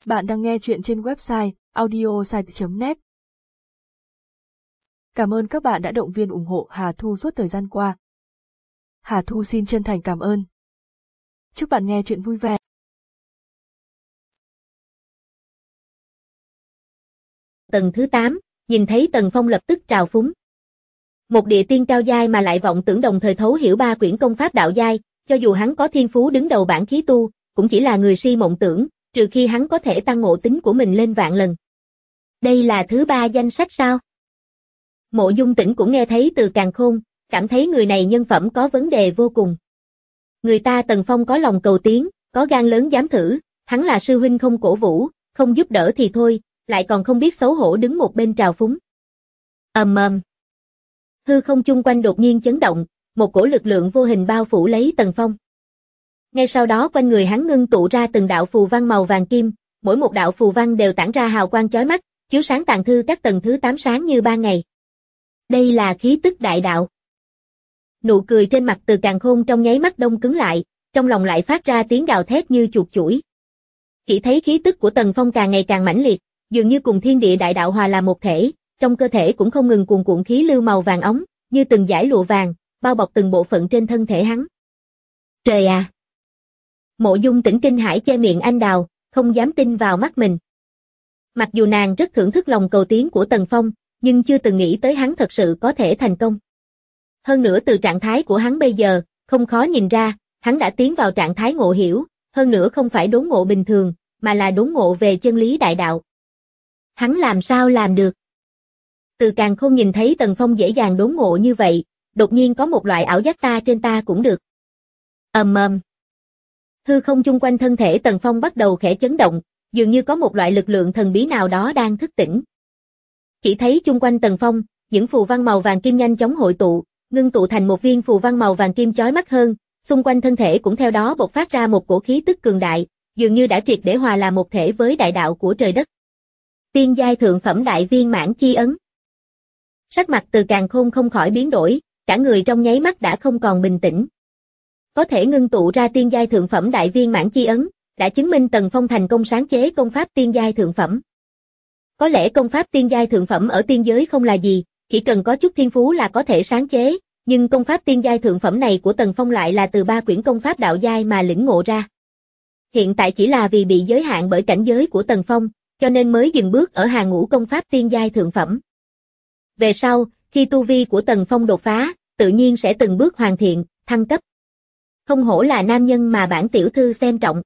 Bạn đang nghe chuyện trên website audiosite.net. Cảm ơn các bạn đã động viên ủng hộ Hà Thu suốt thời gian qua. Hà Thu xin chân thành cảm ơn. Chúc bạn nghe chuyện vui vẻ. Tầng thứ 8, nhìn thấy Tần Phong lập tức trào phúng. Một địa tiên cao giai mà lại vọng tưởng đồng thời thấu hiểu 3 quyển công pháp đạo giai, cho dù hắn có thiên phú đứng đầu bảng khí tu, cũng chỉ là người si mộng tưởng, trừ khi hắn có thể tăng ngộ tính của mình lên vạn lần. Đây là thứ 3 danh sách sao? Mộ Dung Tĩnh cũng nghe thấy từ càn khôn, cảm thấy người này nhân phẩm có vấn đề vô cùng. Người ta Tần Phong có lòng cầu tiến, có gan lớn dám thử, hắn là sư huynh không cổ vũ, không giúp đỡ thì thôi, lại còn không biết xấu hổ đứng một bên trào phúng. Hư không chung quanh đột nhiên chấn động, một cổ lực lượng vô hình bao phủ lấy Tần Phong. Ngay sau đó quanh người hắn ngưng tụ ra từng đạo phù văn màu vàng kim, mỗi một đạo phù văn đều tản ra hào quang chói mắt, chiếu sáng tàn thư các tầng thứ 8 sáng như ban ngày. Đây là khí tức đại đạo. Nụ cười trên mặt từ càn khôn trong nháy mắt đông cứng lại, trong lòng lại phát ra tiếng gào thét như chuột chủi. Chỉ thấy khí tức của Tần Phong càng ngày càng mãnh liệt, dường như cùng thiên địa đại đạo hòa làm một thể, trong cơ thể cũng không ngừng cuồn cuộn khí lưu màu vàng óng, như từng dải lụa vàng, bao bọc từng bộ phận trên thân thể hắn. Trời à! Mộ Dung Tĩnh kinh hãi che miệng anh đào, không dám tin vào mắt mình. Mặc dù nàng rất thưởng thức lòng cầu tiến của Tần Phong, nhưng chưa từng nghĩ tới hắn thật sự có thể thành công. Hơn nữa từ trạng thái của hắn bây giờ, không khó nhìn ra, hắn đã tiến vào trạng thái ngộ hiểu, hơn nữa không phải đốn ngộ bình thường, mà là đốn ngộ về chân lý đại đạo. Hắn làm sao làm được? Từ Càn Khôn nhìn thấy Tần Phong dễ dàng đốn ngộ như vậy, đột nhiên có một loại ảo giác ta trên ta cũng được. Hư không chung quanh thân thể Tần Phong bắt đầu khẽ chấn động, dường như có một loại lực lượng thần bí nào đó đang thức tỉnh. Chỉ thấy chung quanh Tần Phong, những phù văn màu vàng kim nhanh chóng hội tụ, ngưng tụ thành một viên phù văn màu vàng kim chói mắt hơn, xung quanh thân thể cũng theo đó bộc phát ra một cổ khí tức cường đại, dường như đã triệt để hòa làm một thể với đại đạo của trời đất. Tiên giai thượng phẩm đại viên mãn chi ấn. Sắc mặt từ Càn Khôn không khỏi biến đổi, cả người trong nháy mắt đã không còn bình tĩnh. Có thể ngưng tụ ra tiên giai thượng phẩm đại viên mãn chi ấn, đã chứng minh Tần Phong thành công sáng chế công pháp tiên giai thượng phẩm. Có lẽ công pháp tiên giai thượng phẩm ở tiên giới không là gì, chỉ cần có chút thiên phú là có thể sáng chế, nhưng công pháp tiên giai thượng phẩm này của Tần Phong lại là từ 3 quyển công pháp đạo giai mà lĩnh ngộ ra. Hiện tại chỉ là vì bị giới hạn bởi cảnh giới của Tần Phong, cho nên mới dừng bước ở hàng ngũ công pháp tiên giai thượng phẩm. Về sau, khi tu vi của Tần Phong đột phá, tự nhiên sẽ từng bước hoàn thiện, thăng cấp. Không hổ là nam nhân mà bản tiểu thư xem trọng.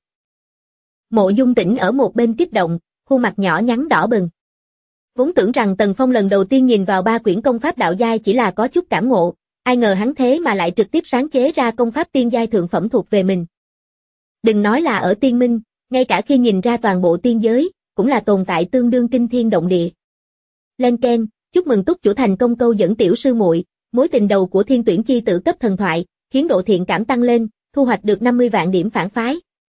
Mộ Dung Tĩnh ở một bên kích động, khuôn mặt nhỏ nhắn đỏ bừng. Vốn tưởng rằng Tần Phong lần đầu tiên nhìn vào 3 quyển công pháp đạo giai chỉ là có chút cảm ngộ, ai ngờ hắn thế mà lại trực tiếp sáng chế ra công pháp tiên giai thượng phẩm thuộc về mình. Đừng nói là ở tiên minh, ngay cả khi nhìn ra toàn bộ tiên giới, cũng là tồn tại tương đương kinh thiên động địa. Lên keng, chúc mừng túc chủ thành công câu dẫn tiểu sư muội, mối tình đầu của thiên tuyển chi tử cấp thần thoại, khiến độ thiện cảm tăng lên, thu hoạch được 50 vạn điểm phản phái.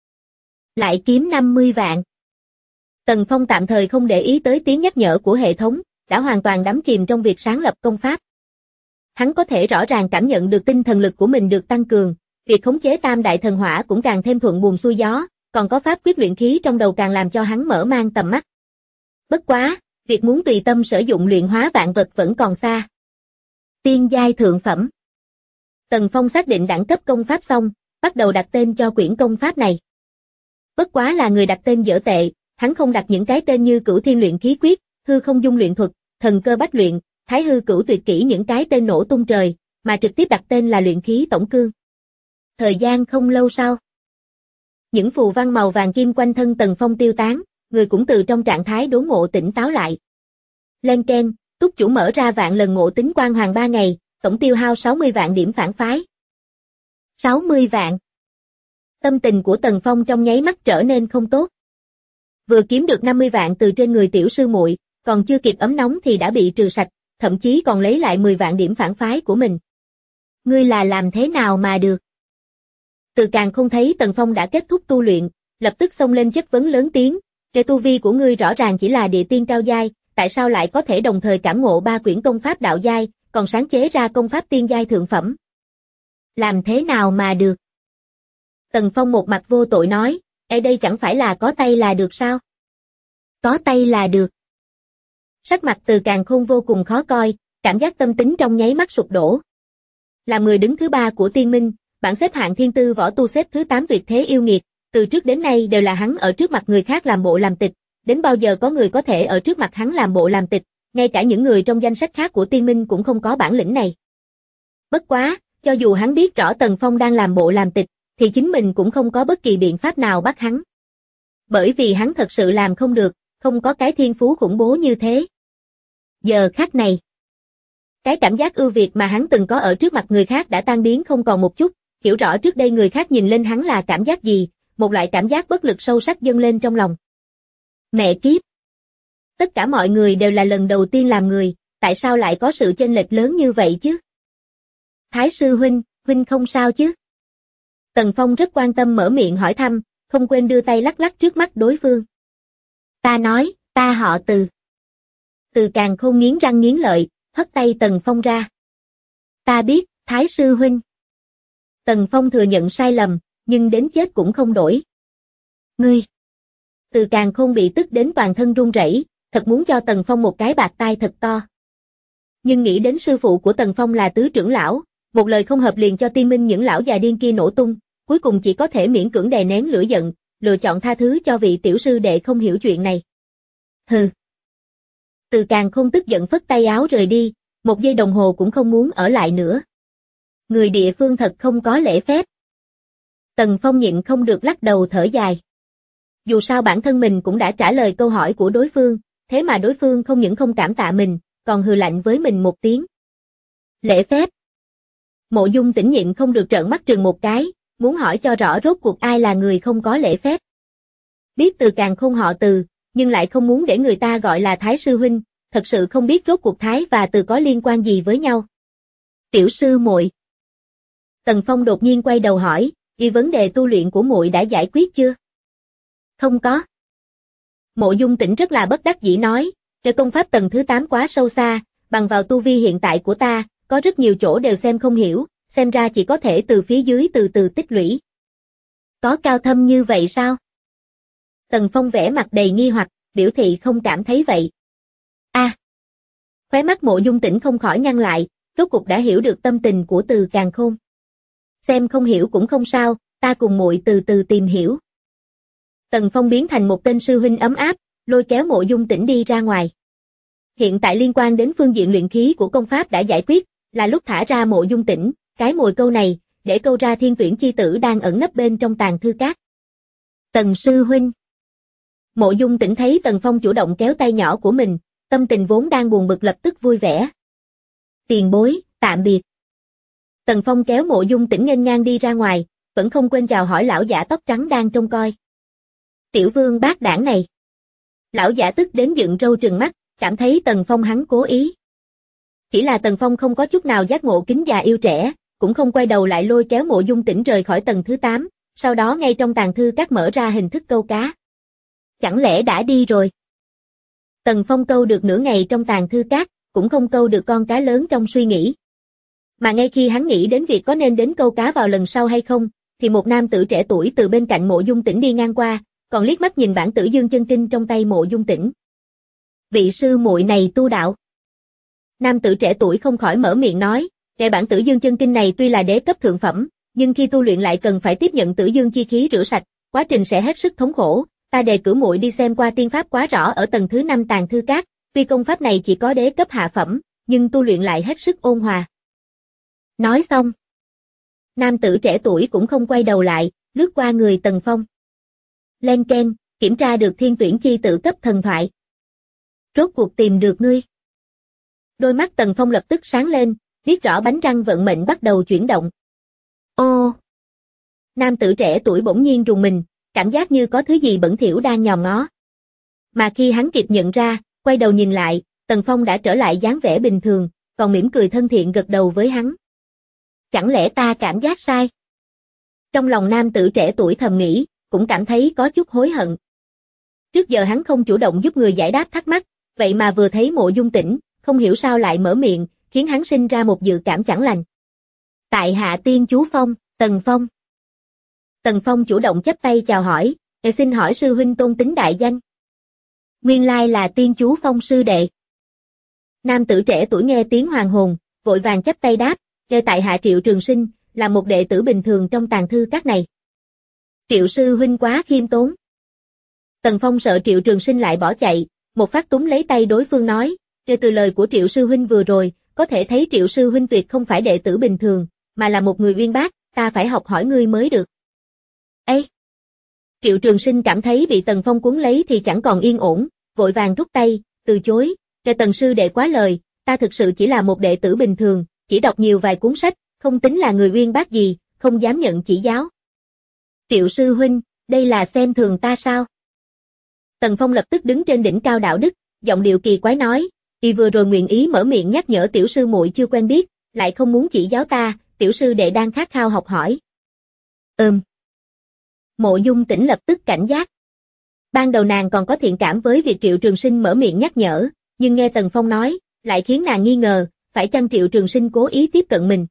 Lại kiếm 50 vạn. Tần Phong tạm thời không để ý tới tiếng nhắc nhở của hệ thống, đã hoàn toàn đắm chìm trong việc sáng lập công pháp. Hắn có thể rõ ràng cảm nhận được tinh thần lực của mình được tăng cường, việc khống chế tam đại thần hỏa cũng càng thêm thuận buồm xuôi gió, còn có pháp quyết luyện khí trong đầu càng làm cho hắn mở mang tầm mắt. Bất quá, việc muốn tùy tâm sử dụng luyện hóa vạn vật vẫn còn xa. Tiên giai thượng phẩm. Tần Phong xác định đẳng cấp công pháp xong, bắt đầu đặt tên cho quyển công pháp này. Bất quá là người đặt tên dở tệ, hắn không đặt những cái tên như Cửu Thiên luyện khí quyết, Hư Không dung luyện thuật, Thần cơ bách luyện, Thái hư cửu tuyệt kỹ những cái tên nổ tung trời, mà trực tiếp đặt tên là luyện khí tổng cương. Thời gian không lâu sau, những phù văn màu vàng kim quanh thân Tần Phong tiêu tán, người cũng từ trong trạng thái đốn ngộ tỉnh táo lại. Lên keng, túc chủ mở ra vạn lần ngộ tính quang hoàng 3 ngày, tổng tiêu hao 60 vạn điểm phản phái. 60 vạn. Tâm tình của Tần Phong trong nháy mắt trở nên không tốt. Vừa kiếm được 50 vạn từ trên người tiểu sư muội, còn chưa kịp ấm nóng thì đã bị trừ sạch, thậm chí còn lấy lại 10 vạn điểm phản phái của mình. Ngươi là làm thế nào mà được? Từ Càn Khôn thấy Tần Phong đã kết thúc tu luyện, lập tức xông lên chất vấn lớn tiếng, cái tu vi của ngươi rõ ràng chỉ là địa tiên cao giai, tại sao lại có thể đồng thời cảm ngộ 3 quyển công pháp đạo giai, còn sáng chế ra công pháp tiên giai thượng phẩm? Làm thế nào mà được? Tần Phong một mặt vô tội nói, đây chẳng phải là có tay là được sao? Có tay là được. Sắc mặt Từ Càn Khôn vô cùng khó coi, cảm giác tâm tính trong nháy mắt sụp đổ. Làm người đứng thứ 3 của Tiên Minh, bảng xếp hạng thiên tư võ tu xếp thứ 8 tuyệt thế yêu nghiệt, từ trước đến nay đều là hắn ở trước mặt người khác làm bộ làm tịch, đến bao giờ có người có thể ở trước mặt hắn làm bộ làm tịch, ngay cả những người trong danh sách khác của Tiên Minh cũng không có bản lĩnh này. Bất quá, cho dù hắn biết rõ Tần Phong đang làm bộ làm tịch, thì chính mình cũng không có bất kỳ biện pháp nào bắt hắn. Bởi vì hắn thật sự làm không được, không có cái thiên phú khủng bố như thế. Giờ khắc này, cái cảm giác ưu việt mà hắn từng có ở trước mặt người khác đã tan biến không còn một chút, hiểu rõ trước đây người khác nhìn lên hắn là cảm giác gì, một loại cảm giác bất lực sâu sắc dâng lên trong lòng. Mẹ kiếp! Tất cả mọi người đều là lần đầu tiên làm người, tại sao lại có sự chênh lệch lớn như vậy chứ? Thái sư huynh không sao chứ? Tần Phong rất quan tâm mở miệng hỏi thăm, không quên đưa tay lắc lắc trước mắt đối phương. Ta nói, ta họ Từ. Từ Càn Khôn nghiến răng nghiến lợi, hất tay Tần Phong ra. Ta biết, Thái sư huynh. Tần Phong thừa nhận sai lầm, nhưng đến chết cũng không đổi. Ngươi! Từ Càn Khôn bị tức đến toàn thân run rẩy, thật muốn cho Tần Phong một cái bạt tai thật to. Nhưng nghĩ đến sư phụ của Tần Phong là tứ trưởng lão, một lời không hợp liền cho Tiên Minh những lão già điên kia nổ tung, cuối cùng chỉ có thể miễn cưỡng đè nén lửa giận, lựa chọn tha thứ cho vị tiểu sư đệ không hiểu chuyện này. Hừ. Từ Càn Khôn tức giận phất tay áo rời đi, một giây đồng hồ cũng không muốn ở lại nữa. Người địa phương thật không có lễ phép. Tần Phong nhịn không được lắc đầu thở dài. Dù sao bản thân mình cũng đã trả lời câu hỏi của đối phương, thế mà đối phương không những không cảm tạ mình, còn hừ lạnh với mình một tiếng. Lễ phép. Mộ Dung Tĩnh nhịn không được trợn mắt trừng một cái, muốn hỏi cho rõ rốt cuộc ai là người không có lễ phép. Biết Từ Càn Khôn họ Từ, nhưng lại không muốn để người ta gọi là Thái sư huynh, thật sự không biết rốt cuộc Thái và Từ có liên quan gì với nhau. Tiểu sư muội. Tần Phong đột nhiên quay đầu hỏi, vấn đề tu luyện của muội đã giải quyết chưa? Không có. Mộ Dung Tĩnh rất là bất đắc dĩ nói, cái công pháp tầng thứ 8 quá sâu xa, bằng vào tu vi hiện tại của ta, có rất nhiều chỗ đều xem không hiểu, xem ra chỉ có thể từ phía dưới từ từ tích lũy. Có cao thâm như vậy sao? Tần Phong vẻ mặt đầy nghi hoặc, biểu thị không cảm thấy vậy. Khóe mắt Mộ Dung Tĩnh không khỏi nhăn lại, rốt cuộc đã hiểu được tâm tình của Từ Càn Khôn. Xem không hiểu cũng không sao, ta cùng muội từ từ tìm hiểu. Tần Phong biến thành một tên sư huynh ấm áp, lôi kéo Mộ Dung Tĩnh đi ra ngoài. Hiện tại liên quan đến phương diện luyện khí của công pháp đã giải quyết, là lúc thả ra Mộ Dung Tĩnh, cái mồi câu này, để câu ra Thiên Tuyển chi tử đang ẩn nấp bên trong tàng thư các. Tần sư huynh. Mộ Dung Tĩnh thấy Tần Phong chủ động kéo tay nhỏ của mình, tâm tình vốn đang buồn bực lập tức vui vẻ. Tiền bối, tạm biệt. Tần Phong kéo Mộ Dung Tĩnh nghênh ngang đi ra ngoài, vẫn không quên chào hỏi lão giả tóc trắng đang trông coi. Tiểu vương bác đảng này. Lão giả tức đến dựng râu trừng mắt, cảm thấy Tần Phong hắn cố ý. Chỉ là Tần Phong không có chút nào giác ngộ kính già yêu trẻ, cũng không quay đầu lại lôi kéo Mộ Dung Tĩnh rời khỏi tầng thứ 8, sau đó ngay trong tàng thư các mở ra hình thức câu cá. Chẳng lẽ đã đi rồi? Tần Phong câu được nửa ngày trong tàng thư các, cũng không câu được con cá lớn trong suy nghĩ. Mà ngay khi hắn nghĩ đến việc có nên đến câu cá vào lần sau hay không, thì một nam tử trẻ tuổi từ bên cạnh Mộ Dung Tĩnh đi ngang qua, còn liếc mắt nhìn bản Tử Dương chân kinh trong tay Mộ Dung Tĩnh. Vị sư muội này tu đạo. Nam tử trẻ tuổi không khỏi mở miệng nói, cái bản Tử Dương chân kinh này tuy là đế cấp thượng phẩm, nhưng khi tu luyện lại cần phải tiếp nhận Tử Dương chi khí rửa sạch, quá trình sẽ hết sức thống khổ. Ta đề cử muội đi xem qua tiên pháp quá rõ ở tầng thứ 5 tàng thư các, tuy công pháp này chỉ có đế cấp hạ phẩm, nhưng tu luyện lại hết sức ôn hòa. Nói xong, nam tử trẻ tuổi cũng không quay đầu lại, lướt qua người Tần Phong. Len keng, kiểm tra được Thiên Tuyển chi tử cấp thần thoại. Rốt cuộc tìm được ngươi. Đôi mắt Tần Phong lập tức sáng lên, biết rõ bánh răng vận mệnh bắt đầu chuyển động. Ô! Nam tử trẻ tuổi bỗng nhiên rùng mình, cảm giác như có thứ gì bẩn thỉu đang nhòm ngó. Mà khi hắn kịp nhận ra, quay đầu nhìn lại, Tần Phong đã trở lại dáng vẻ bình thường, còn mỉm cười thân thiện gật đầu với hắn. Chẳng lẽ ta cảm giác sai? Trong lòng nam tử trẻ tuổi thầm nghĩ, cũng cảm thấy có chút hối hận. Trước giờ hắn không chủ động giúp người giải đáp thắc mắc, vậy mà vừa thấy Mộ Dung Tĩnh, không hiểu sao lại mở miệng, khiến hắn sinh ra một dự cảm chẳng lành. Tại hạ tiên chú Phong, Tần Phong. Tần Phong chủ động chắp tay chào hỏi, xin hỏi sư huynh tôn tính đại danh. Nguyên lai là Tiên Chú Phong sư đệ. Nam tử trẻ tuổi nghe tiếng hoàng hồn, vội vàng chắp tay đáp, tại hạ Triệu Trường Sinh, là một đệ tử bình thường trong tàng thư các này. Triệu sư huynh quá khiêm tốn. Tần Phong sợ Triệu Trường Sinh lại bỏ chạy, một phát túm lấy tay đối phương nói, từ lời của Triệu sư huynh vừa rồi, có thể thấy Triệu sư huynh tuyệt không phải đệ tử bình thường, mà là một người uyên bác, ta phải học hỏi ngươi mới được. Ê! Triệu Trường Sinh cảm thấy bị Tần Phong cuốn lấy thì chẳng còn yên ổn, vội vàng rút tay, từ chối, Tần sư đệ quá lời, ta thực sự chỉ là một đệ tử bình thường, chỉ đọc nhiều vài cuốn sách, không tính là người uyên bác gì, không dám nhận chỉ giáo. Triệu sư huynh, đây là xem thường ta sao? Tần Phong lập tức đứng trên đỉnh cao đạo đức, giọng điệu kỳ quái nói, y vừa rồi nguyện ý mở miệng nhắc nhở tiểu sư muội chưa quen biết, lại không muốn chỉ giáo ta, tiểu sư đệ đang khát khao học hỏi. Mộ Dung Tĩnh lập tức cảnh giác. Ban đầu nàng còn có thiện cảm với việc Triệu Trường Sinh mở miệng nhắc nhở, nhưng nghe Tần Phong nói, lại khiến nàng nghi ngờ, phải chăng Triệu Trường Sinh cố ý tiếp cận mình?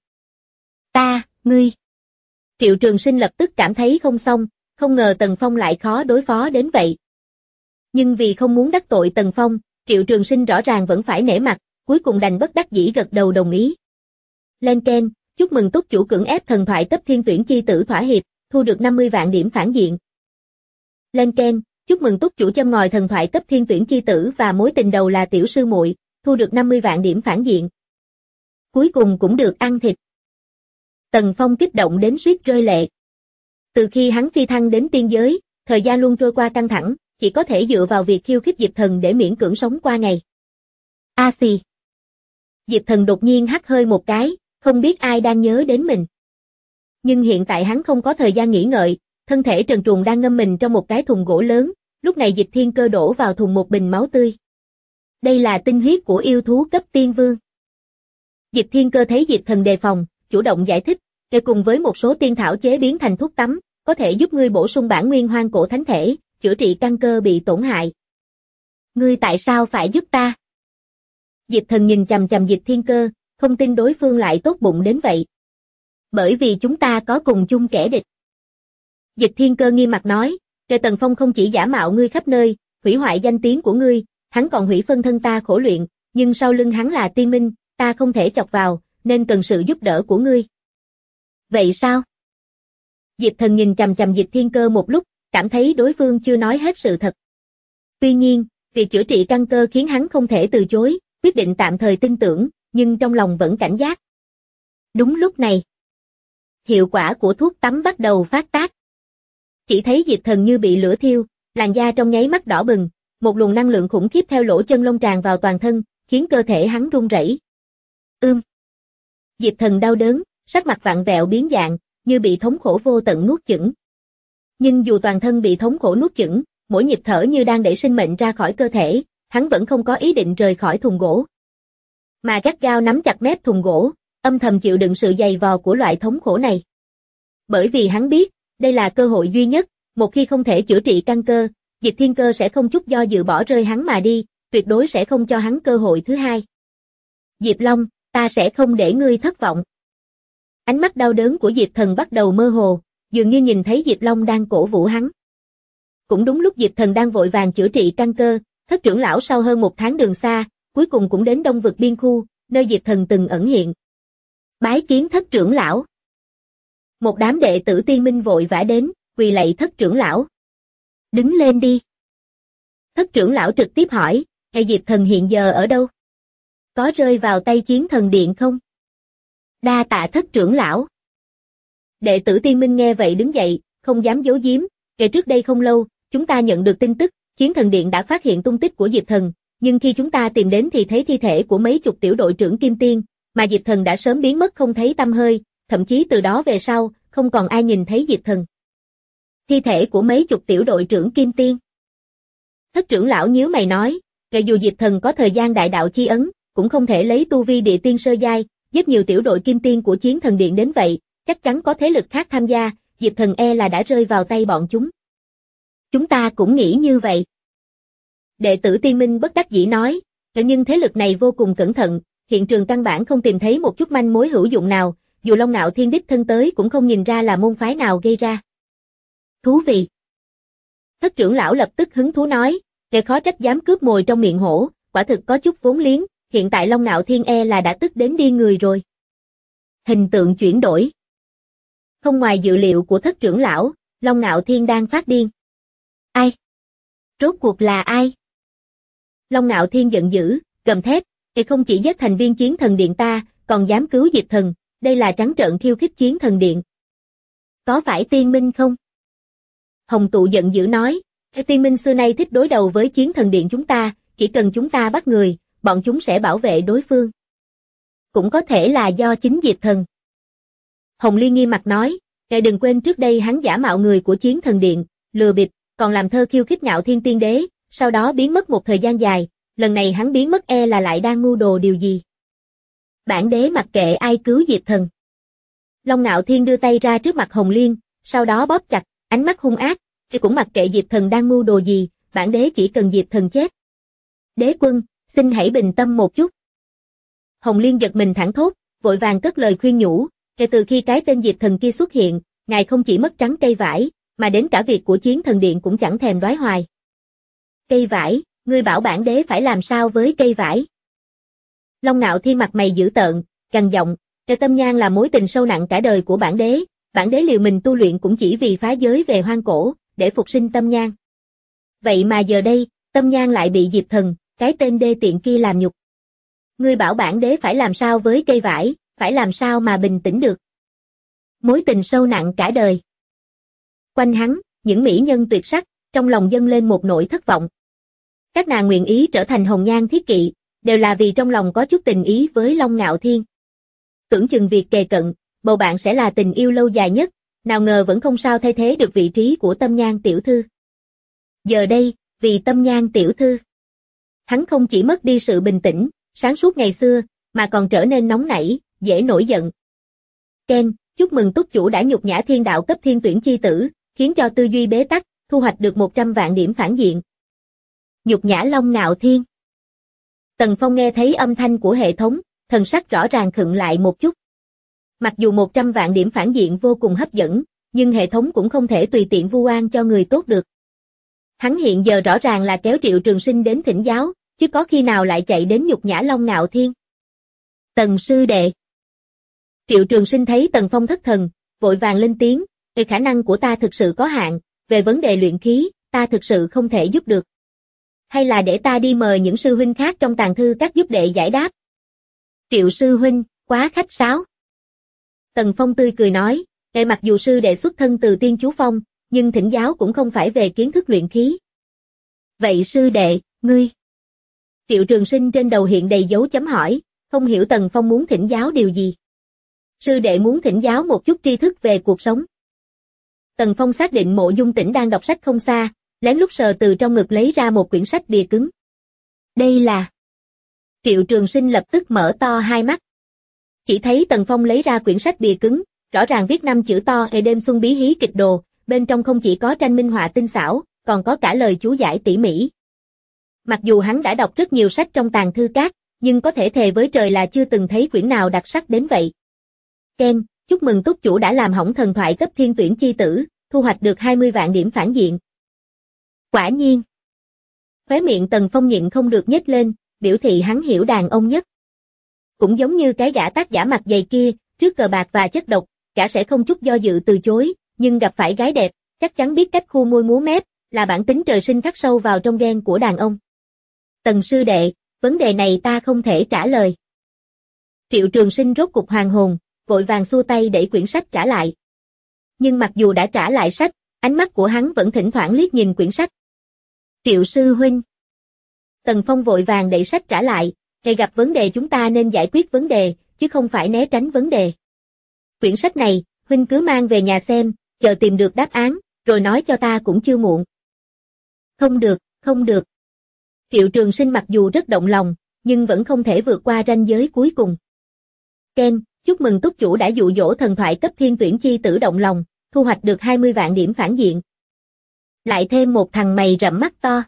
Ngươi. Triệu Trường Sinh lập tức cảm thấy không xong, không ngờ Tần Phong lại khó đối phó đến vậy. Nhưng vì không muốn đắc tội Tần Phong, Triệu Trường Sinh rõ ràng vẫn phải nể mặt, cuối cùng đành bất đắc dĩ gật đầu đồng ý. Lên keng, chúc mừng túc chủ cưỡng ép thần thoại cấp thiên tuyển chi tử thỏa hiệp, thu được 50 vạn điểm phản diện. Lên keng, chúc mừng túc chủ châm ngòi thần thoại cấp thiên tuyển chi tử và mối tình đầu là tiểu sư muội, thu được 50 vạn điểm phản diện. Cuối cùng cũng được ăn thịt. Tần Phong kích động đến suýt rơi lệ. Từ khi hắn phi thăng đến tiên giới, thời gian luôn trôi qua căng thẳng, chỉ có thể dựa vào việc khiêu khích Diệp Thần để miễn cưỡng sống qua ngày. A xì. Diệp Thần đột nhiên hắt hơi một cái, không biết ai đang nhớ đến mình. Nhưng hiện tại hắn không có thời gian nghỉ ngợi, thân thể trần truồng đang ngâm mình trong một cái thùng gỗ lớn, lúc này Dịch Thiên Cơ đổ vào thùng một bình máu tươi. Đây là tinh huyết của yêu thú cấp tiên vương. Dịch Thiên Cơ thấy Diệp Thần đề phòng, chủ động giải thích, cùng với một số tiên thảo chế biến thành thuốc tắm, có thể giúp ngươi bổ sung bản nguyên hoang cổ thánh thể, chữa trị căn cơ bị tổn hại. Ngươi tại sao phải giúp ta? Diệp Thần nhìn chằm chằm Dịch Thiên Cơ, không tin đối phương lại tốt bụng đến vậy. Bởi vì chúng ta có cùng chung kẻ địch. Dịch Thiên Cơ nghiêm mặt nói, Tần Phong không chỉ giả mạo ngươi khắp nơi, hủy hoại danh tiếng của ngươi, hắn còn hủy phân thân ta khổ luyện, nhưng sau lưng hắn là tiên minh, ta không thể chọc vào, nên cần sự giúp đỡ của ngươi. Vậy sao? Diệp Thần nhìn chằm chằm Dịch Thiên Cơ một lúc, cảm thấy đối phương chưa nói hết sự thật. Tuy nhiên, việc chữa trị căn cơ khiến hắn không thể từ chối, quyết định tạm thời tin tưởng, nhưng trong lòng vẫn cảnh giác. Đúng lúc này, hiệu quả của thuốc tắm bắt đầu phát tác. Chỉ thấy Diệp Thần như bị lửa thiêu, làn da trong nháy mắt đỏ bừng, một luồng năng lượng khủng khiếp theo lỗ chân lông tràn vào toàn thân, khiến cơ thể hắn run rẩy. Diệp Thần đau đớn, sắc mặt vặn vẹo biến dạng, như bị thống khổ vô tận nuốt chửng. Nhưng dù toàn thân bị thống khổ nuốt chửng, mỗi nhịp thở như đang đẩy sinh mệnh ra khỏi cơ thể, hắn vẫn không có ý định rời khỏi thùng gỗ. Mà gắt gao nắm chặt mép thùng gỗ, âm thầm chịu đựng sự dày vò của loại thống khổ này. Bởi vì hắn biết, đây là cơ hội duy nhất, một khi không thể chữa trị căn cơ, Dịch Thiên Cơ sẽ không chút do dự bỏ rơi hắn mà đi, tuyệt đối sẽ không cho hắn cơ hội thứ hai. Diệp Long, ta sẽ không để ngươi thất vọng. Ánh mắt đau đớn của Diệp Thần bắt đầu mơ hồ, dường như nhìn thấy Diệp Long đang cổ vũ hắn. Cũng đúng lúc Diệp Thần đang vội vàng chữa trị căn cơ, Thất trưởng lão sau hơn một tháng đường xa, cuối cùng cũng đến Đông vực biên khu, nơi Diệp Thần từng ẩn hiện. Bái kiến Thất trưởng lão. Một đám đệ tử tiên minh vội vã đến, quỳ lạy Thất trưởng lão. Đứng lên đi. Thất trưởng lão trực tiếp hỏi, Diệp Thần hiện giờ ở đâu? Có rơi vào tay Chiến Thần Điện không? Đa tạ Thất trưởng lão. Đệ tử tiên minh nghe vậy đứng dậy, không dám giấu giếm, trước đây không lâu, chúng ta nhận được tin tức, Chiến Thần Điện đã phát hiện tung tích của Diệp Thần, nhưng khi chúng ta tìm đến thì thấy thi thể của mấy chục tiểu đội trưởng Kim Tiên, mà Diệp Thần đã sớm biến mất không thấy tăm hơi, thậm chí từ đó về sau, không còn ai nhìn thấy Diệp Thần. Thi thể của mấy chục tiểu đội trưởng Kim Tiên. Thất trưởng lão nhíu mày nói, dù Diệp Thần có thời gian đại đạo chi ấn, cũng không thể lấy tu vi địa tiên sơ giai, giết nhiều tiểu đội Kim Tiên của Chiến Thần Điện đến vậy, chắc chắn có thế lực khác tham gia, Diệp Thần e là đã rơi vào tay bọn chúng. Chúng ta cũng nghĩ như vậy. Đệ tử tiên minh bất đắc dĩ nói, nhưng thế lực này vô cùng cẩn thận, hiện trường căn bản không tìm thấy một chút manh mối hữu dụng nào, dù Long Ngạo Thiên đích thân tới cũng không nhìn ra là môn phái nào gây ra. Thú vị. Thất trưởng lão lập tức hứng thú nói, Kẻ khó trách dám cướp mồi trong miệng hổ, quả thực có chút vốn liếng, hiện tại Long Nạo Thiên là đã tức đến điên người rồi. Hình tượng chuyển đổi. Không ngoài dự liệu của thất trưởng lão, Long Nạo Thiên đang phát điên. Ai? Rốt cuộc là ai? Long Nạo Thiên giận dữ, gầm thét, không chỉ giết thành viên Chiến Thần Điện ta, còn dám cứu Diệp Thần, đây là trắng trợn khiêu khích Chiến Thần Điện. Có phải Tiên Minh không? Hồng Tụ giận dữ nói, Tiên Minh xưa nay thích đối đầu với Chiến Thần Điện chúng ta, chỉ cần chúng ta bắt người, bọn chúng sẽ bảo vệ đối phương. Cũng có thể là do chính Diệp Thần. Hồng Liên nghiêm mặt nói, đừng quên trước đây hắn giả mạo người của Chiến Thần Điện, lừa bịp, còn làm thơ khiêu khích Ngạo Thiên Tiên Đế, sau đó biến mất một thời gian dài, lần này hắn biến mất là lại đang mưu đồ điều gì. Bản đế mặc kệ ai cứu Diệp Thần. Long Ngạo Thiên đưa tay ra trước mặt Hồng Liên, sau đó bóp chặt, ánh mắt hung ác, cũng mặc kệ Diệp Thần đang mưu đồ gì, bản đế chỉ cần Diệp Thần chết. Đế quân, xin hãy bình tâm một chút. Hồng Liên giật mình thẳng thốt, vội vàng cất lời khuyên nhủ, kể từ khi cái tên Diệp Thần kia xuất hiện, ngài không chỉ mất trắng cây vải, mà đến cả việc của Chiến Thần Điện cũng chẳng thèm đoái hoài. Cây vải, ngươi bảo bản đế phải làm sao với cây vải? Long Nạo Thiên mặt mày dữ tợn, gằn giọng, tâm nhang là mối tình sâu nặng cả đời của bản đế liều mình tu luyện cũng chỉ vì phá giới về hoang cổ, để phục sinh tâm nhang. Vậy mà giờ đây, tâm nhang lại bị Diệp Thần, cái tên đê tiện kia làm nhục. Ngươi bảo bản đế phải làm sao với cây vải, phải làm sao mà bình tĩnh được. Mối tình sâu nặng cả đời. Quanh hắn, những mỹ nhân tuyệt sắc, trong lòng dâng lên một nỗi thất vọng. Các nàng nguyện ý trở thành hồng nhan thiết kỵ, đều là vì trong lòng có chút tình ý với Long Ngạo Thiên. Tưởng chừng việc kề cận, bầu bạn sẽ là tình yêu lâu dài nhất, nào ngờ vẫn không sao thay thế được vị trí của Tâm Nhan tiểu thư. Giờ đây, vì Tâm Nhan tiểu thư, hắn không chỉ mất đi sự bình tĩnh, sáng suốt ngày xưa, mà còn trở nên nóng nảy, dễ nổi giận. Ken, chúc mừng túc chủ đã nhục nhã thiên đạo cấp thiên tuyển chi tử, khiến cho tư duy bế tắc, thu hoạch được 100 vạn điểm phản diện. Nhục nhã Long Ngạo Thiên. Tần Phong nghe thấy âm thanh của hệ thống, thần sắc rõ ràng khựng lại một chút. Mặc dù 100 vạn điểm phản diện vô cùng hấp dẫn, nhưng hệ thống cũng không thể tùy tiện vu oan cho người tốt được. Hắn hiện giờ rõ ràng là kéo Triệu Trường Sinh đến thỉnh giáo, chứ có khi nào lại chạy đến nhục nhã Long Ngạo Thiên. Tần sư đệ. Triệu Trường Sinh thấy Tần Phong thất thần, vội vàng lên tiếng, khả năng của ta thực sự có hạn, về vấn đề luyện khí, ta thực sự không thể giúp được. Hay là để ta đi mời những sư huynh khác trong tàng thư các giúp đệ giải đáp. Triệu sư huynh, quá khách sáo. Tần Phong tươi cười nói, mặc dù sư đệ xuất thân từ Tiên Chú Phong, nhưng thỉnh giáo cũng không phải về kiến thức luyện khí. Vậy sư đệ, ngươi? Triệu Trường Sinh trên đầu hiện đầy dấu chấm hỏi, không hiểu Tần Phong muốn thỉnh giáo điều gì. Sư đệ muốn thỉnh giáo một chút tri thức về cuộc sống. Tần Phong xác định Mộ Dung Tĩnh đang đọc sách không xa, lén lút sờ từ trong ngực lấy ra một quyển sách bìa cứng. Đây là... Triệu Trường Sinh lập tức mở to hai mắt. Chỉ thấy Tần Phong lấy ra quyển sách bìa cứng, rõ ràng viết 5 chữ to đêm xuân bí hí kịch đồ, bên trong không chỉ có tranh minh họa tinh xảo, còn có cả lời chú giải tỉ mỉ. Mặc dù hắn đã đọc rất nhiều sách trong tàng thư các, nhưng có thể thề với trời là chưa từng thấy quyển nào đặc sắc đến vậy. Ken, chúc mừng túc chủ đã làm hỏng thần thoại cấp thiên tuyển chi tử, thu hoạch được 20 vạn điểm phản diện. Quả nhiên. Khóe miệng Tần Phong nhịn không được nhếch lên, biểu thị hắn hiểu đàn ông nhất. Cũng giống như cái gã tác giả mặt dày kia, trước cờ bạc và chất độc, gã sẽ không chút do dự từ chối, nhưng gặp phải gái đẹp, chắc chắn biết cách khu môi múa mép, là bản tính trời sinh khắc sâu vào trong gen của đàn ông. Tần sư đệ, vấn đề này ta không thể trả lời. Triệu Trường Sinh rốt cục hoàn hồn, vội vàng xua tay đẩy quyển sách trả lại. Nhưng mặc dù đã trả lại sách, ánh mắt của hắn vẫn thỉnh thoảng liếc nhìn quyển sách. Triệu sư huynh. Tần Phong vội vàng đẩy sách trả lại, khi gặp vấn đề chúng ta nên giải quyết vấn đề, chứ không phải né tránh vấn đề. Quyển sách này, huynh cứ mang về nhà xem, chờ tìm được đáp án, rồi nói cho ta cũng chưa muộn. Không được, không được. Triệu Trường Sinh mặc dù rất động lòng, nhưng vẫn không thể vượt qua ranh giới cuối cùng. Ken, chúc mừng túc chủ đã dụ dỗ thần thoại cấp thiên tuyển chi tử động lòng, thu hoạch được 20 vạn điểm phản diện. Lại thêm một thằng mày rậm mắt to.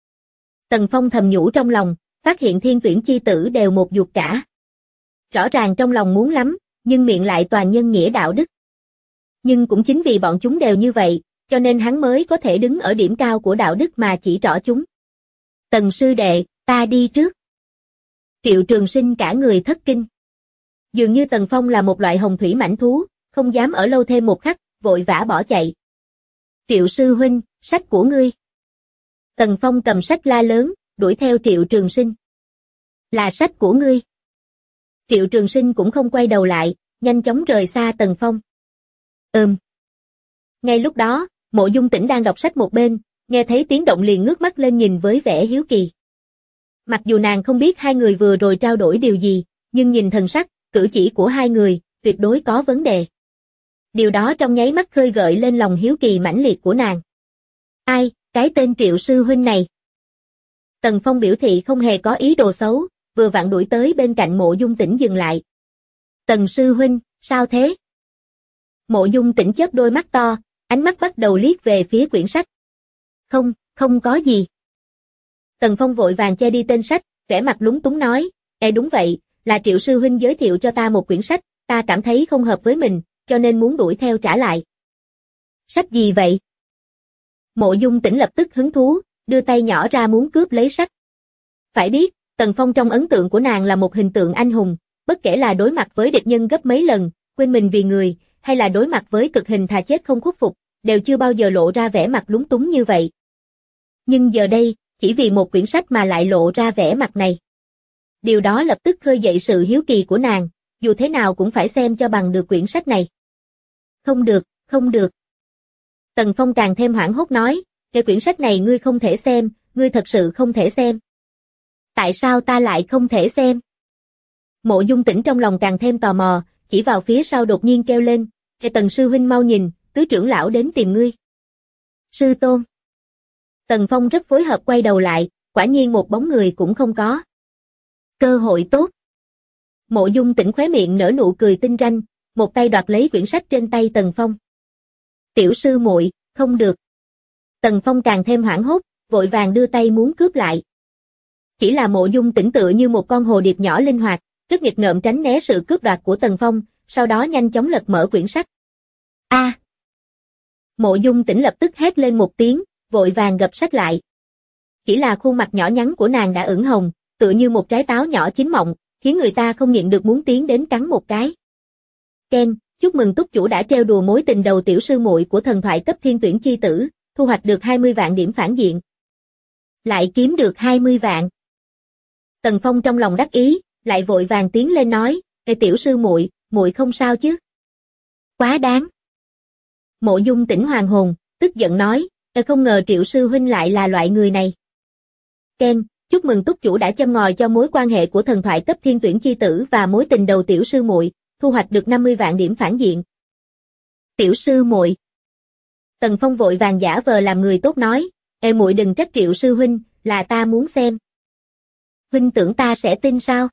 Tần Phong thầm nhủ trong lòng, phát hiện thiên tuyển chi tử đều một ruột cả. Rõ ràng trong lòng muốn lắm, nhưng miệng lại toàn nhân nghĩa đạo đức. Nhưng cũng chính vì bọn chúng đều như vậy, cho nên hắn mới có thể đứng ở điểm cao của đạo đức mà chỉ trỏ chúng. Tần sư đệ, ta đi trước. Triệu Trường Sinh cả người thất kinh. Dường như Tần Phong là một loại hồng thủy mãnh thú, không dám ở lâu thêm một khắc, vội vã bỏ chạy. Triệu sư huynh, sách của ngươi. Tần Phong cầm sách la lớn, đuổi theo Triệu Trường Sinh. Là sách của ngươi. Triệu Trường Sinh cũng không quay đầu lại, nhanh chóng rời xa Tần Phong. Ngay lúc đó, Mộ Dung Tĩnh đang đọc sách một bên, nghe thấy tiếng động liền ngước mắt lên nhìn với vẻ hiếu kỳ. Mặc dù nàng không biết hai người vừa rồi trao đổi điều gì, nhưng nhìn thần sắc, cử chỉ của hai người, tuyệt đối có vấn đề. Điều đó trong nháy mắt khơi gợi lên lòng hiếu kỳ mãnh liệt của nàng. Ai, cái tên Triệu sư huynh này? Tần Phong biểu thị không hề có ý đồ xấu, vừa vặn đuổi tới bên cạnh Mộ Dung Tĩnh dừng lại. Tần sư huynh, sao thế? Mộ Dung Tĩnh chớp đôi mắt to, ánh mắt bắt đầu liếc về phía quyển sách. Không có gì. Tần Phong vội vàng che đi tên sách, vẻ mặt lúng túng nói, đúng vậy, là Triệu sư huynh giới thiệu cho ta một quyển sách, ta cảm thấy không hợp với mình, cho nên muốn đuổi theo trả lại. Sách gì vậy? Mộ Dung Tĩnh lập tức hứng thú, đưa tay nhỏ ra muốn cướp lấy sách. Phải biết, Tần Phong trong ấn tượng của nàng là một hình tượng anh hùng, bất kể là đối mặt với địch nhân gấp mấy lần, quên mình vì người, hay là đối mặt với cực hình thà chết không khuất phục, đều chưa bao giờ lộ ra vẻ mặt lúng túng như vậy. Nhưng giờ đây, chỉ vì một quyển sách mà lại lộ ra vẻ mặt này. Điều đó lập tức khơi dậy sự hiếu kỳ của nàng, dù thế nào cũng phải xem cho bằng được quyển sách này. Không được. Tần Phong càng thêm hoảng hốt nói, cái quyển sách này ngươi không thể xem, ngươi thật sự không thể xem. Tại sao ta lại không thể xem? Mộ Dung Tĩnh trong lòng càng thêm tò mò, chỉ vào phía sau đột nhiên kêu lên, Tần sư huynh mau nhìn, tứ trưởng lão đến tìm ngươi. Sư tôn. Tần Phong rất phối hợp quay đầu lại, quả nhiên một bóng người cũng không có. Cơ hội tốt. Mộ Dung Tĩnh khóe miệng nở nụ cười tinh ranh, một tay đoạt lấy quyển sách trên tay Tần Phong. Tiểu sư muội, không được. Tần Phong càng thêm hoảng hốt, vội vàng đưa tay muốn cướp lại. Chỉ là Mộ Dung Tĩnh tựa như một con hồ điệp nhỏ linh hoạt, rất nghịch ngợm tránh né sự cướp đoạt của Tần Phong, sau đó nhanh chóng lật mở quyển sách. A! Mộ Dung Tĩnh lập tức hét lên một tiếng, vội vàng gập sách lại. Chỉ là khuôn mặt nhỏ nhắn của nàng đã ửng hồng, tựa như một trái táo nhỏ chín mọng, khiến người ta không nhịn được muốn tiến đến cắn một cái. Ken, chúc mừng túc chủ đã trêu đùa mối tình đầu tiểu sư muội của thần thoại cấp thiên tuyển chi tử, thu hoạch được 20 vạn điểm phản diện. Lại kiếm được 20 vạn. Tần Phong trong lòng đắc ý, lại vội vàng tiến lên nói, tiểu sư muội, muội không sao chứ? Quá đáng. Mộ Dung Tĩnh hoàng hồn, tức giận nói, không ngờ Triệu sư huynh lại là loại người này. Ken, chúc mừng túc chủ đã châm ngòi cho mối quan hệ của thần thoại cấp thiên tuyển chi tử và mối tình đầu tiểu sư muội, thu hoạch được 50 vạn điểm phản diện. Tiểu sư muội. Tần Phong vội vàng giả vờ làm người tốt nói, muội đừng trách Triệu sư huynh, là ta muốn xem. Huynh tưởng ta sẽ tin sao?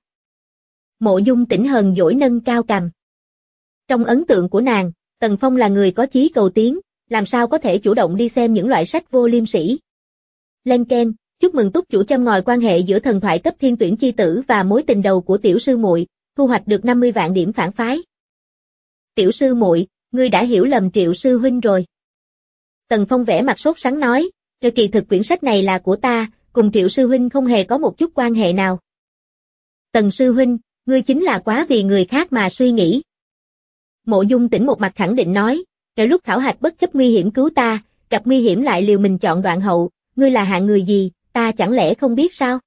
Mộ Dung Tĩnh hờn dỗi nâng cao cằm. Trong ấn tượng của nàng, Tần Phong là người có chí cầu tiến, làm sao có thể chủ động đi xem những loại sách vô liêm sỉ. Lên Ken, chúc mừng túc chủ châm ngòi quan hệ giữa thần thoại cấp thiên tuyển chi tử và mối tình đầu của tiểu sư muội, thu hoạch được 50 vạn điểm phản phái. Tiểu sư muội, ngươi đã hiểu lầm Triệu sư huynh rồi. Tần Phong vẽ mặt sốt sắng nói, kỳ thực quyển sách này là của ta, cùng Triệu sư huynh không hề có một chút quan hệ nào. Tần sư huynh, ngươi chính là quá vì người khác mà suy nghĩ. Mộ Dung Tĩnh một mặt khẳng định nói, lúc khảo hạch bất chấp nguy hiểm cứu ta, gặp nguy hiểm lại liều mình chọn đoạn hậu, ngươi là hạng người gì, ta chẳng lẽ không biết sao?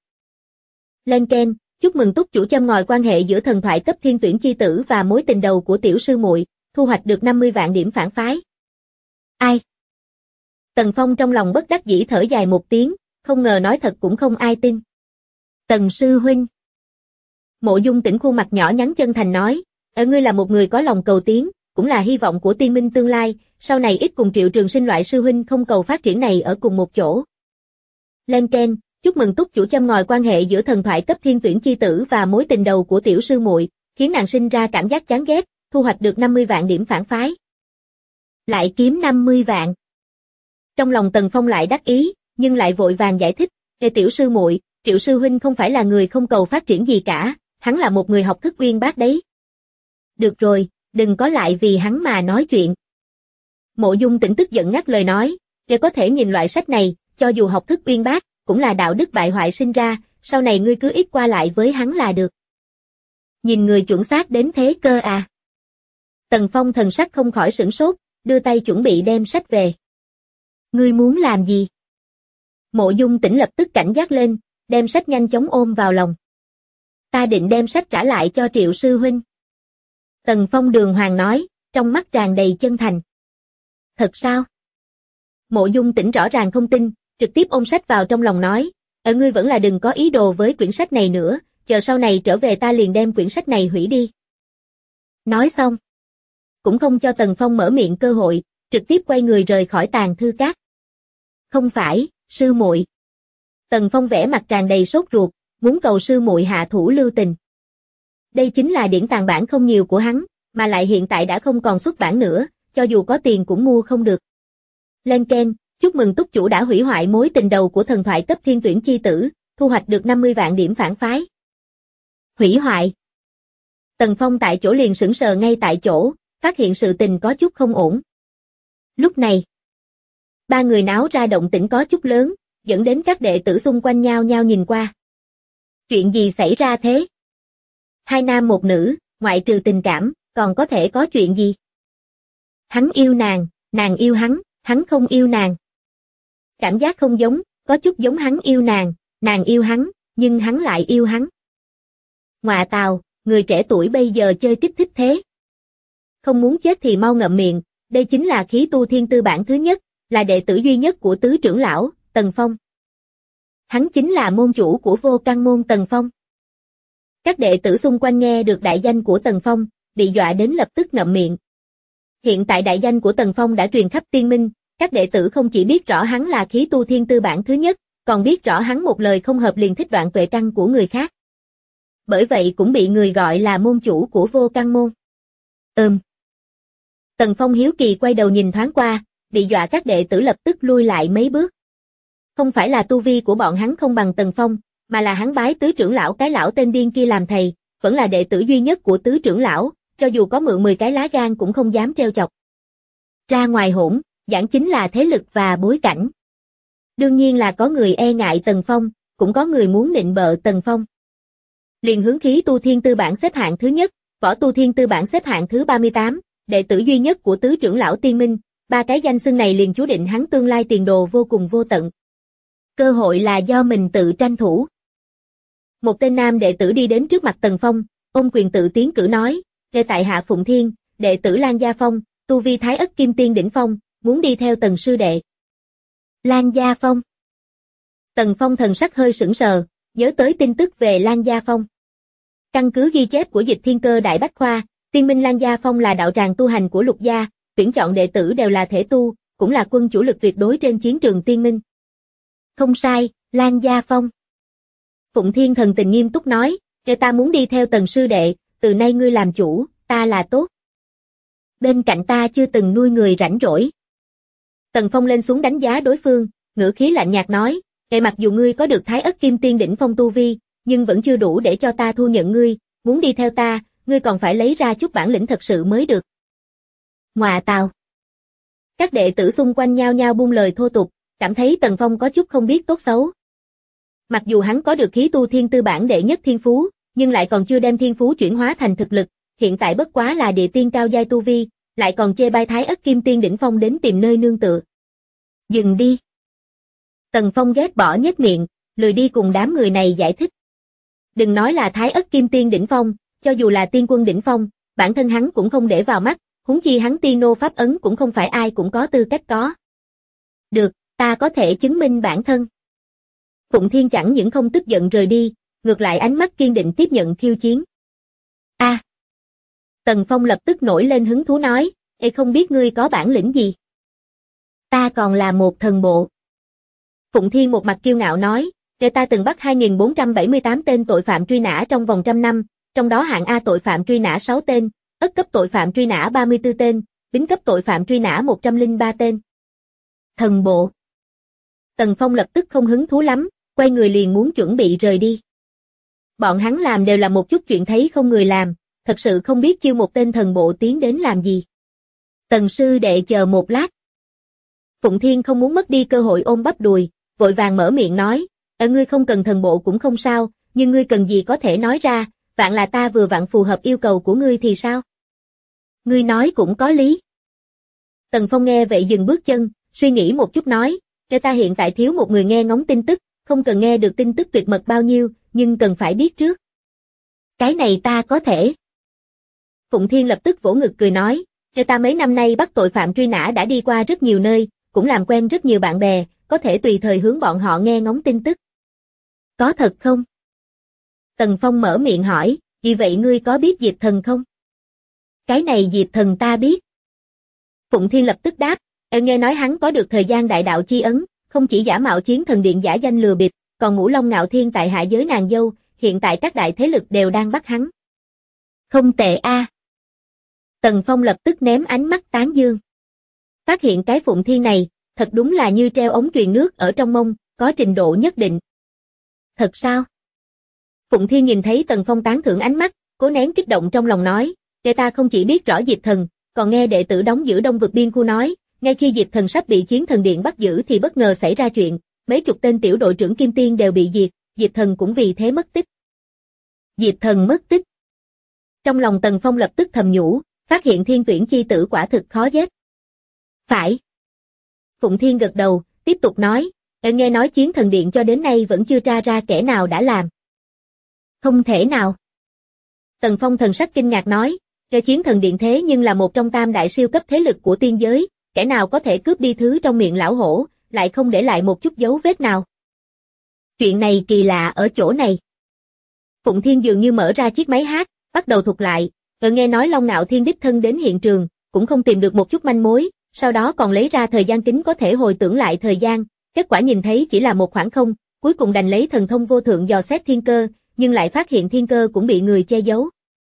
Lên Ken, chúc mừng túc chủ châm ngòi quan hệ giữa thần thoại cấp thiên tuyển chi tử và mối tình đầu của tiểu sư muội, thu hoạch được 50 vạn điểm phản phái. Ai? Tần Phong trong lòng bất đắc dĩ thở dài một tiếng, không ngờ nói thật cũng không ai tin. Tần sư huynh. Mộ Dung Tĩnh khuôn mặt nhỏ nhắn chân thành nói, ngươi là một người có lòng cầu tiến, cũng là hy vọng của tiên minh tương lai, sau này ít cùng Triệu Trường Sinh loại sư huynh không cầu phát triển này ở cùng một chỗ. Lên Ken, chúc mừng túc chủ châm ngòi quan hệ giữa thần thoại cấp thiên tuyển chi tử và mối tình đầu của tiểu sư muội, khiến nàng sinh ra cảm giác chán ghét, thu hoạch được 50 vạn điểm phản phái. Lại kiếm 50 vạn. Trong lòng Tần Phong lại đắc ý, nhưng lại vội vàng giải thích, tiểu sư muội, Triệu sư huynh không phải là người không cầu phát triển gì cả, hắn là một người học thức uyên bác đấy. Được rồi, đừng có lại vì hắn mà nói chuyện. Mộ Dung Tĩnh tức giận ngắt lời nói, để có thể nhìn loại sách này, cho dù học thức uyên bác, cũng là đạo đức bại hoại sinh ra, sau này ngươi cứ ít qua lại với hắn là được. Nhìn người chuẩn xác đến thế cơ à? Tần Phong thần sắc không khỏi sửng sốt, đưa tay chuẩn bị đem sách về. Ngươi muốn làm gì? Mộ Dung Tĩnh lập tức cảnh giác lên, đem sách nhanh chóng ôm vào lòng. Ta định đem sách trả lại cho Triệu sư huynh. Tần Phong đường hoàng nói, trong mắt tràn đầy chân thành. Thật sao? Mộ Dung Tĩnh rõ ràng không tin, trực tiếp ôm sách vào trong lòng nói, ngươi vẫn là đừng có ý đồ với quyển sách này nữa, chờ sau này trở về ta liền đem quyển sách này hủy đi. Nói xong, cũng không cho Tần Phong mở miệng cơ hội, trực tiếp quay người rời khỏi Tàng Thư Các. Không phải, sư muội. Tần Phong vẻ mặt tràn đầy sốt ruột, muốn cầu sư muội hạ thủ lưu tình. Đây chính là điển tàng bản không nhiều của hắn, mà lại hiện tại đã không còn xuất bản nữa, cho dù có tiền cũng mua không được. Lên keng, chúc mừng túc chủ đã hủy hoại mối tình đầu của thần thoại cấp thiên tuyển chi tử, thu hoạch được 50 vạn điểm phản phái. Hủy hoại. Tần Phong tại chỗ liền sững sờ ngay tại chỗ, phát hiện sự tình có chút không ổn. Lúc này, ba người náo ra động tĩnh có chút lớn, dẫn đến các đệ tử xung quanh nhao nhao nhìn qua. Chuyện gì xảy ra thế? Hai nam một nữ, ngoại trừ tình cảm, còn có thể có chuyện gì? Hắn yêu nàng yêu hắn không yêu nàng. Cảm giác không giống, có chút giống hắn yêu nàng yêu hắn, nhưng hắn lại yêu hắn. Ngoạ tào, người trẻ tuổi bây giờ chơi tiếp thích thế. Không muốn chết thì mau ngậm miệng, đây chính là khí tu thiên tư bản thứ nhất, là đệ tử duy nhất của tứ trưởng lão, Tần Phong. Hắn chính là môn chủ của vô căn môn Tần Phong. Các đệ tử xung quanh nghe được đại danh của Tần Phong, bị dọa đến lập tức ngậm miệng. Hiện tại đại danh của Tần Phong đã truyền khắp Tiên Minh, các đệ tử không chỉ biết rõ hắn là khí tu thiên tư bản thứ nhất, còn biết rõ hắn một lời không hợp liền thích đoạn tuệ căn của người khác. Bởi vậy cũng bị người gọi là môn chủ của vô căn môn. Tần Phong hiếu kỳ quay đầu nhìn thoáng qua, bị dọa các đệ tử lập tức lui lại mấy bước. Không phải là tu vi của bọn hắn không bằng Tần Phong, mà là hắn bái tứ trưởng lão cái lão tên điên kia làm thầy, vẫn là đệ tử duy nhất của tứ trưởng lão, cho dù có mượn 10 cái lá gan cũng không dám trêu chọc. Ra ngoài hỗn, giảng chính là thế lực và bối cảnh. Đương nhiên là có người e ngại Tần Phong, cũng có người muốn nịnh bợ Tần Phong. Liền hướng khí tu thiên tư bản xếp hạng thứ nhất, võ tu thiên tư bản xếp hạng thứ 38, đệ tử duy nhất của tứ trưởng lão Tiên Minh, ba cái danh xưng này liền chú định hắn tương lai tiền đồ vô cùng vô tận. Cơ hội là do mình tự tranh thủ. Một tên nam đệ tử đi đến trước mặt Tần Phong, ôm quyền tự tiến cử nói, nghe tại hạ Phụng Thiên, đệ tử Lan Gia Phong, tu vi Thái Ất Kim Tiên đỉnh phong, muốn đi theo Tần sư đệ. Lan Gia Phong. Tần Phong thần sắc hơi sững sờ, nhớ tới tin tức về Lan Gia Phong. Căn cứ ghi chép của Dịch Thiên Cơ Đại Bách Khoa, Tiên Minh Lan Gia Phong là đạo tràng tu hành của Lục gia, tuyển chọn đệ tử đều là thể tu, cũng là quân chủ lực tuyệt đối trên chiến trường Tiên Minh. Không sai, Lan Gia Phong. Phụng Thiên thần tình nghiêm túc nói, "Kẻ ta muốn đi theo Tần sư đệ, từ nay ngươi làm chủ, ta là tốt. Bên cạnh ta chưa từng nuôi người rảnh rỗi." Tần Phong lên xuống đánh giá đối phương, ngữ khí lạnh nhạt nói, mặc dù ngươi có được Thái Ất Kim Tiên đỉnh phong tu vi, nhưng vẫn chưa đủ để cho ta thu nhận ngươi, muốn đi theo ta, ngươi còn phải lấy ra chút bản lĩnh thật sự mới được." Ngoạ tào. Các đệ tử xung quanh nhao nhao buông lời thô tục, cảm thấy Tần Phong có chút không biết tốt xấu. Mặc dù hắn có được khí tu thiên tư bản đệ nhất thiên phú, nhưng lại còn chưa đem thiên phú chuyển hóa thành thực lực, hiện tại bất quá là địa tiên cao giai tu vi, lại còn chê bai Thái Ất Kim Tiên đỉnh phong đến tìm nơi nương tựa. Dừng đi. Tần Phong ghét bỏ nhếch miệng, lười đi cùng đám người này giải thích. Đừng nói là Thái Ất Kim Tiên đỉnh phong, cho dù là tiên quân đỉnh phong, bản thân hắn cũng không để vào mắt, huống chi hắn tiên nô pháp ấn cũng không phải ai cũng có tư cách có. Được, ta có thể chứng minh bản thân. Phụng Thiên chẳng những không tức giận rời đi, ngược lại ánh mắt kiên định tiếp nhận khiêu chiến. Tần Phong lập tức nổi lên hứng thú nói, không biết ngươi có bản lĩnh gì? Ta còn là một thần bộ. Phụng Thiên một mặt kiêu ngạo nói, ta từng bắt 2478 tên tội phạm truy nã trong vòng 100 năm, trong đó hạng A tội phạm truy nã 6 tên, ất cấp tội phạm truy nã 34 tên, bính cấp tội phạm truy nã 103 tên. Thần bộ. Tần Phong lập tức không hứng thú lắm, quay người liền muốn chuẩn bị rời đi. Bọn hắn làm đều là một chút chuyện thấy không người làm, thật sự không biết chiêu một tên thần bộ tiến đến làm gì. Tần sư đệ chờ một lát. Phụng Thiên không muốn mất đi cơ hội ôm bắp đùi, vội vàng mở miệng nói, Ngươi không cần thần bộ cũng không sao, nhưng ngươi cần gì có thể nói ra, vạn là ta vừa vặn phù hợp yêu cầu của ngươi thì sao? Ngươi nói cũng có lý. Tần Phong nghe vậy dừng bước chân, suy nghĩ một chút nói, ta hiện tại thiếu một người nghe ngóng tin tức, không cần nghe được tin tức tuyệt mật bao nhiêu, nhưng cần phải biết trước. Cái này ta có thể. Phụng Thiên lập tức vỗ ngực cười nói, ta mấy năm nay bắt tội phạm truy nã đã đi qua rất nhiều nơi, cũng làm quen rất nhiều bạn bè, có thể tùy thời hướng bọn họ nghe ngóng tin tức. Có thật không? Tần Phong mở miệng hỏi, vì vậy ngươi có biết Diệp Thần không? Cái này Diệp Thần ta biết. Phụng Thiên lập tức đáp, nghe nói hắn có được thời gian đại đạo chi ấn, không chỉ giả mạo Chiến Thần Điện giả danh lừa bịp, còn Ngũ Long Ngạo Thiên tại hạ giới nàng dâu, hiện tại các đại thế lực đều đang bắt hắn. Không tệ a. Tần Phong lập tức ném ánh mắt tán dương. Phát hiện cái Phụng Thiên này, thật đúng là như treo ống truyền nước ở trong mông, có trình độ nhất định. Thật sao? Phụng Thiên nhìn thấy Tần Phong tán thưởng ánh mắt, cố nén kích động trong lòng nói, ta không chỉ biết rõ Diệp Thần, còn nghe đệ tử đóng giữ Đông Vực Biên Khu nói, ngay khi Diệp Thần sắp bị Chiến Thần Điện bắt giữ thì bất ngờ xảy ra chuyện, mấy chục tên tiểu đội trưởng Kim Tiên đều bị diệt, Diệp Thần cũng vì thế mất tích. Diệp Thần mất tích. Trong lòng Tần Phong lập tức thầm nhủ, phát hiện Thiên Tuyển chi tử quả thực khó giết. Phải. Phụng Thiên gật đầu, tiếp tục nói, nghe nói Chiến Thần Điện cho đến nay vẫn chưa tra ra kẻ nào đã làm. Không thể nào. Tần Phong thần sắc kinh ngạc nói, Chiến Thần Điện thế nhưng là một trong tam đại siêu cấp thế lực của tiên giới, kẻ nào có thể cướp đi thứ trong miệng lão hổ, lại không để lại một chút dấu vết nào. Chuyện này kỳ lạ ở chỗ này. Phụng Thiên dường như mở ra chiếc máy hát, bắt đầu thuật lại, nghe nói Long Ngạo Thiên đích thân đến hiện trường, cũng không tìm được một chút manh mối, sau đó còn lấy ra thời gian kính có thể hồi tưởng lại thời gian, kết quả nhìn thấy chỉ là một khoảng không, cuối cùng đành lấy thần thông vô thượng dò xét thiên cơ, nhưng lại phát hiện thiên cơ cũng bị người che giấu.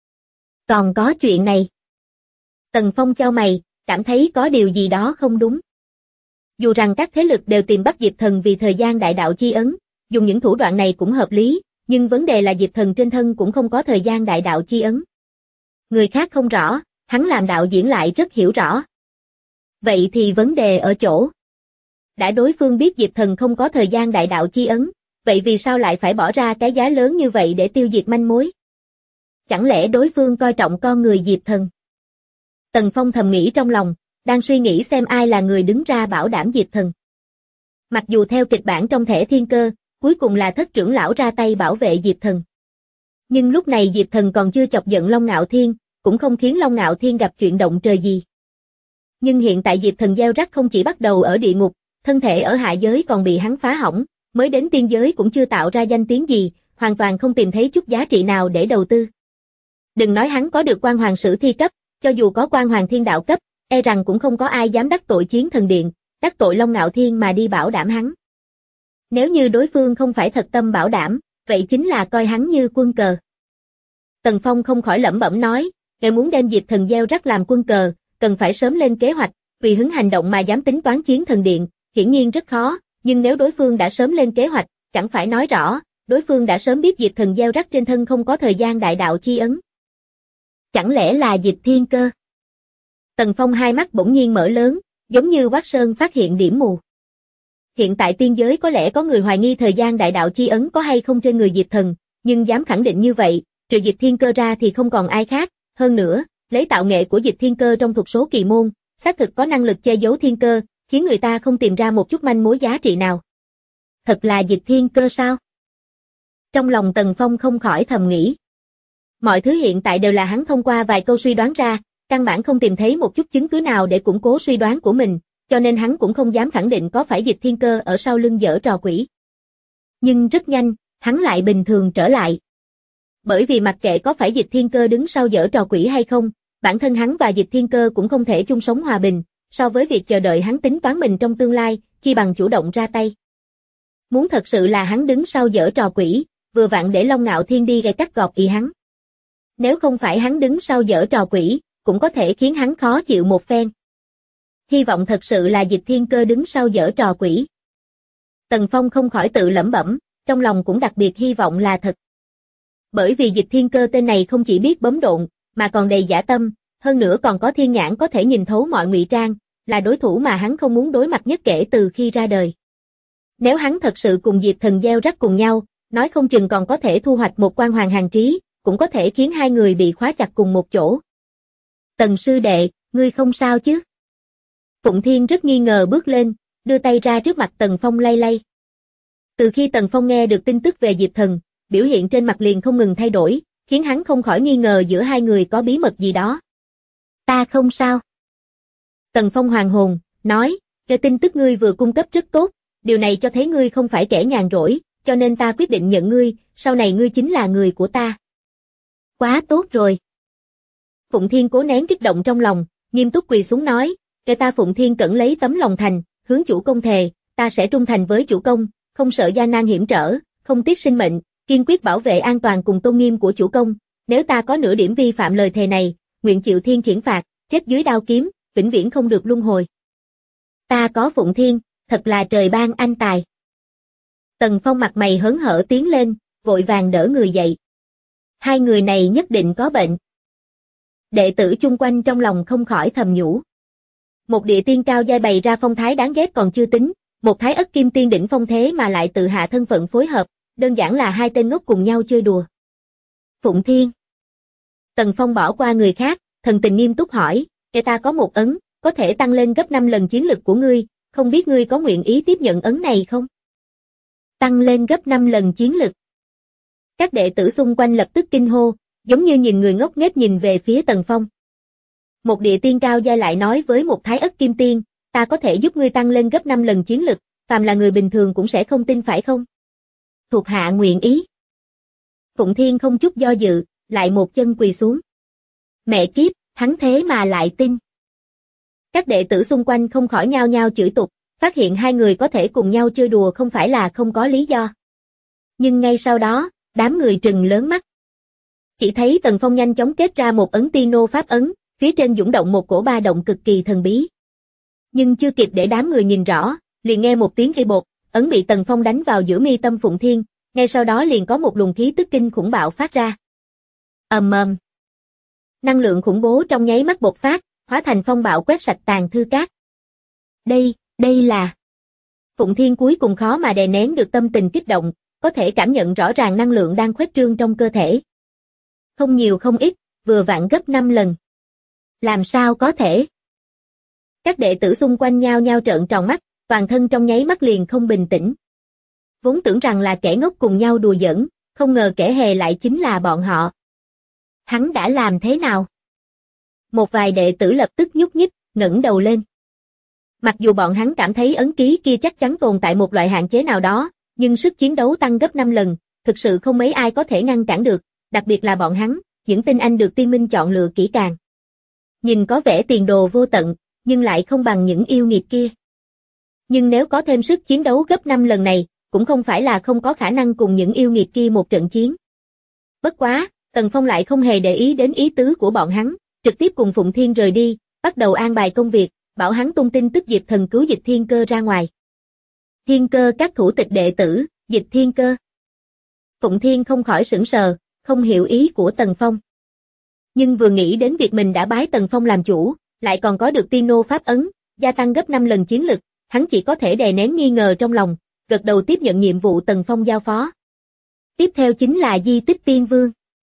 Còn có chuyện này. Tần Phong chau mày, cảm thấy có điều gì đó không đúng. Dù rằng các thế lực đều tìm bắt Diệp Thần vì thời gian đại đạo chi ấn, dùng những thủ đoạn này cũng hợp lý, nhưng vấn đề là Diệp Thần trên thân cũng không có thời gian đại đạo chi ấn. Người khác không rõ, hắn làm đạo diễn lại rất hiểu rõ. Vậy thì vấn đề ở chỗ. Đã đối phương biết Diệp Thần không có thời gian đại đạo chi ấn, vậy vì sao lại phải bỏ ra cái giá lớn như vậy để tiêu diệt manh mối? Chẳng lẽ đối phương coi trọng con người Diệp Thần? Tần Phong thầm nghĩ trong lòng, đang suy nghĩ xem ai là người đứng ra bảo đảm Diệp Thần. Mặc dù theo kịch bản trong thẻ thiên cơ, cuối cùng là Thất trưởng lão ra tay bảo vệ Diệp Thần. Nhưng lúc này Diệp Thần còn chưa chọc giận Long Ngạo Thiên, cũng không khiến Long Ngạo Thiên gặp chuyện động trời gì. Nhưng hiện tại Diệp Thần gieo rắc không chỉ bắt đầu ở địa ngục, thân thể ở hạ giới còn bị hắn phá hỏng, mới đến tiên giới cũng chưa tạo ra danh tiếng gì, hoàn toàn không tìm thấy chút giá trị nào để đầu tư. Đừng nói hắn có được quan hoàng sử thi cấp, cho dù có quan hoàng thiên đạo cấp, e rằng cũng không có ai dám đắc tội Chiến Thần Điện, đắc tội Long Ngạo Thiên mà đi bảo đảm hắn. Nếu như đối phương không phải thật tâm bảo đảm, vậy chính là coi hắn như quân cờ. Tần Phong không khỏi lẩm bẩm nói, người muốn đem Diệp Thần gieo rắc làm quân cờ, cần phải sớm lên kế hoạch, vì hứng hành động mà dám tính toán Chiến Thần Điện, hiển nhiên rất khó, nhưng nếu đối phương đã sớm lên kế hoạch, chẳng phải nói rõ, đối phương đã sớm biết Diệp Thần gieo rắc trên thân không có thời gian đại đạo chi ấn. Chẳng lẽ là Dịch Thiên Cơ? Tần Phong hai mắt bỗng nhiên mở lớn, giống như Quát Sơn phát hiện điểm mù. Hiện tại tiên giới có lẽ có người hoài nghi thời gian đại đạo chi ấn có hay không trên người Diệp Thần, nhưng dám khẳng định như vậy, trừ Dịch Thiên Cơ ra thì không còn ai khác, hơn nữa, lấy tạo nghệ của Dịch Thiên Cơ trong thuật số kỳ môn, xác thực có năng lực che giấu thiên cơ, khiến người ta không tìm ra một chút manh mối giá trị nào. Thật là Dịch Thiên Cơ sao? Trong lòng Tần Phong không khỏi thầm nghĩ. Mọi thứ hiện tại đều là hắn thông qua vài câu suy đoán ra, căn bản không tìm thấy một chút chứng cứ nào để củng cố suy đoán của mình, cho nên hắn cũng không dám khẳng định có phải Dịch Thiên Cơ ở sau lưng giở trò quỷ. Nhưng rất nhanh, hắn lại bình thường trở lại. Bởi vì mặc kệ có phải Dịch Thiên Cơ đứng sau giở trò quỷ hay không, bản thân hắn và Dịch Thiên Cơ cũng không thể chung sống hòa bình, so với việc chờ đợi hắn tính toán mình trong tương lai, chi bằng chủ động ra tay. Muốn thật sự là hắn đứng sau giở trò quỷ, vừa vặn để Long Ngạo Thiên đi gây cắt gọt ý hắn. Nếu không phải hắn đứng sau giở trò quỷ, cũng có thể khiến hắn khó chịu một phen. Hy vọng thật sự là Dịch Thiên Cơ đứng sau giở trò quỷ. Tần Phong không khỏi tự lẩm bẩm, trong lòng cũng đặc biệt hy vọng là thật. Bởi vì Dịch Thiên Cơ tên này không chỉ biết bấm độn, mà còn đầy dã tâm, hơn nữa còn có thiên nhãn có thể nhìn thấu mọi ngụy trang, là đối thủ mà hắn không muốn đối mặt nhất kể từ khi ra đời. Nếu hắn thật sự cùng Diệp Thần gieo rắc cùng nhau, nói không chừng còn có thể thu hoạch một quan hoàng hàng trí, cũng có thể khiến hai người bị khóa chặt cùng một chỗ. Tần sư đệ, ngươi không sao chứ? Phụng Thiên rất nghi ngờ bước lên, đưa tay ra trước mặt Tần Phong lay lay. Từ khi Tần Phong nghe được tin tức về Diệp Thần, biểu hiện trên mặt liền không ngừng thay đổi, khiến hắn không khỏi nghi ngờ giữa hai người có bí mật gì đó. Ta không sao. Tần Phong hoàn hồn, nói, cái tin tức ngươi vừa cung cấp rất tốt, điều này cho thấy ngươi không phải kẻ nhàn rỗi, cho nên ta quyết định nhận ngươi, sau này ngươi chính là người của ta. Quá tốt rồi. Phụng Thiên cố nén kích động trong lòng, nghiêm túc quỳ xuống nói, kẻ ta Phụng Thiên cẩn lấy tấm lòng thành, hướng chủ công thề, ta sẽ trung thành với chủ công, không sợ gian nan hiểm trở, không tiếc sinh mệnh, kiên quyết bảo vệ an toàn cùng tôn nghiêm của chủ công, nếu ta có nửa điểm vi phạm lời thề này, nguyện chịu thiên khiển phạt, chết dưới đao kiếm, vĩnh viễn không được luân hồi. Ta có Phụng Thiên, thật là trời ban anh tài. Tần Phong mặt mày hớn hở tiến lên, vội vàng đỡ người dậy. Hai người này nhất định có bệnh. Đệ tử chung quanh trong lòng không khỏi thầm nhủ. Một địa tiên cao giai bày ra phong thái đáng ghét còn chưa tính, một thái ất kim tiên đỉnh phong thế mà lại tự hạ thân phận phối hợp, đơn giản là hai tên ngốc cùng nhau chơi đùa. Phụng Thiên. Tần Phong bỏ qua người khác, thần tình nghiêm túc hỏi, ta có một ấn, có thể tăng lên gấp 5 lần chiến lực của ngươi, không biết ngươi có nguyện ý tiếp nhận ấn này không? Tăng lên gấp 5 lần chiến lực. Các đệ tử xung quanh lập tức kinh hô, giống như nhìn người ngốc nghếch nhìn về phía Tần Phong. Một địa tiên cao giai lại nói với một thái ất kim tiên, ta có thể giúp ngươi tăng lên gấp 5 lần chiến lực, phàm là người bình thường cũng sẽ không tin phải không? Thuộc hạ nguyện ý. Phụng Thiên không chút do dự, lại một chân quỳ xuống. Mẹ kiếp, hắn thế mà lại tin. Các đệ tử xung quanh không khỏi nhao nhao chửi tục, phát hiện hai người có thể cùng nhau chơi đùa không phải là không có lý do. Nhưng ngay sau đó, đám người trừng lớn mắt. Chỉ thấy Tần Phong nhanh chóng kết ra một ấn Tino pháp ấn, phía trên dũng động một cổ ba động cực kỳ thần bí. Nhưng chưa kịp để đám người nhìn rõ, liền nghe một tiếng cây bột, ấn bị Tần Phong đánh vào giữa mi tâm Phụng Thiên, ngay sau đó liền có một luồng khí tức kinh khủng bạo phát ra. Ầm ầm. Năng lượng khủng bố trong nháy mắt bộc phát, hóa thành phong bạo quét sạch tàn thư cát. Đây là... Phụng Thiên cuối cùng khó mà đè nén được tâm tình kích động, có thể cảm nhận rõ ràng năng lượng đang khuếch trương trong cơ thể. Không nhiều không ít, vừa vặn gấp 5 lần. Làm sao có thể? Các đệ tử xung quanh nhao nhao trợn tròn mắt, toàn thân trong nháy mắt liền không bình tĩnh. Vốn tưởng rằng là kẻ ngốc cùng nhau đùa giỡn, không ngờ kẻ hề lại chính là bọn họ. Hắn đã làm thế nào? Một vài đệ tử lập tức nhúc nhích, ngẩng đầu lên. Mặc dù bọn hắn cảm thấy ấn ký kia chắc chắn tồn tại một loại hạn chế nào đó, nhưng sức chiến đấu tăng gấp 5 lần, thực sự không mấy ai có thể ngăn cản được, đặc biệt là bọn hắn, những tinh anh được tiên minh chọn lựa kỹ càng. Nhìn có vẻ tiền đồ vô tận, nhưng lại không bằng những yêu nghiệt kia. Nhưng nếu có thêm sức chiến đấu gấp 5 lần này, cũng không phải là không có khả năng cùng những yêu nghiệt kia một trận chiến. Bất quá, Tần Phong lại không hề để ý đến ý tứ của bọn hắn, trực tiếp cùng Phụng Thiên rời đi, bắt đầu an bài công việc, bảo hắn tung tin tức Diệp Thần cứu Dịch Thiên Cơ ra ngoài. Thiên Cơ các thủ tịch đệ tử, Dịch Thiên Cơ. Phụng Thiên không khỏi sửng sờ, không hiểu ý của Tần Phong. Nhưng vừa nghĩ đến việc mình đã bái Tần Phong làm chủ, lại còn có được Tino pháp ấn, gia tăng gấp 5 lần chiến lực, hắn chỉ có thể đè nén nghi ngờ trong lòng, gật đầu tiếp nhận nhiệm vụ Tần Phong giao phó. Tiếp theo chính là Di Tích Tiên Vương.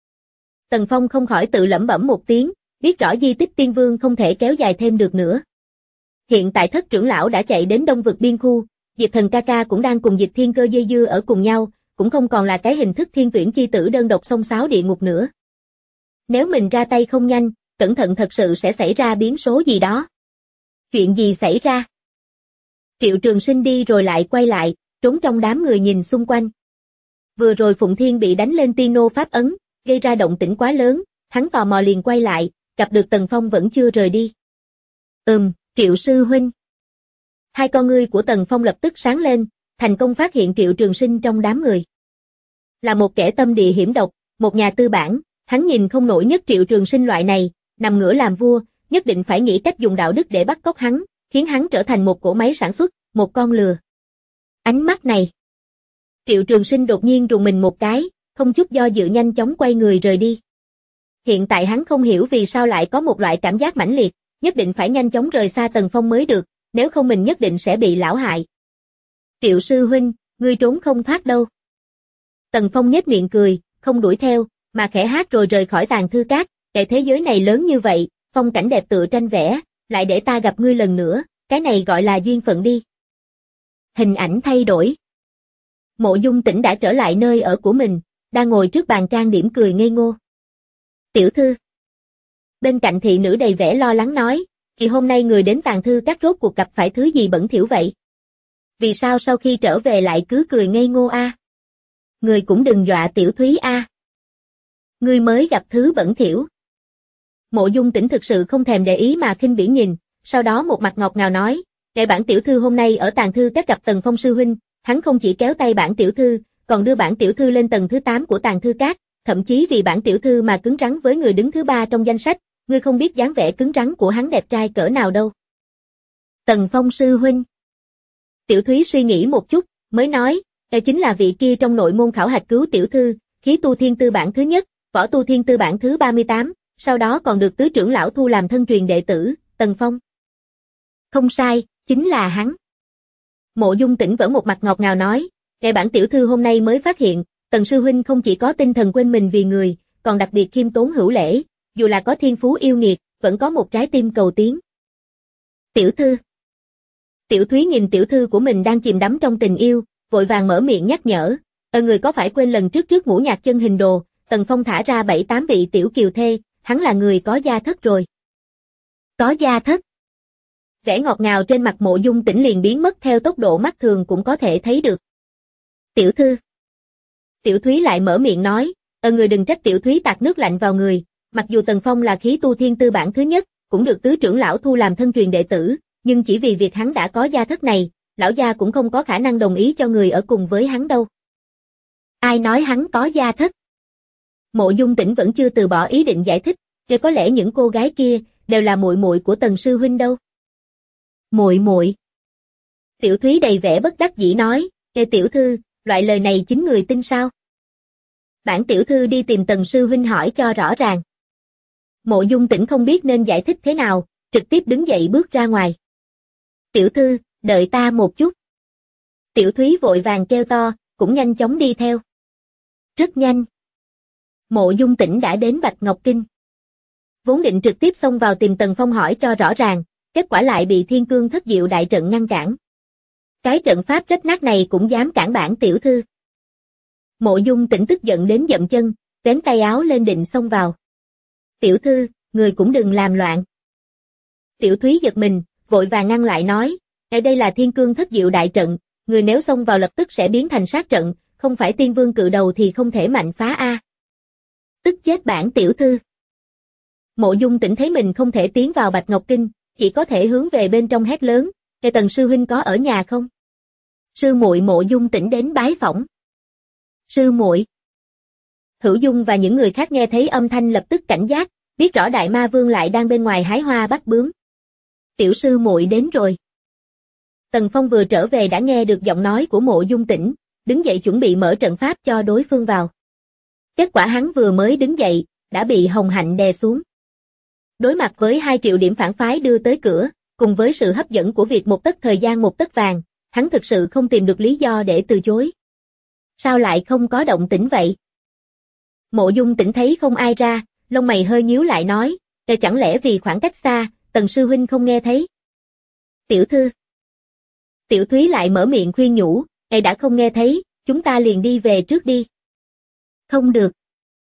Tần Phong không khỏi tự lẩm bẩm một tiếng, biết rõ Di Tích Tiên Vương không thể kéo dài thêm được nữa. Hiện tại Thất trưởng lão đã chạy đến Đông vực biên khu, Diệp Thần ca ca cũng đang cùng Dịch Thiên Cơ dây dưa ở cùng nhau, cũng không còn là cái hình thức thiên tuyển chi tử đơn độc xông xáo địa ngục nữa. Nếu mình ra tay không nhanh, cẩn thận thật sự sẽ xảy ra biến số gì đó. Chuyện gì xảy ra? Triệu Trường Sinh đi rồi lại quay lại, trốn trong đám người nhìn xung quanh. Vừa rồi Phụng Thiên bị đánh lên Tino pháp ấn, gây ra động tĩnh quá lớn, hắn tò mò liền quay lại, gặp được Tần Phong vẫn chưa rời đi. Triệu sư huynh. Hai con ngươi của Tần Phong lập tức sáng lên, thành công phát hiện Triệu Trường Sinh trong đám người. Là một kẻ tâm địa hiểm độc, một nhà tư bản, hắn nhìn không nổi nhất Triệu Trường Sinh loại này, nằm ngửa làm vua, nhất định phải nghĩ cách dùng đạo đức để bắt cóc hắn, khiến hắn trở thành một cỗ máy sản xuất, một con lừa. Ánh mắt này. Triệu Trường Sinh đột nhiên rùng mình một cái, không chút do dự nhanh chóng quay người rời đi. Hiện tại hắn không hiểu vì sao lại có một loại cảm giác mãnh liệt, nhất định phải nhanh chóng rời xa Tần Phong mới được, nếu không mình nhất định sẽ bị lão hại. Triệu sư huynh, ngươi trốn không thoát đâu. Tần Phong nhếch miệng cười, không đuổi theo, mà khẽ hát rồi rời khỏi Tàng Thư Các. Cái thế giới này lớn như vậy, phong cảnh đẹp tựa tranh vẽ, lại để ta gặp ngươi lần nữa, cái này gọi là duyên phận đi. Hình ảnh thay đổi. Mộ Dung Tĩnh đã trở lại nơi ở của mình, đang ngồi trước bàn trang điểm cười ngây ngô. Tiểu thư. Bên cạnh thị nữ đầy vẻ lo lắng nói, thì hôm nay người đến Tàng Thư Các rốt cuộc gặp phải thứ gì bẩn thỉu vậy? Vì sao sau khi trở về lại cứ cười ngây ngô a? Người cũng đừng dọa Tiểu Thúy a. Ngươi mới gặp thứ bẩn thỉu. Mộ Dung Tĩnh thực sự không thèm để ý mà khinh bỉ nhìn, sau đó một mặt ngọt ngào nói, "Kệ bản tiểu thư hôm nay ở Tàng Thư Các gặp Tần Phong sư huynh, hắn không chỉ kéo tay bản tiểu thư, còn đưa bản tiểu thư lên tầng thứ 8 của Tàng Thư Các, thậm chí vì bản tiểu thư mà cứng rắn với người đứng thứ 3 trong danh sách, ngươi không biết dáng vẻ cứng rắn của hắn đẹp trai cỡ nào đâu." Tần Phong sư huynh. Tiểu Thúy suy nghĩ một chút, mới nói, chính là vị kia trong nội môn khảo hạch cứu tiểu thư, khí tu thiên tư bản thứ nhất, võ tu thiên tư bản thứ 38, sau đó còn được tứ trưởng lão thu làm thân truyền đệ tử, Tần Phong. Không sai, chính là hắn. Mộ Dung Tĩnh vẫn một mặt ngọt ngào nói, bản tiểu thư hôm nay mới phát hiện, Tần sư huynh không chỉ có tinh thần quên mình vì người, còn đặc biệt khiêm tốn hữu lễ, dù là có thiên phú yêu nghiệt, vẫn có một trái tim cầu tiến. Tiểu thư. Tiểu Thúy nhìn tiểu thư của mình đang chìm đắm trong tình yêu, vội vàng mở miệng nhắc nhở, người có phải quên lần trước ngũ nhạc chân hình đồ, Tần Phong thả ra 7-8 vị tiểu kiều thê, hắn là người có gia thất rồi. Có gia thất. Vẻ ngọt ngào trên mặt Mộ Dung Tĩnh liền biến mất theo tốc độ mắt thường cũng có thể thấy được. Tiểu thư. Tiểu Thúy lại mở miệng nói, người đừng trách Tiểu Thúy tạt nước lạnh vào người, mặc dù Tần Phong là khí tu thiên tư bản thứ nhất, cũng được tứ trưởng lão thu làm thân truyền đệ tử, nhưng chỉ vì việc hắn đã có gia thất này, lão gia cũng không có khả năng đồng ý cho người ở cùng với hắn đâu. Ai nói hắn có gia thất? Mộ Dung Tĩnh vẫn chưa từ bỏ ý định giải thích, có lẽ những cô gái kia đều là muội muội của Tần sư huynh đâu. Muội muội. Tiểu Thúy đầy vẻ bất đắc dĩ nói, tiểu thư, loại lời này chính người tin sao? Bản tiểu thư đi tìm Tần sư huynh hỏi cho rõ ràng. Mộ Dung Tĩnh không biết nên giải thích thế nào, trực tiếp đứng dậy bước ra ngoài. Tiểu thư, đợi ta một chút. Tiểu Thúy vội vàng kêu to, cũng nhanh chóng đi theo. Rất nhanh. Mộ Dung Tĩnh đã đến Bạch Ngọc Kinh. Vốn định trực tiếp xông vào tìm Tần Phong hỏi cho rõ ràng, kết quả lại bị Thiên Cương Thất Diệu đại trận ngăn cản. Cái trận pháp rách nát này cũng dám cản bản tiểu thư. Mộ Dung Tĩnh tức giận đến dậm chân, vén tay áo lên định xông vào. Tiểu thư, người cũng đừng làm loạn. Tiểu Thúy giật mình, vội vàng ngăn lại nói, đây là Thiên Cương Thất Diệu đại trận, người nếu xông vào lập tức sẽ biến thành sát trận, không phải tiên vương cự đầu thì không thể mạnh phá a. Tức chết bản tiểu thư. Mộ Dung Tĩnh thấy mình không thể tiến vào Bạch Ngọc Kinh, chỉ có thể hướng về bên trong hét lớn, Tần sư huynh có ở nhà không? Sư muội Mộ Dung Tĩnh đến bái phỏng. Sư muội. Hữu Dung và những người khác nghe thấy âm thanh lập tức cảnh giác, biết rõ Đại Ma Vương lại đang bên ngoài hái hoa bắt bướm. Tiểu sư muội đến rồi. Tần Phong vừa trở về đã nghe được giọng nói của Mộ Dung Tĩnh, đứng dậy chuẩn bị mở trận pháp cho đối phương vào. Kết quả hắn vừa mới đứng dậy, đã bị Hồng Hạnh đè xuống. Đối mặt với 2 triệu điểm phản phái đưa tới cửa, cùng với sự hấp dẫn của việc một tấc thời gian một tấc vàng, hắn thực sự không tìm được lý do để từ chối. Sao lại không có động tĩnh vậy? Mộ Dung Tĩnh thấy không ai ra, lông mày hơi nhíu lại nói, chẳng lẽ vì khoảng cách xa, Tần sư huynh không nghe thấy? Tiểu thư. Tiểu Thúy lại mở miệng khuyên nhủ, đã không nghe thấy, chúng ta liền đi về trước đi. Không được.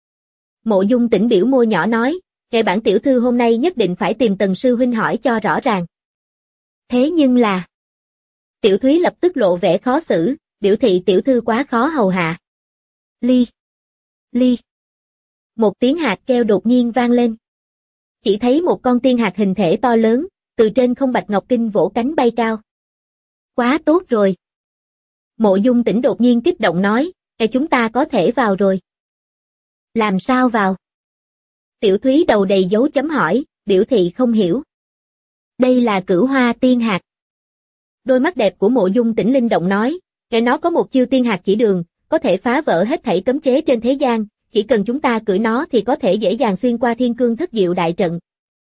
Mộ Dung Tĩnh biểu môi nhỏ nói, bản tiểu thư hôm nay nhất định phải tìm Tần sư huynh hỏi cho rõ ràng. Thế nhưng là... Tiểu Thúy lập tức lộ vẻ khó xử, biểu thị tiểu thư quá khó hầu hạ. Ly. Ly. Một tiếng hạt keo đột nhiên vang lên. Chỉ thấy một con tiên hạt hình thể to lớn, từ trên không Bạch Ngọc Kinh vỗ cánh bay cao. Quá tốt rồi. Mộ Dung Tĩnh đột nhiên kích động nói, chúng ta có thể vào rồi. Làm sao vào? Tiểu Thúy đầu đầy dấu chấm hỏi, biểu thị không hiểu. Đây là Cửu Hoa tiên hạt. Đôi mắt đẹp của Mộ Dung Tĩnh linh động nói, nó có một chiêu tiên hạt chỉ đường, có thể phá vỡ hết thảy cấm chế trên thế gian, chỉ cần chúng ta cưỡi nó thì có thể dễ dàng xuyên qua Thiên Cương Thất Diệu đại trận.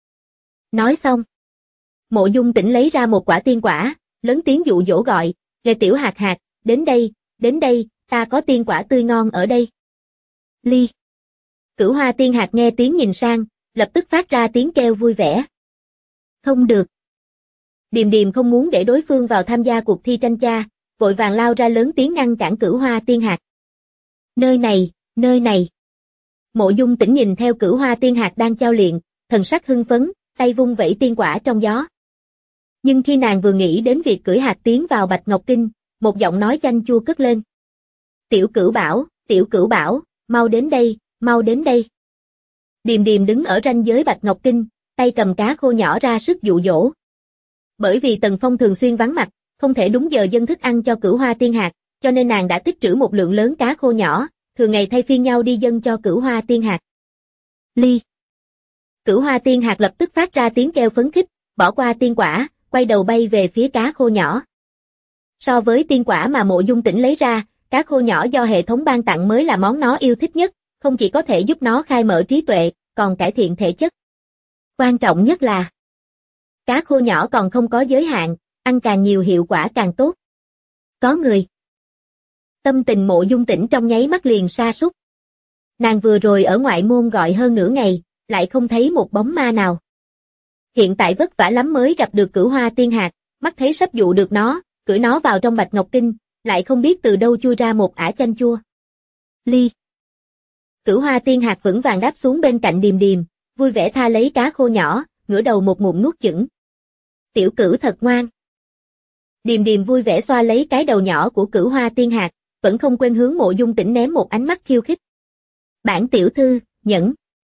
Nói xong, Mộ Dung Tĩnh lấy ra một quả tiên quả, lớn tiếng dụ dỗ gọi, tiểu hạt hạt, đến đây, ta có tiên quả tươi ngon ở đây. Ly. Cửu Hoa Tiên Hạc nghe tiếng nhìn sang, lập tức phát ra tiếng kêu vui vẻ. Không được. Điềm Điềm không muốn để đối phương vào tham gia cuộc thi tranh cha, vội vàng lao ra lớn tiếng ngăn cản Cửu Hoa Tiên Hạc. Nơi này. Mộ Dung Tĩnh nhìn theo Cửu Hoa Tiên Hạc đang chao luyện, thần sắc hưng phấn, tay vung vẩy tiên quả trong gió. Nhưng khi nàng vừa nghĩ đến việc cưỡi hạt tiến vào Bạch Ngọc Kinh, một giọng nói chanh chua cất lên. Tiểu Cửu Bảo, mau đến đây. Điềm Điềm đứng ở ranh giới Bạch Ngọc Kinh, tay cầm cá khô nhỏ ra sức dụ dỗ. Bởi vì Tần Phong thường xuyên vắng mặt, không thể đúng giờ dâng thức ăn cho Cửu Hoa Tiên Hạc, cho nên nàng đã tích trữ một lượng lớn cá khô nhỏ, thường ngày thay phiên nhau đi dâng cho Cửu Hoa Tiên Hạc. Ly. Cửu Hoa Tiên Hạc lập tức phát ra tiếng kêu phấn khích, bỏ qua tiên quả, quay đầu bay về phía cá khô nhỏ. So với tiên quả mà Mộ Dung Tĩnh lấy ra, cá khô nhỏ do hệ thống ban tặng mới là món nó yêu thích nhất, không chỉ có thể giúp nó khai mở trí tuệ, còn cải thiện thể chất. Quan trọng nhất là cá khô nhỏ còn không có giới hạn, ăn càng nhiều hiệu quả càng tốt. Có người. Tâm tình Mộ Dung Tĩnh trong nháy mắt liền sa sút. Nàng vừa rồi ở ngoại môn gọi hơn nửa ngày, lại không thấy một bóng ma nào. Hiện tại vất vả lắm mới gặp được Cửu Hoa Tiên Hạc, mắt thấy sắp dụ được nó, cưỡi nó vào trong Bạch Ngọc Kinh, lại không biết từ đâu chui ra một ả chanh chua. Ly. Cửu Hoa Tiên Hạc vững vàng đáp xuống bên cạnh Điềm Điềm, vui vẻ tha lấy cá khô nhỏ, ngửa đầu một ngụm nuốt chửng. Tiểu Cửu thật ngoan. Điềm Điềm vui vẻ xoa lấy cái đầu nhỏ của Cửu Hoa Tiên Hạc, vẫn không quên hướng Mộ Dung Tĩnh ném một ánh mắt khiêu khích. Bản tiểu thư, nhẫn.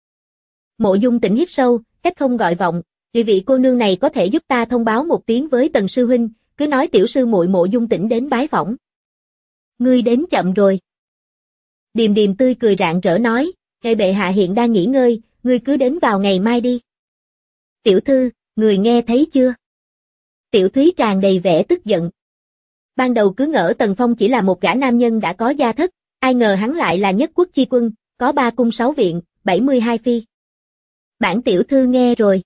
Mộ Dung Tĩnh hít sâu, cách không gọi vọng, vị cô nương này có thể giúp ta thông báo một tiếng với Tần sư huynh, cứ nói tiểu sư muội Mộ Dung Tĩnh đến bái phỏng. Ngươi đến chậm rồi. Điềm Điềm tươi cười rạng rỡ nói, ngài bệ hạ hiện đang nghỉ ngơi, ngươi cứ đến vào ngày mai đi. Tiểu thư, người nghe thấy chưa? Tiểu Thúy tràn đầy vẻ tức giận. Ban đầu cứ ngỡ Tần Phong chỉ là một gã nam nhân đã có gia thất, ai ngờ hắn lại là nhất quốc chi quân, có 3 cung 6 viện, 72 phi. Bản tiểu thư nghe rồi.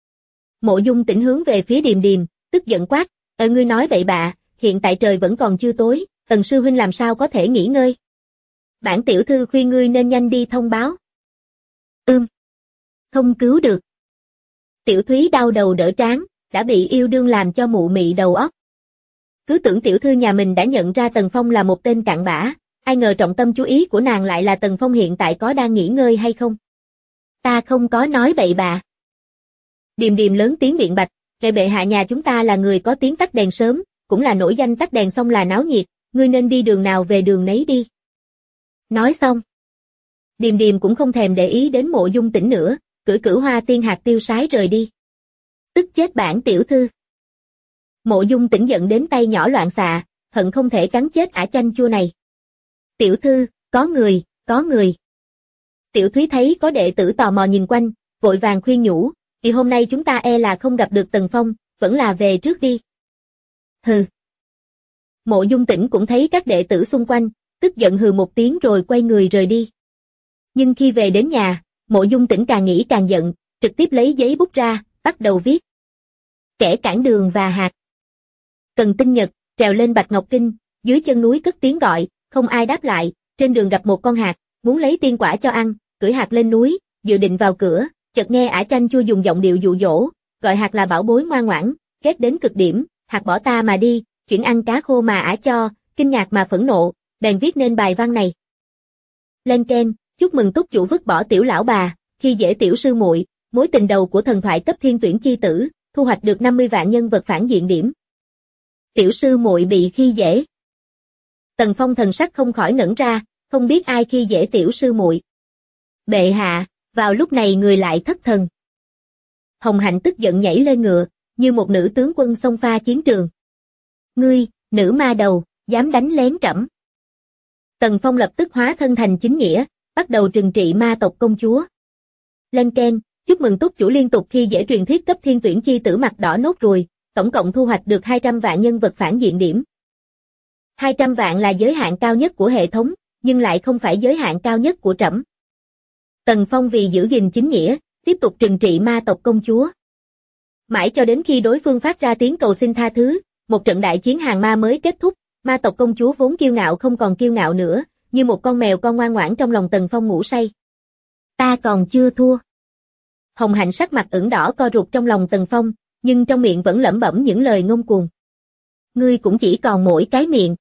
Mộ Dung Tĩnh hướng về phía Điềm Điềm, tức giận quát, ngươi nói bậy bạ, hiện tại trời vẫn còn chưa tối, Tần sư huynh làm sao có thể nghỉ ngơi? Bản tiểu thư khuyên ngươi nên nhanh đi thông báo. Không cứu được. Tiểu Thúy đau đầu đỡ trán, đã bị yêu đương làm cho mụ mị đầu óc. Cứ tưởng tiểu thư nhà mình đã nhận ra Tần Phong là một tên cặn bã, ai ngờ trọng tâm chú ý của nàng lại là Tần Phong hiện tại có đang nghỉ ngơi hay không. Ta không có nói bậy bạ. Điềm Điềm lớn tiếng biện bạch, ngài bệ hạ nhà chúng ta là người có tiếng tắt đèn sớm, cũng là nổi danh tắt đèn xong là náo nhiệt, ngươi nên đi đường nào về đường nấy đi. Nói xong, Điềm Điềm cũng không thèm để ý đến Mộ Dung Tĩnh nữa, cưỡi Cửu Hoa Tiên Hạc tiêu sái rời đi. Tức chết bản tiểu thư. Mộ Dung Tĩnh giận đến tay nhỏ loạn xạ, hận không thể cắn chết ả chanh chua này. Tiểu thư, có người. Tiểu Thúy thấy có đệ tử tò mò nhìn quanh, vội vàng khuyên nhủ, thì hôm nay chúng ta e là không gặp được Tần Phong, vẫn là về trước đi. Hừ. Mộ Dung Tĩnh cũng thấy các đệ tử xung quanh, tức giận hừ một tiếng rồi quay người rời đi. Nhưng khi về đến nhà, Mộ Dung Tĩnh càng nghĩ càng giận, trực tiếp lấy giấy bút ra, bắt đầu viết. Kẻ cản đường và hạt. Cần tinh nhật, trèo lên Bạch Ngọc Kinh, dưới chân núi cất tiếng gọi, không ai đáp lại, trên đường gặp một con hạt, muốn lấy tiên quả cho ăn, cưỡi hạt lên núi, dự định vào cửa, chợt nghe ả chanh chua dùng giọng điệu dụ dỗ, gọi hạt là bảo bối ngoan ngoãn, ghét đến cực điểm, hạt bỏ ta mà đi, chuyển ăn cá khô mà ả cho, kinh ngạc mà phẫn nộ, bèn viết nên bài văn này. Lên keng, chúc mừng túc chủ vứt bỏ tiểu lão bà, khi dễ tiểu sư muội, mối tình đầu của thần thoại cấp thiên tuyển chi tử, thu hoạch được 50 vạn nhân vật phản diện điểm. Tiểu sư muội bị khi dễ. Tần Phong thần sắc không khỏi ngẩn ra, không biết ai khi dễ tiểu sư muội. Bệ hạ, vào lúc này người lại thất thần. Hồng Hạnh tức giận nhảy lên ngựa, như một nữ tướng quân xông pha chiến trường. Ngươi, nữ ma đầu, dám đánh lén trẫm. Tần Phong lập tức hóa thân thành chính nghĩa, bắt đầu trừng trị ma tộc công chúa. Lên keng, chúc mừng túc chủ liên tục khi dễ truyền thuyết cấp thiên tuyển chi tử mặt đỏ nốt ruồi, tổng cộng thu hoạch được 200 vạn nhân vật phản diện điểm. 200 vạn là giới hạn cao nhất của hệ thống, nhưng lại không phải giới hạn cao nhất của trẫm. Tần Phong vì giữ gìn chính nghĩa, tiếp tục trừng trị ma tộc công chúa. Mãi cho đến khi đối phương phát ra tiếng cầu xin tha thứ, một trận đại chiến hàng ma mới kết thúc, Ma tộc công chúa vốn kiêu ngạo không còn kiêu ngạo nữa, như một con mèo con ngoan ngoãn trong lòng Tần Phong ngủ say. Ta còn chưa thua. Hồng Hạnh sắc mặt ửng đỏ co rụt trong lòng Tần Phong, nhưng trong miệng vẫn lẩm bẩm những lời ngông cuồng. Ngươi cũng chỉ còn mỗi cái miệng.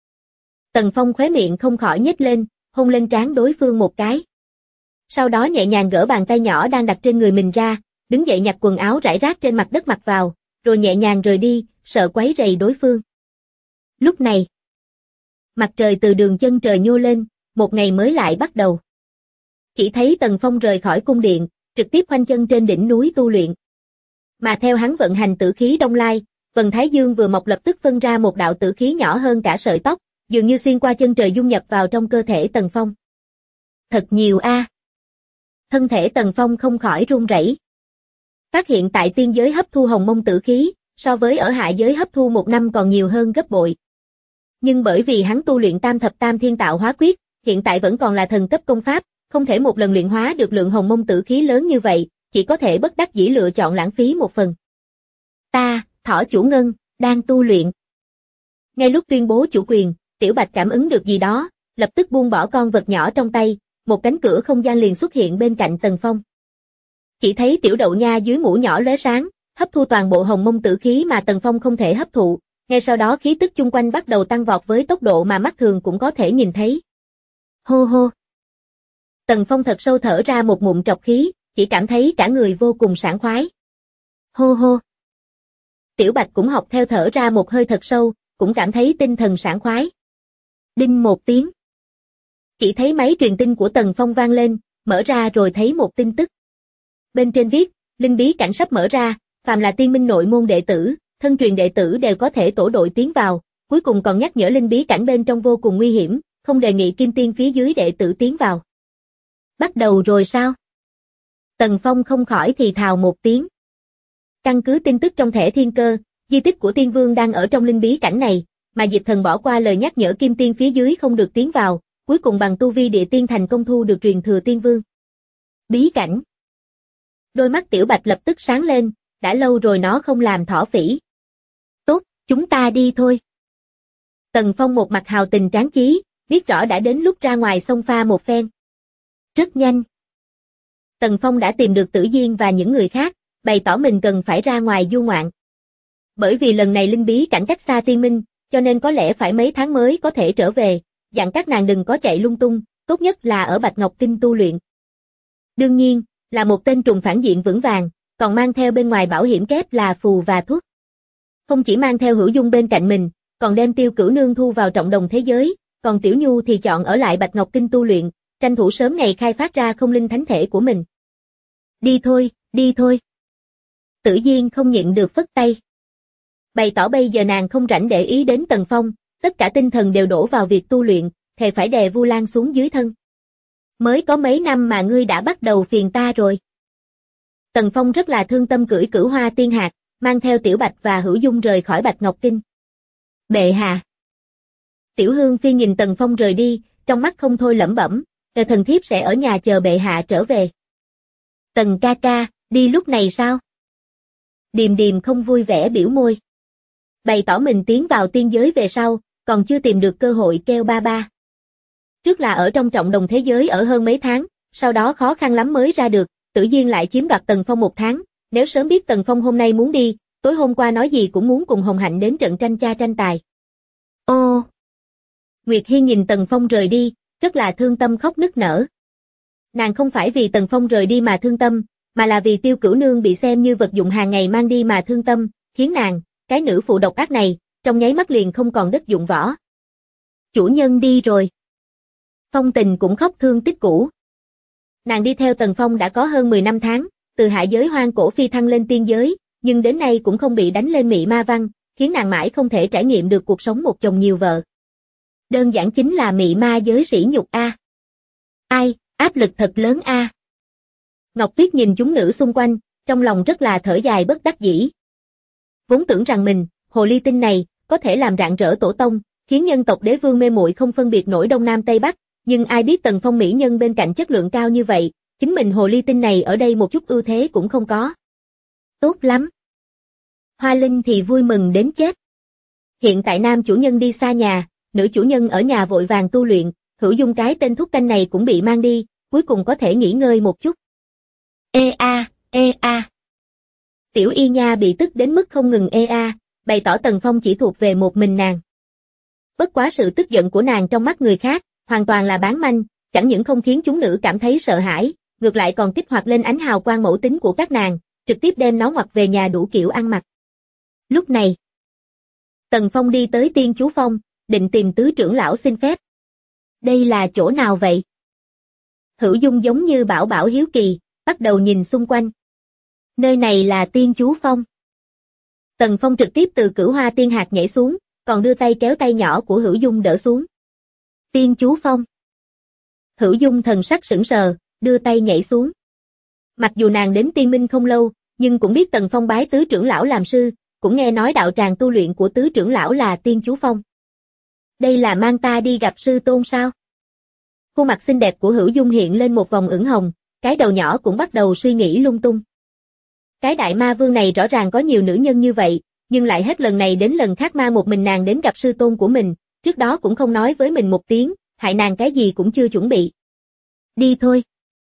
Tần Phong khóe miệng không khỏi nhếch lên, hôn lên trán đối phương một cái. Sau đó nhẹ nhàng gỡ bàn tay nhỏ đang đặt trên người mình ra, đứng dậy nhặt quần áo rải rác trên mặt đất mặc vào, rồi nhẹ nhàng rời đi, sợ quấy rầy đối phương. Lúc này, mặt trời từ đường chân trời nhô lên, một ngày mới lại bắt đầu. Chỉ thấy Tần Phong rời khỏi cung điện, trực tiếp khoanh chân trên đỉnh núi tu luyện. Mà theo hắn vận hành tử khí Đông Lai, vầng thái dương vừa mọc lập tức phân ra một đạo tử khí nhỏ hơn cả sợi tóc, dường như xuyên qua chân trời dung nhập vào trong cơ thể Tần Phong. Thật nhiều a. Thân thể Tần Phong không khỏi run rẩy. Phát hiện tại tiên giới hấp thu hồng mông tử khí, so với ở hạ giới hấp thu một năm còn nhiều hơn gấp bội. Nhưng bởi vì hắn tu luyện tam thập tam thiên tạo hóa quyết, hiện tại vẫn còn là thần cấp công pháp, không thể một lần luyện hóa được lượng hồng mông tử khí lớn như vậy, chỉ có thể bất đắc dĩ lựa chọn lãng phí một phần. Ta, Thỏ Chủ Ngân, đang tu luyện. Ngay lúc tuyên bố chủ quyền, Tiểu Bạch cảm ứng được gì đó, lập tức buông bỏ con vật nhỏ trong tay, một cánh cửa không gian liền xuất hiện bên cạnh Tần Phong. Chỉ thấy Tiểu Đậu Nha dưới mũ nhỏ lóe sáng, hấp thu toàn bộ hồng mông tử khí mà Tần Phong không thể hấp thụ, ngay sau đó khí tức chung quanh bắt đầu tăng vọt với tốc độ mà mắt thường cũng có thể nhìn thấy. Hô hô. Tần Phong thật sâu thở ra một ngụm trọc khí, chỉ cảm thấy cả người vô cùng sảng khoái. Hô hô. Tiểu Bạch cũng học theo thở ra một hơi thật sâu, cũng cảm thấy tinh thần sảng khoái. Đinh một tiếng. Chỉ thấy máy truyền tin của Tần Phong vang lên, mở ra rồi thấy một tin tức. Bên trên viết, linh bí cảnh sắp mở ra, phàm là tiên minh nội môn đệ tử, thân truyền đệ tử đều có thể tổ đội tiến vào, cuối cùng còn nhắc nhở linh bí cảnh bên trong vô cùng nguy hiểm, không đề nghị kim tiên phía dưới đệ tử tiến vào. Bắt đầu rồi sao? Tần Phong không khỏi thì thào một tiếng. Căn cứ tin tức trong thẻ thiên cơ, di tích của tiên vương đang ở trong linh bí cảnh này, mà Diệp Thần bỏ qua lời nhắc nhở kim tiên phía dưới không được tiến vào, cuối cùng bằng tu vi địa tiên thành công thu được truyền thừa tiên vương. Bí cảnh. Đôi mắt Tiểu Bạch lập tức sáng lên, đã lâu rồi nó không làm thỏ phỉ. Tốt, chúng ta đi thôi. Tần Phong một mặt hào tình tráng chí, biết rõ đã đến lúc ra ngoài xông pha một phen. Rất nhanh. Tần Phong đã tìm được Tử Diên và những người khác, bày tỏ mình cần phải ra ngoài du ngoạn. Bởi vì lần này linh bí cảnh cách xa tiên minh, cho nên có lẽ phải mấy tháng mới có thể trở về, dặn các nàng đừng có chạy lung tung, tốt nhất là ở Bạch Ngọc Kinh tu luyện. Đương nhiên, là một tên trùng phản diện vững vàng, còn mang theo bên ngoài bảo hiểm kép là phù và thuốc. Không chỉ mang theo Hữu Dung bên cạnh mình, còn đem Tiêu Cửu Nương thu vào trọng đồng thế giới, còn Tiểu Nhu thì chọn ở lại Bạch Ngọc Kinh tu luyện, tranh thủ sớm ngày khai phát ra không linh thánh thể của mình. Đi thôi, đi thôi. Tử Diên không nhịn được phất tay. Bày tỏ bây giờ nàng không rảnh để ý đến Tần Phong, tất cả tinh thần đều đổ vào việc tu luyện, thề phải đè Vu Lan xuống dưới thân. Mới có mấy năm mà ngươi đã bắt đầu phiền ta rồi. Tần Phong rất là thương tâm cưỡi Cửu Hoa Tiên Hạc, mang theo Tiểu Bạch và Hữu Dung rời khỏi Bạch Ngọc Kinh. Bệ hạ. Tiểu Hương Phi nhìn Tần Phong rời đi, trong mắt không thôi lẩm bẩm, thần thiếp sẽ ở nhà chờ bệ hạ trở về. Tần ca ca, đi lúc này sao? Điềm Điềm không vui vẻ biểu môi. Bày tỏ mình tiến vào tiên giới về sau, còn chưa tìm được cơ hội kêu ba ba. Trước là ở trong trọng đồng thế giới ở hơn mấy tháng, sau đó khó khăn lắm mới ra được, Tử Diên lại chiếm đoạt Tần Phong một tháng, nếu sớm biết Tần Phong hôm nay muốn đi, tối hôm qua nói gì cũng muốn cùng Hồng Hạnh đến trận tranh cha tranh tài. Ô! Nguyệt Hi nhìn Tần Phong rời đi, rất là thương tâm khóc nức nở. Nàng không phải vì Tần Phong rời đi mà thương tâm, mà là vì Tiêu Cửu Nương bị xem như vật dụng hàng ngày mang đi mà thương tâm, khiến nàng, cái nữ phụ độc ác này, trong nháy mắt liền không còn đất dụng võ. Chủ nhân đi rồi. Phong Tình cũng khóc thương tích cũ. Nàng đi theo Tần Phong đã có hơn 10 năm tháng, từ hạ giới hoang cổ phi thăng lên tiên giới, nhưng đến nay cũng không bị đánh lên mị ma văn, khiến nàng mãi không thể trải nghiệm được cuộc sống một chồng nhiều vợ. Đơn giản chính là mị ma giới sỉ nhục a. Ai, áp lực thật lớn a. Ngọc Tuyết nhìn chúng nữ xung quanh, trong lòng rất là thở dài bất đắc dĩ. Vốn tưởng rằng mình, hồ ly tinh này, có thể làm rạng rỡ tổ tông, khiến nhân tộc đế vương mê muội không phân biệt nổi đông nam tây bắc, nhưng ai biết Tần Phong mỹ nhân bên cạnh chất lượng cao như vậy, chính mình hồ ly tinh này ở đây một chút ưu thế cũng không có. Tốt lắm. Hoa Linh thì vui mừng đến chết. Hiện tại nam chủ nhân đi xa nhà, nữ chủ nhân ở nhà vội vàng tu luyện, Hữu Dung cái tên thúc canh này cũng bị mang đi, cuối cùng có thể nghỉ ngơi một chút. Ê a, ê a. Tiểu Y Nha bị tức đến mức không ngừng ê a, bày tỏ Tần Phong chỉ thuộc về một mình nàng. Bất quá sự tức giận của nàng trong mắt người khác, hoàn toàn là bán manh, chẳng những không khiến chúng nữ cảm thấy sợ hãi, ngược lại còn kích hoạt lên ánh hào quang mẫu tính của các nàng, trực tiếp đem nó ngoặt về nhà đủ kiểu ăn mặc. Lúc này, Tần Phong đi tới Tiên Chú Phong, định tìm tứ trưởng lão xin phép. Đây là chỗ nào vậy? Hữu Dung giống như bảo bảo hiếu kỳ, bắt đầu nhìn xung quanh. Nơi này là Tiên Chú Phong. Tần Phong trực tiếp từ Cửu Hoa Tiên Hạc nhảy xuống, còn đưa tay kéo tay nhỏ của Hữu Dung đỡ xuống. Tiên Chú Phong. Hữu Dung thần sắc sững sờ, đưa tay nhảy xuống. Mặc dù nàng đến Tiên Minh không lâu, nhưng cũng biết Tần Phong bái tứ trưởng lão làm sư, cũng nghe nói đạo tràng tu luyện của tứ trưởng lão là Tiên Chú Phong. Đây là mang ta đi gặp sư tôn sao? Khuôn mặt xinh đẹp của Hữu Dung hiện lên một vòng ửng hồng, cái đầu nhỏ cũng bắt đầu suy nghĩ lung tung. Cái đại ma vương này rõ ràng có nhiều nữ nhân như vậy, nhưng lại hết lần này đến lần khác ma một mình nàng đến gặp sư tôn của mình, trước đó cũng không nói với mình một tiếng, hại nàng cái gì cũng chưa chuẩn bị. Đi thôi.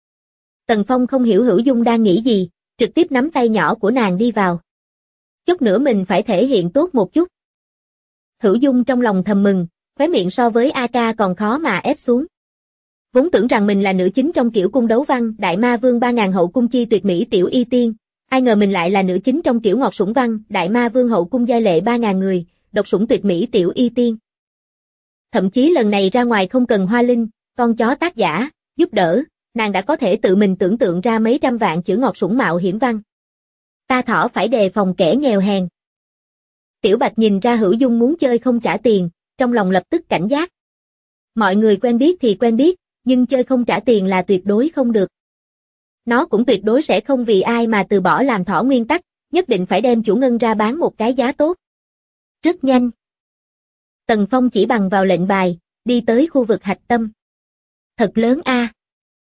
Tần Phong không hiểu Hữu Dung đang nghĩ gì, trực tiếp nắm tay nhỏ của nàng đi vào. Chút nữa mình phải thể hiện tốt một chút. Hữu Dung trong lòng thầm mừng, khóe miệng so với AK còn khó mà ép xuống. Vốn tưởng rằng mình là nữ chính trong kiểu cung đấu văn, đại ma vương 3000 hậu cung chi tuyệt mỹ tiểu y tiên, ai ngờ mình lại là nữ chính trong kiểu ngọc sủng văn, đại ma vương hậu cung giai lệ 3000 người, độc sủng tuyệt mỹ tiểu y tiên. Thậm chí lần này ra ngoài không cần Hoa Linh, con chó tác giả, giúp đỡ, nàng đã có thể tự mình tưởng tượng ra mấy trăm vạn chữ ngọc sủng mạo hiểm văn. Ta thỏ phải đề phòng kẻ nghèo hèn. Tiểu Bạch nhìn ra Hữu Dung muốn chơi không trả tiền, trong lòng lập tức cảnh giác. Mọi người quen biết thì quen biết, nhưng chơi không trả tiền là tuyệt đối không được. Nó cũng tuyệt đối sẽ không vì ai mà từ bỏ làm thỏ nguyên tắc, nhất định phải đem chủ ngân ra bán một cái giá tốt. Rất nhanh. Tần Phong chỉ bằng vào lệnh bài, đi tới khu vực hạch tâm. Thật lớn a.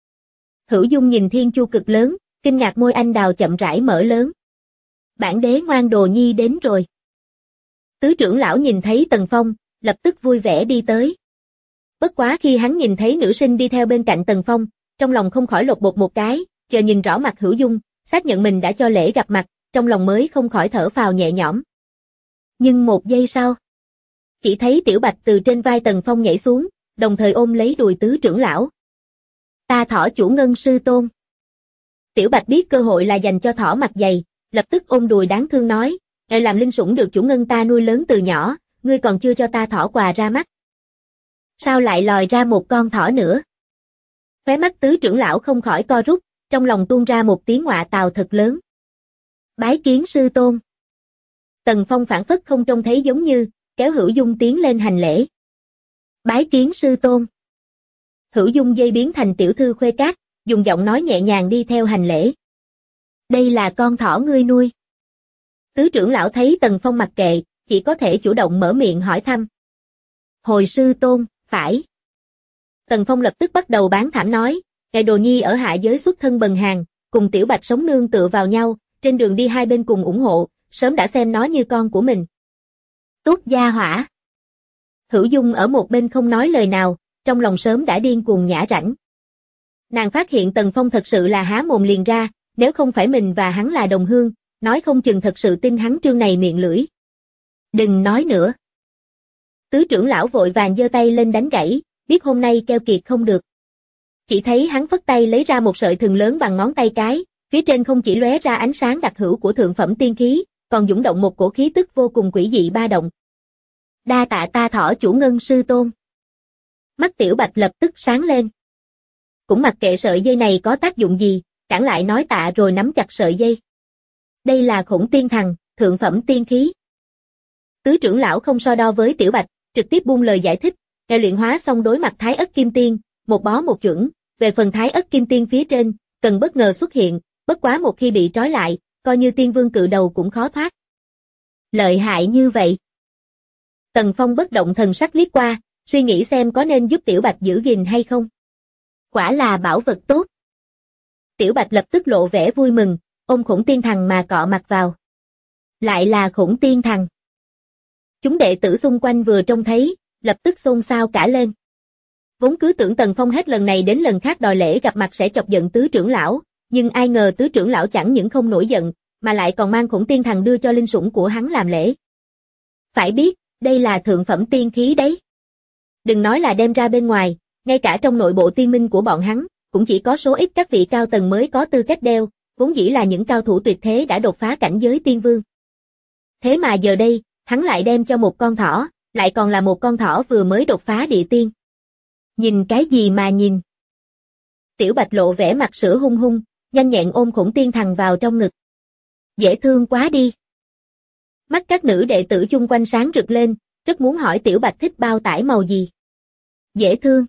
Hữu Dung nhìn thiên chu cực lớn, kinh ngạc môi anh đào chậm rãi mở lớn. Bản đế ngoan đồ nhi đến rồi. Tứ trưởng lão nhìn thấy Tần Phong, lập tức vui vẻ đi tới. Bất quá khi hắn nhìn thấy nữ sinh đi theo bên cạnh Tần Phong, trong lòng không khỏi lột bột một cái, chờ nhìn rõ mặt Hữu Dung, xác nhận mình đã cho lễ gặp mặt, trong lòng mới không khỏi thở phào nhẹ nhõm. Nhưng một giây sau, chỉ thấy Tiểu Bạch từ trên vai Tần Phong nhảy xuống, đồng thời ôm lấy đùi tứ trưởng lão. Ta thỏ chủ ngân sư tôn. Tiểu Bạch biết cơ hội là dành cho thỏ mặt dày, lập tức ôm đùi đáng thương nói, "Ngài làm linh sủng được chủ ngân ta nuôi lớn từ nhỏ, ngươi còn chưa cho ta thỏ quà ra mắt. Sao lại lòi ra một con thỏ nữa?" Khóe mắt tứ trưởng lão không khỏi co rút, trong lòng tuôn ra một tiếng ngọa tào thật lớn. Bái kiến sư tôn. Tần Phong phản phất không trông thấy giống như, kéo Hữu Dung tiến lên hành lễ. Bái kiến sư tôn. Hữu Dung dây biến thành tiểu thư khuê cát, dùng giọng nói nhẹ nhàng đi theo hành lễ. Đây là con thỏ ngươi nuôi. Tứ trưởng lão thấy Tần Phong mặc kệ, chỉ có thể chủ động mở miệng hỏi thăm. Hồi sư tôn, phải. Tần Phong lập tức bắt đầu bán thảm nói, ngài đồ nhi ở hạ giới xuất thân bần hàn, cùng Tiểu Bạch sống nương tựa vào nhau, trên đường đi hai bên cùng ủng hộ, sớm đã xem nó như con của mình. Tốt gia hỏa. Hữu Dung ở một bên không nói lời nào, trong lòng sớm đã điên cuồng nhả rãnh. Nàng phát hiện Tần Phong thật sự là há mồm liền ra, nếu không phải mình và hắn là đồng hương, nói không chừng thật sự tin hắn trương này miệng lưỡi. Đừng nói nữa. Tứ trưởng lão vội vàng giơ tay lên đánh gãy, biết hôm nay keo kiệt không được. Chỉ thấy hắn phất tay lấy ra một sợi thừng lớn bằng ngón tay cái, phía trên không chỉ lóe ra ánh sáng đặc hữu của thượng phẩm tiên khí, còn dũng động một cổ khí tức vô cùng quỷ dị ba động. Đa tạ ta thỏ chủ ngân sư tôn. Mắt Tiểu Bạch lập tức sáng lên. Cũng mặc kệ sợi dây này có tác dụng gì, cản lại nói tạ rồi nắm chặt sợi dây. Đây là Khủng Tiên Thằng, thượng phẩm tiên khí. Tứ trưởng lão không so đo với Tiểu Bạch, trực tiếp buông lời giải thích, ngài luyện hóa xong đối mặt Thái Ất Kim Tiên, một bó một chuẩn, về phần Thái Ất Kim Tiên phía trên, cần bất ngờ xuất hiện, bất quá một khi bị trói lại, coi như tiên vương cự đầu cũng khó thoát. Lợi hại như vậy. Tần Phong bất động thần sắc liếc qua, suy nghĩ xem có nên giúp Tiểu Bạch giữ gìn hay không. Quả là bảo vật tốt. Tiểu Bạch lập tức lộ vẻ vui mừng, ôm Khủng Tiên Thằng mà cọ mặt vào. Lại là Khủng Tiên Thằng. Chúng đệ tử xung quanh vừa trông thấy, lập tức xôn xao cả lên. Vốn cứ tưởng Tần Phong hết lần này đến lần khác đòi lễ gặp mặt sẽ chọc giận tứ trưởng lão, nhưng ai ngờ tứ trưởng lão chẳng những không nổi giận, mà lại còn mang Khổng Tiên Thần đưa cho linh sủng của hắn làm lễ. Phải biết, đây là thượng phẩm tiên khí đấy. Đừng nói là đem ra bên ngoài, ngay cả trong nội bộ tiên minh của bọn hắn, cũng chỉ có số ít các vị cao tầng mới có tư cách đeo, vốn dĩ là những cao thủ tuyệt thế đã đột phá cảnh giới tiên vương. Thế mà giờ đây, hắn lại đem cho một con thỏ, lại còn là một con thỏ vừa mới đột phá địa tiên. Nhìn cái gì mà nhìn? Tiểu Bạch lộ vẻ mặt sữa hung hung, nhanh nhẹn ôm Khổng Tiên Thần vào trong ngực. Dễ thương quá đi. Mắt các nữ đệ tử chung quanh sáng rực lên, rất muốn hỏi Tiểu Bạch thích bao tải màu gì. Dễ thương.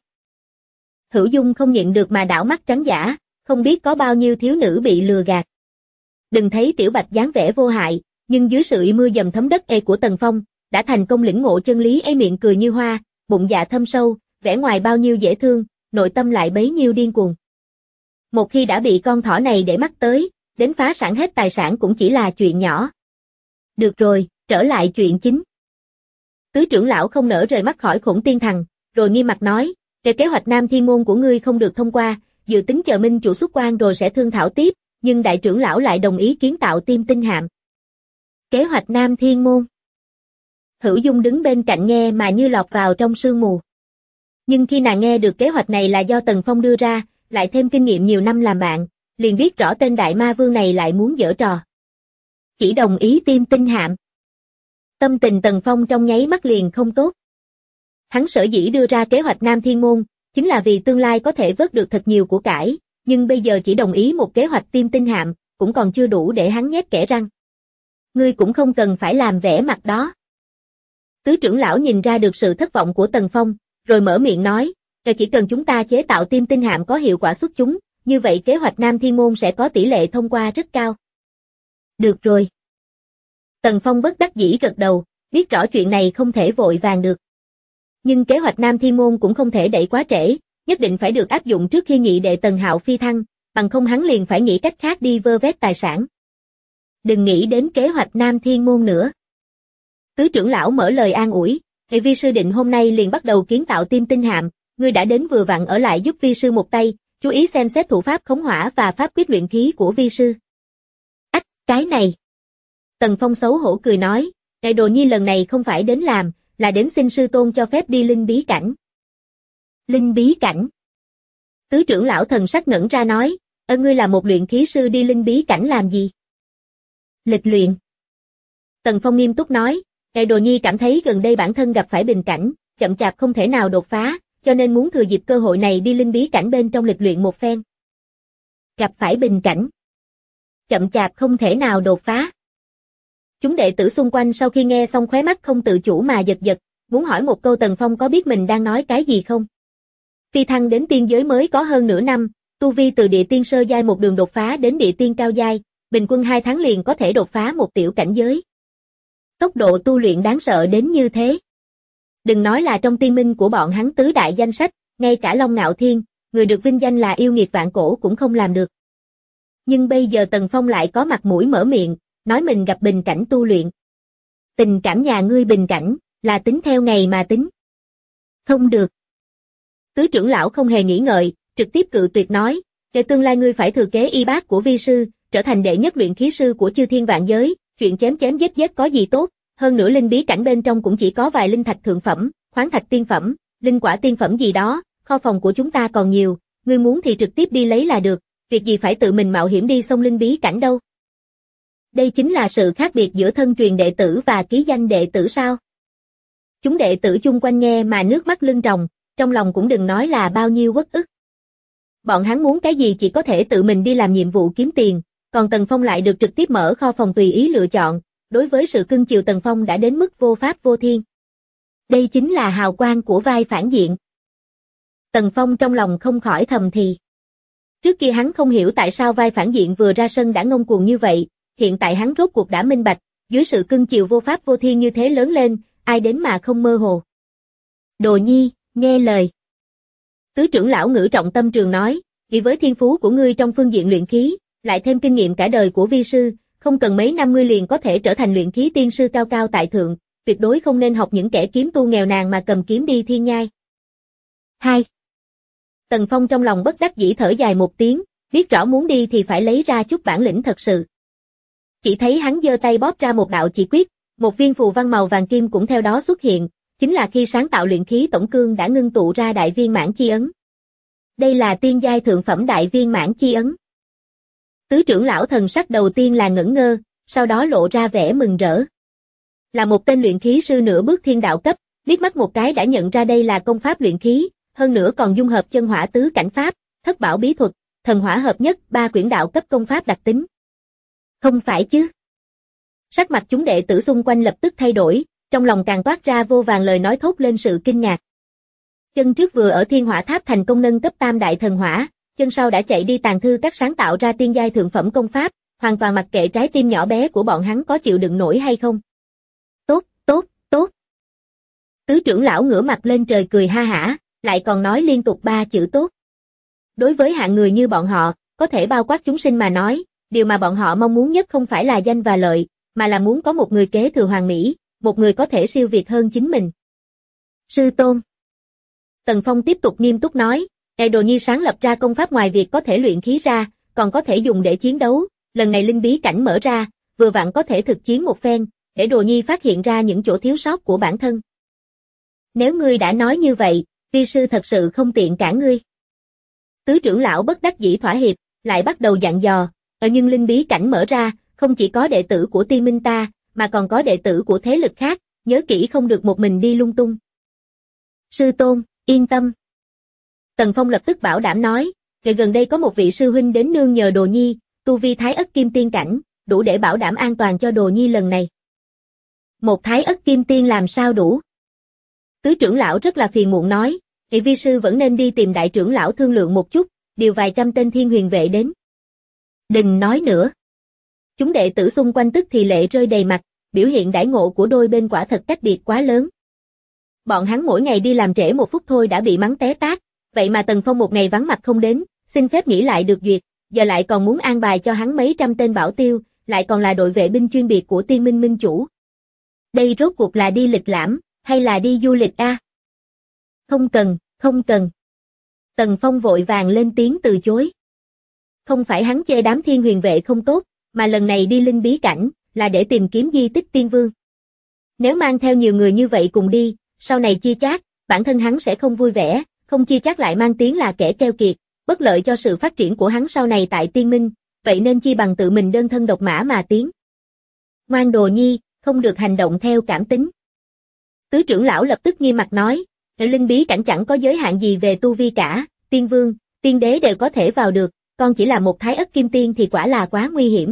Hữu Dung không nhịn được mà đảo mắt trắng dã, không biết có bao nhiêu thiếu nữ bị lừa gạt. Đừng thấy Tiểu Bạch dáng vẻ vô hại, nhưng dưới sự mưa dầm thấm đất của Tần Phong, đã thành công lĩnh ngộ chân lý miệng cười như hoa, bụng dạ thâm sâu, vẻ ngoài bao nhiêu dễ thương, nội tâm lại bấy nhiêu điên cuồng. Một khi đã bị con thỏ này để mắt tới, đến phá sản hết tài sản cũng chỉ là chuyện nhỏ. Được rồi, trở lại chuyện chính. Tứ trưởng lão không nỡ rời mắt khỏi Khổng Tiên Thần, rồi nghiêm mặt nói, kế hoạch Nam Thiên Môn của ngươi không được thông qua, dự tính chờ minh chủ xuất quan rồi sẽ thương thảo tiếp, nhưng đại trưởng lão lại đồng ý kiến tạo Tim Tinh Hạm. Kế hoạch Nam Thiên Môn. Hữu Dung đứng bên cạnh nghe mà như lọt vào trong sương mù. Nhưng khi nàng nghe được kế hoạch này là do Tần Phong đưa ra, lại thêm kinh nghiệm nhiều năm làm bạn, liền biết rõ tên đại ma vương này lại muốn giở trò. Chỉ đồng ý Tim Tinh Hạm. Tâm tình Tần Phong trong nháy mắt liền không tốt. Hắn sở dĩ đưa ra kế hoạch Nam Thiên Môn, chính là vì tương lai có thể vớt được thật nhiều của cải, nhưng bây giờ chỉ đồng ý một kế hoạch Tim Tinh Hạm, cũng còn chưa đủ để hắn nhét kẽ răng. Ngươi cũng không cần phải làm vẻ mặt đó. Tứ trưởng lão nhìn ra được sự thất vọng của Tần Phong, rồi mở miệng nói, chỉ cần chúng ta chế tạo Tim Tinh Hạm có hiệu quả xuất chúng, như vậy kế hoạch Nam Thiên Môn sẽ có tỷ lệ thông qua rất cao. Được rồi. Tần Phong bất đắc dĩ gật đầu, biết rõ chuyện này không thể vội vàng được. Nhưng kế hoạch Nam Thiên Môn cũng không thể đẩy quá trễ, nhất định phải được áp dụng trước khi nhị đệ Tần Hạo phi thăng, bằng không hắn liền phải nghĩ cách khác đi vơ vét tài sản. Đừng nghĩ đến kế hoạch Nam Thiên Môn nữa. Tứ trưởng lão mở lời an ủi, vi sư định hôm nay liền bắt đầu kiến tạo Tim Tinh Hạm, ngươi đã đến vừa vặn ở lại giúp vi sư một tay, chú ý xem xét thủ pháp khống hỏa và pháp quyết luyện khí của vi sư. Ách, cái này. Tần Phong xấu hổ cười nói, đại đồ nhi lần này không phải đến làm, là đến xin sư tôn cho phép đi linh bí cảnh. Linh bí cảnh. Tứ trưởng lão thần sắc ngẩn ra nói, ngươi là một luyện khí sư đi linh bí cảnh làm gì? Lịch luyện. Tần Phong nghiêm túc nói, đại đồ nhi cảm thấy gần đây bản thân gặp phải bình cảnh, chậm chạp không thể nào đột phá, cho nên muốn thừa dịp cơ hội này đi linh bí cảnh bên trong lịch luyện một phen. Gặp phải bình cảnh. Chậm chạp không thể nào đột phá. Chúng đệ tử xung quanh sau khi nghe xong khóe mắt không tự chủ mà giật giật, muốn hỏi một câu Tần Phong có biết mình đang nói cái gì không? Phi thăng đến tiên giới mới có hơn nửa năm, tu vi từ địa tiên sơ giai một đường đột phá đến địa tiên cao giai, bình quân 2 tháng liền có thể đột phá một tiểu cảnh giới. Tốc độ tu luyện đáng sợ đến như thế. Đừng nói là trong tiên minh của bọn hắn tứ đại danh sách, ngay cả Long Ngạo Thiên, người được vinh danh là yêu nghiệt vạn cổ cũng không làm được. Nhưng bây giờ Tần Phong lại có mặt mũi mở miệng, nói mình gặp bình cảnh tu luyện. Tình cảm nhà ngươi bình cảnh, là tính theo ngày mà tính. Không được. Tứ trưởng lão không hề nghĩ ngợi, trực tiếp cự tuyệt nói, để tương lai ngươi phải thừa kế y bát của vi sư, trở thành đệ nhất luyện khí sư của chư thiên vạn giới, chuyện chém chém giết giết có gì tốt, hơn nữa linh bí cảnh bên trong cũng chỉ có vài linh thạch thượng phẩm, khoáng thạch tiên phẩm, linh quả tiên phẩm gì đó, kho phòng của chúng ta còn nhiều, ngươi muốn thì trực tiếp đi lấy là được, việc gì phải tự mình mạo hiểm đi xông linh bí cảnh đâu. Đây chính là sự khác biệt giữa thân truyền đệ tử và ký danh đệ tử sao? Chúng đệ tử chung quanh nghe mà nước mắt lưng tròng, trong lòng cũng đừng nói là bao nhiêu uất ức. Bọn hắn muốn cái gì chỉ có thể tự mình đi làm nhiệm vụ kiếm tiền, còn Tần Phong lại được trực tiếp mở kho phòng tùy ý lựa chọn, đối với sự cưng chiều Tần Phong đã đến mức vô pháp vô thiên. Đây chính là hào quang của vai phản diện. Tần Phong trong lòng không khỏi thầm thì. Trước kia hắn không hiểu tại sao vai phản diện vừa ra sân đã ngông cuồng như vậy, hiện tại hắn rốt cuộc đã minh bạch, dưới sự cưng chiều vô pháp vô thiên như thế lớn lên, ai đến mà không mơ hồ. Đồ nhi, nghe lời. Tứ trưởng lão ngữ trọng tâm trường nói, vì với thiên phú của ngươi trong phương diện luyện khí, lại thêm kinh nghiệm cả đời của vi sư, không cần mấy năm ngươi liền có thể trở thành luyện khí tiên sư cao cao tại thượng, tuyệt đối không nên học những kẻ kiếm tu nghèo nàn mà cầm kiếm đi thiên nhai. 2. Tần Phong trong lòng bất đắc dĩ thở dài một tiếng, biết rõ muốn đi thì phải lấy ra chút bản lĩnh thật sự. Chỉ thấy hắn giơ tay bóp ra một đạo chỉ quyết, một viên phù văn màu vàng kim cũng theo đó xuất hiện, chính là khi sáng tạo luyện khí tổng cương đã ngưng tụ ra đại viên mãn chi ấn. Đây là tiên giai thượng phẩm đại viên mãn chi ấn. Tứ trưởng lão thần sắc đầu tiên là ngẩn ngơ, sau đó lộ ra vẻ mừng rỡ. Là một tên luyện khí sư nửa bước thiên đạo cấp, liếc mắt một cái đã nhận ra đây là công pháp luyện khí, hơn nữa còn dung hợp chân hỏa tứ cảnh pháp, thất bảo bí thuật, thần hỏa hợp nhất, 3 quyển đạo cấp công pháp đặc tính. Không phải chứ? Sắc mặt chúng đệ tử xung quanh lập tức thay đổi, trong lòng càng toát ra vô vàn lời nói thốt lên sự kinh ngạc. Chân trước vừa ở Thiên Hỏa Tháp thành công nâng cấp tam đại thần hỏa, chân sau đã chạy đi tàng thư các sáng tạo ra tiên giai thượng phẩm công pháp, hoàn toàn mặc kệ trái tim nhỏ bé của bọn hắn có chịu đựng nổi hay không. Tốt, tốt, tốt. Tứ trưởng lão ngửa mặt lên trời cười ha hả, lại còn nói liên tục 3 chữ tốt. Đối với hạng người như bọn họ, có thể bao quát chúng sinh mà nói, điều mà bọn họ mong muốn nhất không phải là danh và lợi, mà là muốn có một người kế thừa hoàn mỹ, một người có thể siêu việt hơn chính mình. Sư tôn. Tần Phong tiếp tục nghiêm túc nói, Đồ Nhi sáng lập ra công pháp ngoài việc có thể luyện khí ra, còn có thể dùng để chiến đấu, lần này linh bí cảnh mở ra, vừa vặn có thể thực chiến một phen, để Đồ Nhi phát hiện ra những chỗ thiếu sót của bản thân. Nếu ngươi đã nói như vậy, vi sư thật sự không tiện cản ngươi. Tứ trưởng lão bất đắc dĩ thỏa hiệp, lại bắt đầu dặn dò, nhưng linh bí cảnh mở ra, không chỉ có đệ tử của Tiên Minh ta, mà còn có đệ tử của thế lực khác, nhớ kỹ không được một mình đi lung tung. Sư tôn, yên tâm. Tần Phong lập tức bảo đảm nói, gần đây có một vị sư huynh đến nương nhờ Đồ Nhi, tu vi Thái Ất Kim Tiên cảnh, đủ để bảo đảm an toàn cho Đồ Nhi lần này. Một Thái Ất Kim Tiên làm sao đủ? Tứ trưởng lão rất là phiền muộn nói, vi sư vẫn nên đi tìm đại trưởng lão thương lượng một chút, điều vài trăm tên thiên huyền vệ đến. Đừng nói nữa. Chúng đệ tử xung quanh tức thì lệ rơi đầy mặt, biểu hiện đãi ngộ của đôi bên quả thật cách biệt quá lớn. Bọn hắn mỗi ngày đi làm trễ 1 phút thôi đã bị mắng té tát, vậy mà Tần Phong một ngày vắng mặt không đến, xin phép nghỉ lại được duyệt, giờ lại còn muốn an bài cho hắn mấy trăm tên bảo tiêu, lại còn là đội vệ binh chuyên biệt của Tiên Minh minh chủ. Đây rốt cuộc là đi lịch lãm, hay là đi du lịch a? Không cần, không cần. Tần Phong vội vàng lên tiếng từ chối. Không phải hắn chê đám thiên huyền vệ không tốt, mà lần này đi linh bí cảnh, là để tìm kiếm di tích tiên vương. Nếu mang theo nhiều người như vậy cùng đi, sau này chia chác, bản thân hắn sẽ không vui vẻ, không chia chác lại mang tiếng là kẻ keo kiệt, bất lợi cho sự phát triển của hắn sau này tại Tiên Minh, vậy nên chi bằng tự mình đơn thân độc mã mà tiến. Ngoan Đồ Nhi, không được hành động theo cảm tính. Tứ trưởng lão lập tức nghiêm mặt nói, linh bí cảnh chẳng có giới hạn gì về tu vi cả, tiên vương, tiên đế đều có thể vào được, con chỉ là một Thái Ất Kim Tiên thì quả là quá nguy hiểm.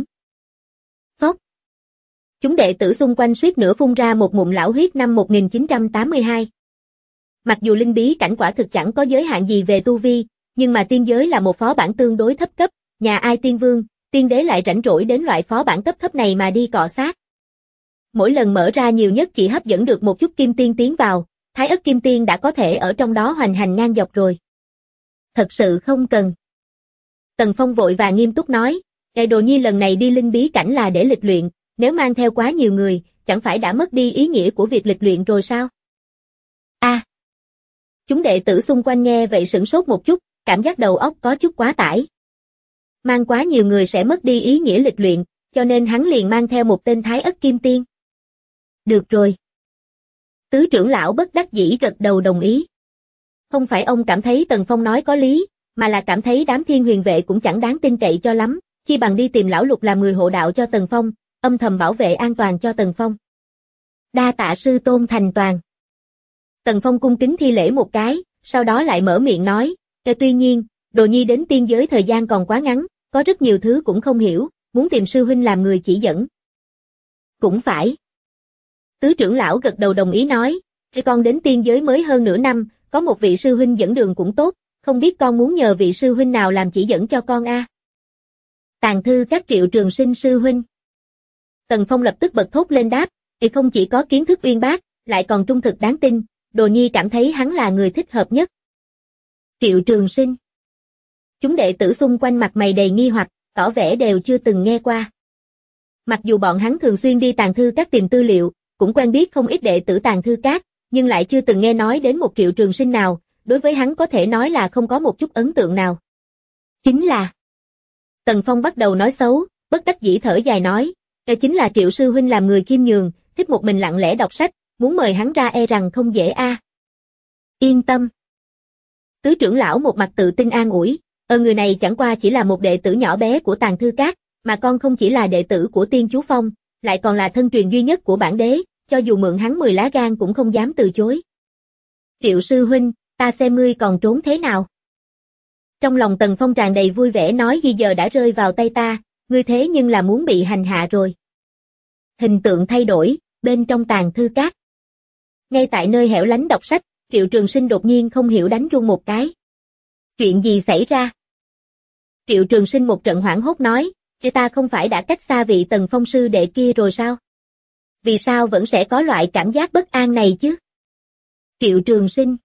Phốc. Chúng đệ tử xung quanh suýt nữa phun ra một ngụm lão huyết năm 1982. Mặc dù linh bí cảnh quả thực chẳng có giới hạn gì về tu vi, nhưng mà tiên giới là một phó bản tương đối thấp cấp, nhà ai tiên vương, tiên đế lại rảnh rỗi đến loại phó bản cấp thấp này mà đi cọ sát. Mỗi lần mở ra nhiều nhất chỉ hấp dẫn được một chút kim tiên tiến vào, Thái Ất Kim Tiên đã có thể ở trong đó hoành hành ngang dọc rồi. Thật sự không cần. Tần Phong vội và nghiêm túc nói, Đồ Nhi lần này đi linh bí cảnh là để lịch luyện, nếu mang theo quá nhiều người, chẳng phải đã mất đi ý nghĩa của việc lịch luyện rồi sao? Chúng đệ tử xung quanh nghe vậy sửng sốt một chút, cảm giác đầu óc có chút quá tải. Mang quá nhiều người sẽ mất đi ý nghĩa lịch luyện, cho nên hắn liền mang theo một tên Thái Ất Kim Tiên. Được rồi. Tứ trưởng lão bất đắc dĩ gật đầu đồng ý. Không phải ông cảm thấy Tần Phong nói có lý, mà là cảm thấy đám thiên huyền vệ cũng chẳng đáng tin cậy cho lắm, chi bằng đi tìm lão Lục làm người hộ đạo cho Tần Phong, âm thầm bảo vệ an toàn cho Tần Phong. Đa tạ sư tôn thành toàn. Tần Phong cung kính thi lễ một cái, sau đó lại mở miệng nói, tuy nhiên, Đồ Nhi đến tiên giới thời gian còn quá ngắn, có rất nhiều thứ cũng không hiểu, muốn tìm sư huynh làm người chỉ dẫn. Cũng phải. Tứ trưởng lão gật đầu đồng ý nói, con đến tiên giới mới hơn nửa năm, có một vị sư huynh dẫn đường cũng tốt, không biết con muốn nhờ vị sư huynh nào làm chỉ dẫn cho con a? Tàng thư các Triệu Trường Sinh sư huynh. Tần Phong lập tức bật thốt lên đáp, không chỉ có kiến thức uyên bác, lại còn trung thực đáng tin, Đồ Nhi cảm thấy hắn là người thích hợp nhất. Triệu Trường Sinh. Chúng đệ tử xung quanh mặt mày đầy nghi hoặc, tỏ vẻ đều chưa từng nghe qua. Mặc dù bọn hắn thường xuyên đi tàng thư các tìm tư liệu, cũng quen biết không ít đệ tử Tàng Thư Các, nhưng lại chưa từng nghe nói đến một Triệu Trường Sinh nào, đối với hắn có thể nói là không có một chút ấn tượng nào. Chính là... Tần Phong bắt đầu nói xấu, bất đắc dĩ thở dài nói, chính là Triệu sư huynh làm người khiêm nhường, thích một mình lặng lẽ đọc sách, muốn mời hắn ra e rằng không dễ a. Yên tâm. Tứ trưởng lão một mặt tự tin an ủi, người này chẳng qua chỉ là một đệ tử nhỏ bé của Tàng Thư Các, mà con không chỉ là đệ tử của Tiên Chú Phong, lại còn là thân truyền duy nhất của bản đế, cho dù mượn hắn 10 lá gan cũng không dám từ chối. Triệu sư huynh, ta xem ngươi còn trốn thế nào? Trong lòng Tần Phong tràn đầy vui vẻ nói khi giờ đã rơi vào tay ta, ngươi thế nhưng là muốn bị hành hạ rồi. Hình tượng thay đổi, bên trong Tàng Thư Các. Ngay tại nơi hẻo lánh đọc sách, Triệu Trường Sinh đột nhiên không hiểu đánh run một cái. Chuyện gì xảy ra? Triệu Trường Sinh một trận hoảng hốt nói, chứ ta không phải đã cách xa vị Tần Phong sư đệ kia rồi sao? Vì sao vẫn sẽ có loại cảm giác bất an này chứ? Triệu Trường Sinh.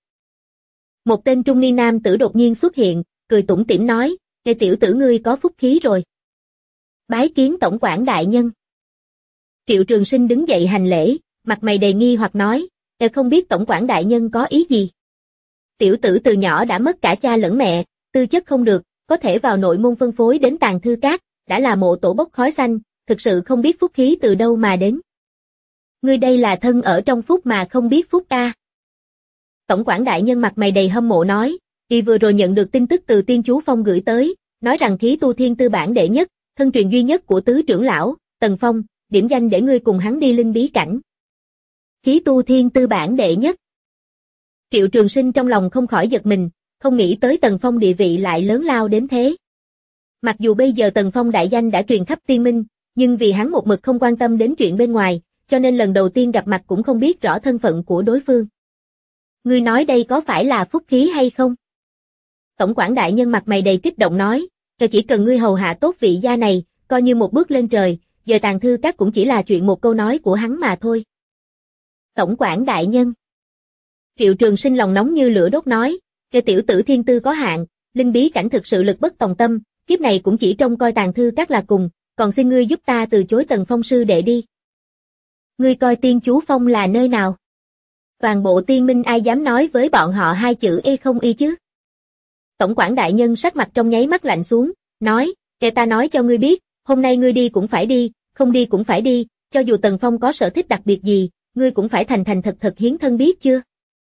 Một tên trung niên nam tử đột nhiên xuất hiện, cười tủm tỉm nói, tiểu tử ngươi có phúc khí rồi. Bái kiến tổng quản đại nhân. Triệu Trường Sinh đứng dậy hành lễ, mặt mày đầy nghi hoặc nói, không biết tổng quản đại nhân có ý gì. Tiểu tử từ nhỏ đã mất cả cha lẫn mẹ, tư chất không được, có thể vào nội môn phân phối đến Tàng Thư Các, đã là mộ tổ bốc khói xanh, thực sự không biết phúc khí từ đâu mà đến. Ngươi đây là thân ở trong phúc mà không biết phúc a. Tổng quản đại nhân mặt mày đầy hâm mộ nói, y vừa rồi nhận được tin tức từ Tiên Chú Phong gửi tới, nói rằng khí tu thiên tư bản đệ nhất, thân truyền duy nhất của tứ trưởng lão, Tần Phong, điểm danh để ngươi cùng hắn đi linh bí cảnh. Khí tu thiên tư bản đệ nhất. Triệu Trường Sinh trong lòng không khỏi giật mình, không nghĩ tới Tần Phong địa vị lại lớn lao đến thế. Mặc dù bây giờ Tần Phong đại danh đã truyền khắp Tiên Minh, nhưng vì hắn một mực không quan tâm đến chuyện bên ngoài, cho nên lần đầu tiên gặp mặt cũng không biết rõ thân phận của đối phương. Ngươi nói đây có phải là phúc khí hay không? Tổng quản đại nhân mặt mày đầy kích động nói, chỉ cần ngươi hầu hạ tốt vị gia này, coi như một bước lên trời, giờ Tàng Thư Các cũng chỉ là chuyện một câu nói của hắn mà thôi. Tổng quản đại nhân. Triệu Trường Sinh lòng nóng như lửa đốt nói, tiểu tử thiên tư có hạn, linh bí cảnh thực sự lực bất tòng tâm, kiếp này cũng chỉ trông coi Tàng Thư Các là cùng, còn xin ngươi giúp ta từ chối Tần Phong sư đệ đi. Ngươi coi Tiên Chú Phong là nơi nào? Toàn bộ Tiên Minh ai dám nói với bọn họ hai chữ y không y chứ? Tổng quản đại nhân sắc mặt trong nháy mắt lạnh xuống, nói, ta nói cho ngươi biết, hôm nay ngươi đi cũng phải đi, không đi cũng phải đi, cho dù Tần Phong có sở thích đặc biệt gì, ngươi cũng phải thành thành thật thật hiến thân biết chưa?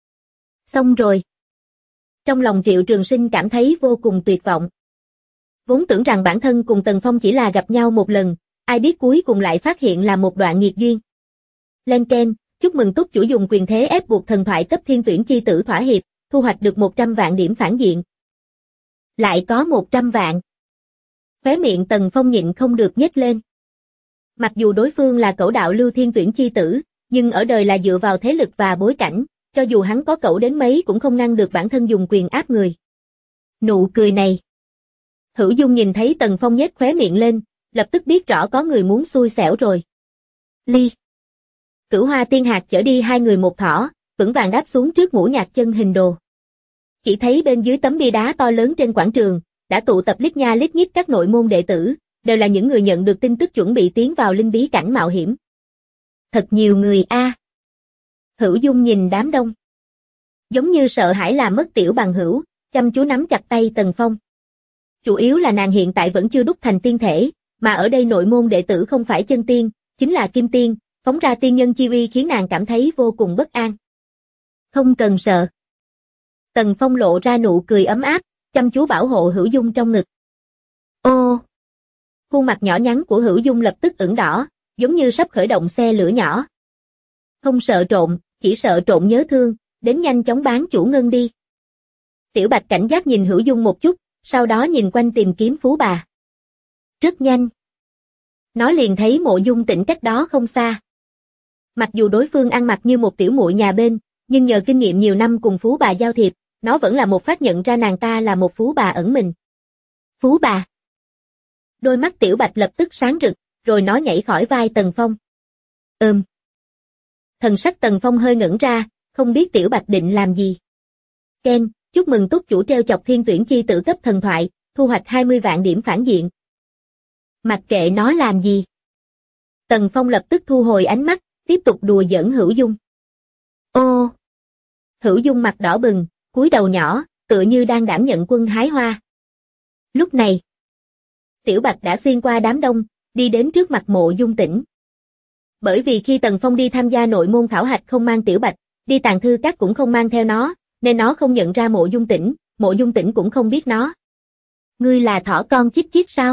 Xong rồi. Trong lòng Triệu Trường Sinh cảm thấy vô cùng tuyệt vọng. Vốn tưởng rằng bản thân cùng Tần Phong chỉ là gặp nhau một lần, ai biết cuối cùng lại phát hiện là một đoạn nghiệt duyên. Lên keng, chúc mừng túc chủ dùng quyền thế ép buộc thần thoại cấp thiên tuyển chi tử thỏa hiệp, thu hoạch được 100 vạn điểm phản diện. Lại có 100 vạn. Khóe miệng Tần Phong nhịn không được nhếch lên. Mặc dù đối phương là cẩu đạo lưu thiên tuyển chi tử, nhưng ở đời là dựa vào thế lực và bối cảnh, cho dù hắn có cẩu đến mấy cũng không ngăn được bản thân dùng quyền áp người. Nụ cười này. Hữu Dung nhìn thấy Tần Phong nhếch khóe miệng lên, lập tức biết rõ có người muốn xui xẻo rồi. Ly. Cửu Hoa Tiên Hạc chở đi hai người một thỏ, vững vàng đáp xuống trước Ngũ Nhạc Chân hình đồ. Chỉ thấy bên dưới tấm bia đá to lớn trên quảng trường, đã tụ tập lít nha lít nhít các nội môn đệ tử, đều là những người nhận được tin tức chuẩn bị tiến vào linh bí cảnh mạo hiểm. Thật nhiều người a. Hữu Dung nhìn đám đông. Giống như sợ hãi làm mất tiểu bằng hữu, chăm chú nắm chặt tay Tần Phong. Chủ yếu là nàng hiện tại vẫn chưa đúc thành tiên thể, mà ở đây nội môn đệ tử không phải chân tiên, chính là kim tiên, phóng ra tiên nhân chi uy khiến nàng cảm thấy vô cùng bất an. Không cần sợ. Tần Phong lộ ra nụ cười ấm áp, chăm chú bảo hộ Hữu Dung trong ngực. Ô! Khuôn mặt nhỏ nhắn của Hữu Dung lập tức ửng đỏ, giống như sắp khởi động xe lửa nhỏ. Không sợ trộm, chỉ sợ trộm nhớ thương, đến nhanh chóng bán chủ ngân đi. Tiểu Bạch cảnh giác nhìn Hữu Dung một chút, sau đó nhìn quanh tìm kiếm phú bà. Rất nhanh. Nó liền thấy Mộ Dung Tĩnh cách đó không xa. Mặc dù đối phương ăn mặc như một tiểu muội nhà bên, nhưng nhờ kinh nghiệm nhiều năm cùng phú bà giao thiệp, nó vẫn là một phát nhận ra nàng ta là một phú bà ẩn mình. Phú bà. Đôi mắt Tiểu Bạch lập tức sáng rực, rồi nó nhảy khỏi vai Tần Phong. Thần sắc Tần Phong hơi ngẩn ra, không biết Tiểu Bạch định làm gì. Ken, chúc mừng túc chủ treo chọc thiên tuyển chi tử cấp thần thoại, thu hoạch 20 vạn điểm phản diện. Mặc kệ nó làm gì. Tần Phong lập tức thu hồi ánh mắt, tiếp tục đùa giỡn Hữu Dung. Ô! Hữu Dung mặt đỏ bừng, cúi đầu nhỏ, tựa như đang đảm nhận quân hái hoa. Lúc này, Tiểu Bạch đã xuyên qua đám đông, đi đến trước mặt Mộ Dung Tĩnh. Bởi vì khi Tần Phong đi tham gia nội môn khảo hạch không mang Tiểu Bạch, đi Tàng Thư Các cũng không mang theo nó, nên nó không nhận ra Mộ Dung Tĩnh cũng không biết nó. Ngươi là thỏ con chích chích sao?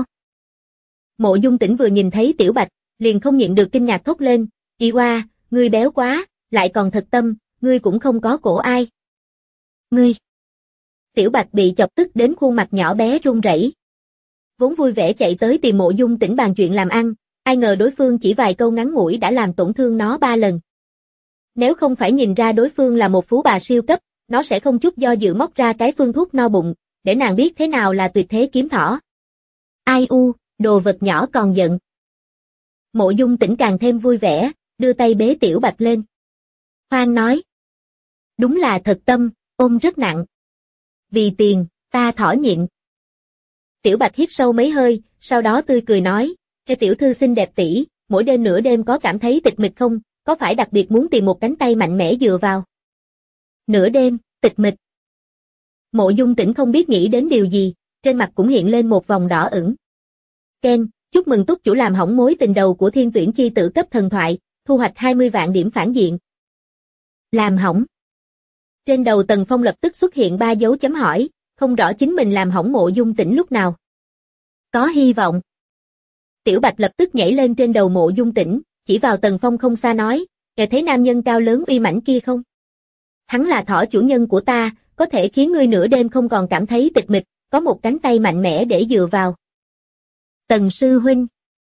Mộ Dung Tĩnh vừa nhìn thấy Tiểu Bạch, liền không nhịn được kinh ngạc thốt lên, "Y oa, ngươi béo quá, lại còn thật tâm, ngươi cũng không có cổ ai." "Ngươi?" Tiểu Bạch bị chọc tức đến khuôn mặt nhỏ bé run rẩy. Vốn vui vẻ chạy tới tìm Mộ Dung Tĩnh bàn chuyện làm ăn, ai ngờ đối phương chỉ vài câu ngắn ngủi đã làm tổn thương nó 3 lần. Nếu không phải nhìn ra đối phương là một phú bà siêu cấp, nó sẽ không chút do dự móc ra cái phương thuốc no bụng, để nàng biết thế nào là tuyệt thế kiếm thỏ. Ai u, đồ vật nhỏ còn giận. Mộ Dung Tĩnh càng thêm vui vẻ, đưa tay bế Tiểu Bạch lên. Hoang nói. Đúng là thật tâm, ôm rất nặng. Vì tiền, ta thỏ nhịn. Tiểu Bạch hít sâu mấy hơi, sau đó tươi cười nói, "Cái tiểu thư xinh đẹp tỷ, mỗi đêm nửa đêm có cảm thấy tịch mịch không, có phải đặc biệt muốn tìm một cánh tay mạnh mẽ dựa vào?" Nửa đêm, tịch mịch. Mộ Dung Tĩnh không biết nghĩ đến điều gì, trên mặt cũng hiện lên một vòng đỏ ửng. Ken, chúc mừng túc chủ làm hỏng mối tình đầu của Thiên Tuyển chi tử cấp thần thoại, thu hoạch 20 vạn điểm phản diện. Làm hỏng. Trên đầu Tần Phong lập tức xuất hiện 3 dấu chấm hỏi, không rõ chính mình làm hỏng Mộ Dung Tĩnh lúc nào. Có hy vọng. Tiểu Bạch lập tức nhảy lên trên đầu Mộ Dung Tĩnh, chỉ vào Tần Phong không xa nói, "Nghe thấy nam nhân cao lớn uy mãnh kia không? Hắn là thỏ chủ nhân của ta, có thể khiến ngươi nửa đêm không còn cảm thấy tịch mịch, có một cánh tay mạnh mẽ để dựa vào." Tần sư huynh.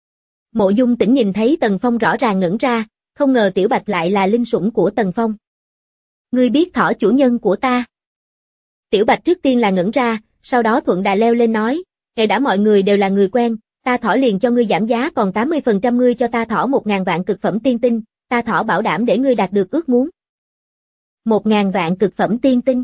Mộ Dung Tĩnh nhìn thấy Tần Phong rõ ràng ngẩn ra, không ngờ Tiểu Bạch lại là linh sủng của Tần Phong. Ngươi biết thỏ chủ nhân của ta? Tiểu Bạch trước tiên là ngẩn ra, sau đó thuận đà leo lên nói, "Kể đã mọi người đều là người quen, ta thỏ liền cho ngươi giảm giá còn 80%, ngươi cho ta thỏ 1.000 vạn cực phẩm tiên tinh, ta thỏ bảo đảm để ngươi đạt được ước muốn." 1.000 vạn cực phẩm tiên tinh.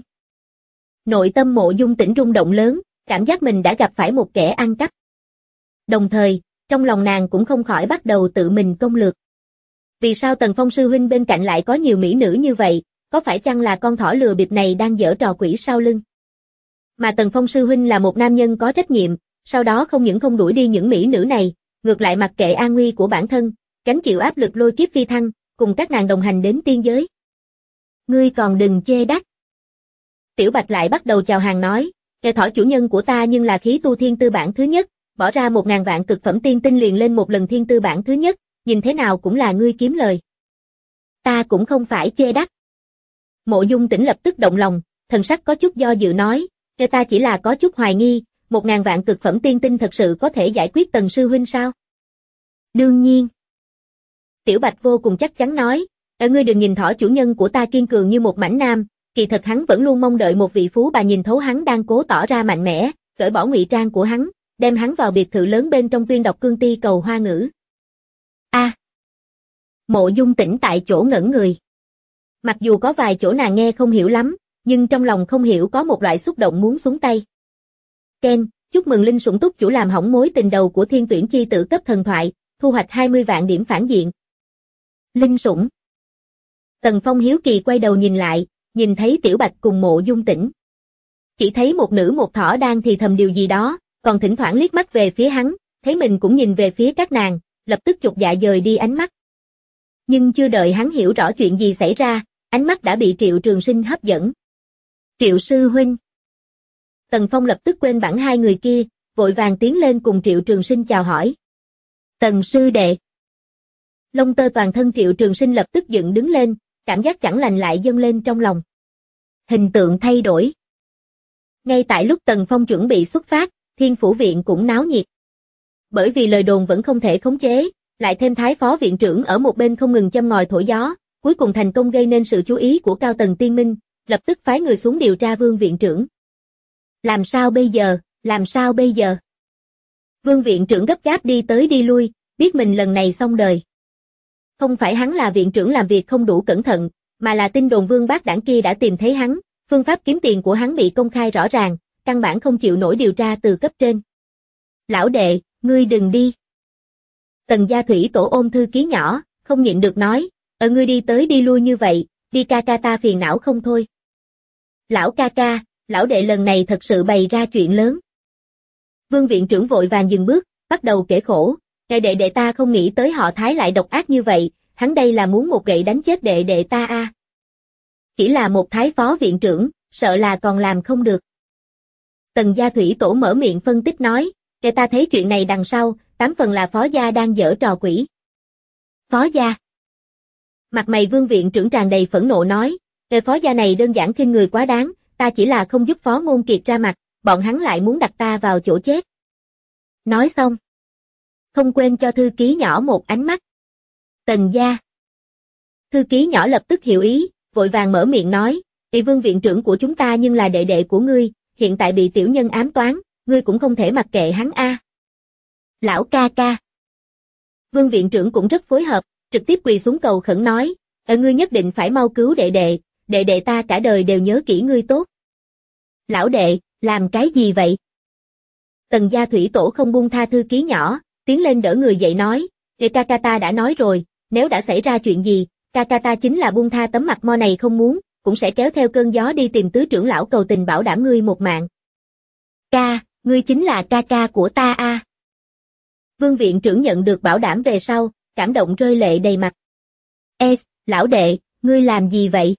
Nội tâm Mộ Dung Tĩnh rung động lớn, cảm giác mình đã gặp phải một kẻ ăn cắp. Đồng thời, trong lòng nàng cũng không khỏi bắt đầu tự mình công lược. Vì sao Tần Phong sư huynh bên cạnh lại có nhiều mỹ nữ như vậy, có phải chăng là con thỏ lừa bịp này đang giở trò quỷ sau lưng? Mà Tần Phong sư huynh là một nam nhân có trách nhiệm, sau đó không những không đuổi đi những mỹ nữ này, ngược lại mặc kệ an nguy của bản thân, gánh chịu áp lực lôi kiếp phi thăng, cùng các nàng đồng hành đến tiên giới. Ngươi còn đừng chê đắc. Tiểu Bạch lại bắt đầu chào hàng nói, "Kẻ thỏ chủ nhân của ta nhưng là khí tu thiên tư bản thứ nhất, bỏ ra 1.000 vạn cực phẩm tiên tinh liền lên một lần thiên tư bản thứ nhất, nhìn thế nào cũng là ngươi kiếm lời." Ta cũng không phải chê đắc. Mộ Dung Tĩnh lập tức động lòng, thần sắc có chút do dự nói, "Kẻ ta chỉ là có chút hoài nghi, 1.000 vạn cực phẩm tiên tinh thật sự có thể giải quyết Tần sư huynh sao?" Đương nhiên. Tiểu Bạch vô cùng chắc chắn nói, "Ngươi đừng nhìn thỏ chủ nhân của ta kiên cường như một mãnh nam, kỳ thật hắn vẫn luôn mong đợi một vị phú bà nhìn thấu hắn đang cố tỏ ra mạnh mẽ, cởi bỏ ngụy trang của hắn, đem hắn vào biệt thự lớn bên trong Tuyên Đọc Cương Ti cầu hoa ngữ." A. Mộ Dung Tĩnh tại chỗ ngẩn người. Mặc dù có vài chỗ nàng nghe không hiểu lắm, nhưng trong lòng không hiểu có một loại xúc động muốn xuống tay. Ken, chúc mừng linh sủng túc chủ làm hỏng mối tình đầu của Thiên Tuyển chi tử cấp thần thoại, thu hoạch 20 vạn điểm phản diện. Linh sủng. Tần Phong hiếu kỳ quay đầu nhìn lại, nhìn thấy Tiểu Bạch cùng Mộ Dung Tĩnh. Chỉ thấy một nữ một thỏ đang thì thầm điều gì đó, còn thỉnh thoảng liếc mắt về phía hắn, thấy mình cũng nhìn về phía các nàng, lập tức chột dạ dời đi ánh mắt. Nhưng chưa đợi hắn hiểu rõ chuyện gì xảy ra, ánh mắt đã bị Triệu Trường Sinh hấp dẫn. Triệu sư huynh. Tần Phong lập tức quên bẵng hai người kia, vội vàng tiến lên cùng Triệu Trường Sinh chào hỏi. Tần sư đệ. Lông tơ toàn thân Triệu Trường Sinh lập tức dựng đứng lên, cảm giác chẳng lành lại dâng lên trong lòng. Hình tượng thay đổi. Ngay tại lúc Tần Phong chuẩn bị xuất phát, Thiên Phủ Viện cũng náo nhiệt. Bởi vì lời đồn vẫn không thể khống chế, lại thêm Thái Phó Viện trưởng ở một bên không ngừng châm ngòi thổi gió, cuối cùng thành công gây nên sự chú ý của cao tầng tiên minh, lập tức phái người xuống điều tra Vương Viện trưởng. Làm sao bây giờ, làm sao bây giờ? Vương Viện trưởng gấp gáp đi tới đi lui, biết mình lần này xong đời. Không phải hắn là viện trưởng làm việc không đủ cẩn thận, mà là tin đồn Vương Bác Đảng kia đã tìm thấy hắn, phương pháp kiếm tiền của hắn bị công khai rõ ràng, căn bản không chịu nổi điều tra từ cấp trên. Lão đệ, ngươi đừng đi. Tần Gia Thủy Tổ ôm thư ký nhỏ, không nhịn được nói, Ngươi đi tới đi lui như vậy, đi ca ca ta phiền não không thôi. Lão ca ca, lão đệ lần này thật sự bày ra chuyện lớn. Vương viện trưởng vội vàng dừng bước, bắt đầu kể khổ. Đệ đệ ta không nghĩ tới họ Thái lại độc ác như vậy, hắn đây là muốn một gậy đánh chết đệ đệ ta a. Chỉ là một Thái phó viện trưởng, sợ là còn làm không được. Tần gia thủy tổ mở miệng phân tích nói, để ta thấy chuyện này đằng sau, 8 phần là phó gia đang giở trò quỷ. Phó gia. Mặt mày Vương viện trưởng tràn đầy phẫn nộ nói, phó gia này đơn giản khinh người quá đáng, ta chỉ là không giúp Phó Ngôn Kiệt ra mặt, bọn hắn lại muốn đặt ta vào chỗ chết. Nói xong, không quên cho thư ký nhỏ một ánh mắt. Tần gia. Thư ký nhỏ lập tức hiểu ý, vội vàng mở miệng nói, Vương viện trưởng của chúng ta nhưng là đệ đệ của ngươi, hiện tại bị tiểu nhân ám toán, ngươi cũng không thể mặc kệ hắn a. Lão ca ca. Vương viện trưởng cũng rất phối hợp, trực tiếp quỳ xuống cầu khẩn nói, ngươi nhất định phải mau cứu đệ đệ ta cả đời đều nhớ kỹ ngươi tốt. Lão đệ, làm cái gì vậy? Tần gia thủy tổ không buông tha thư ký nhỏ, tiến lên đỡ người dậy nói, ca ca ta đã nói rồi, nếu đã xảy ra chuyện gì, ca ca ta chính là buông tha tấm mặt mo này không muốn, cũng sẽ kéo theo cơn gió đi tìm tứ trưởng lão cầu tình bảo đảm ngươi một mạng. Ca, ngươi chính là ca ca của ta a. Vương viện trưởng nhận được bảo đảm về sau, cảm động rơi lệ đầy mặt. Lão đệ, ngươi làm gì vậy?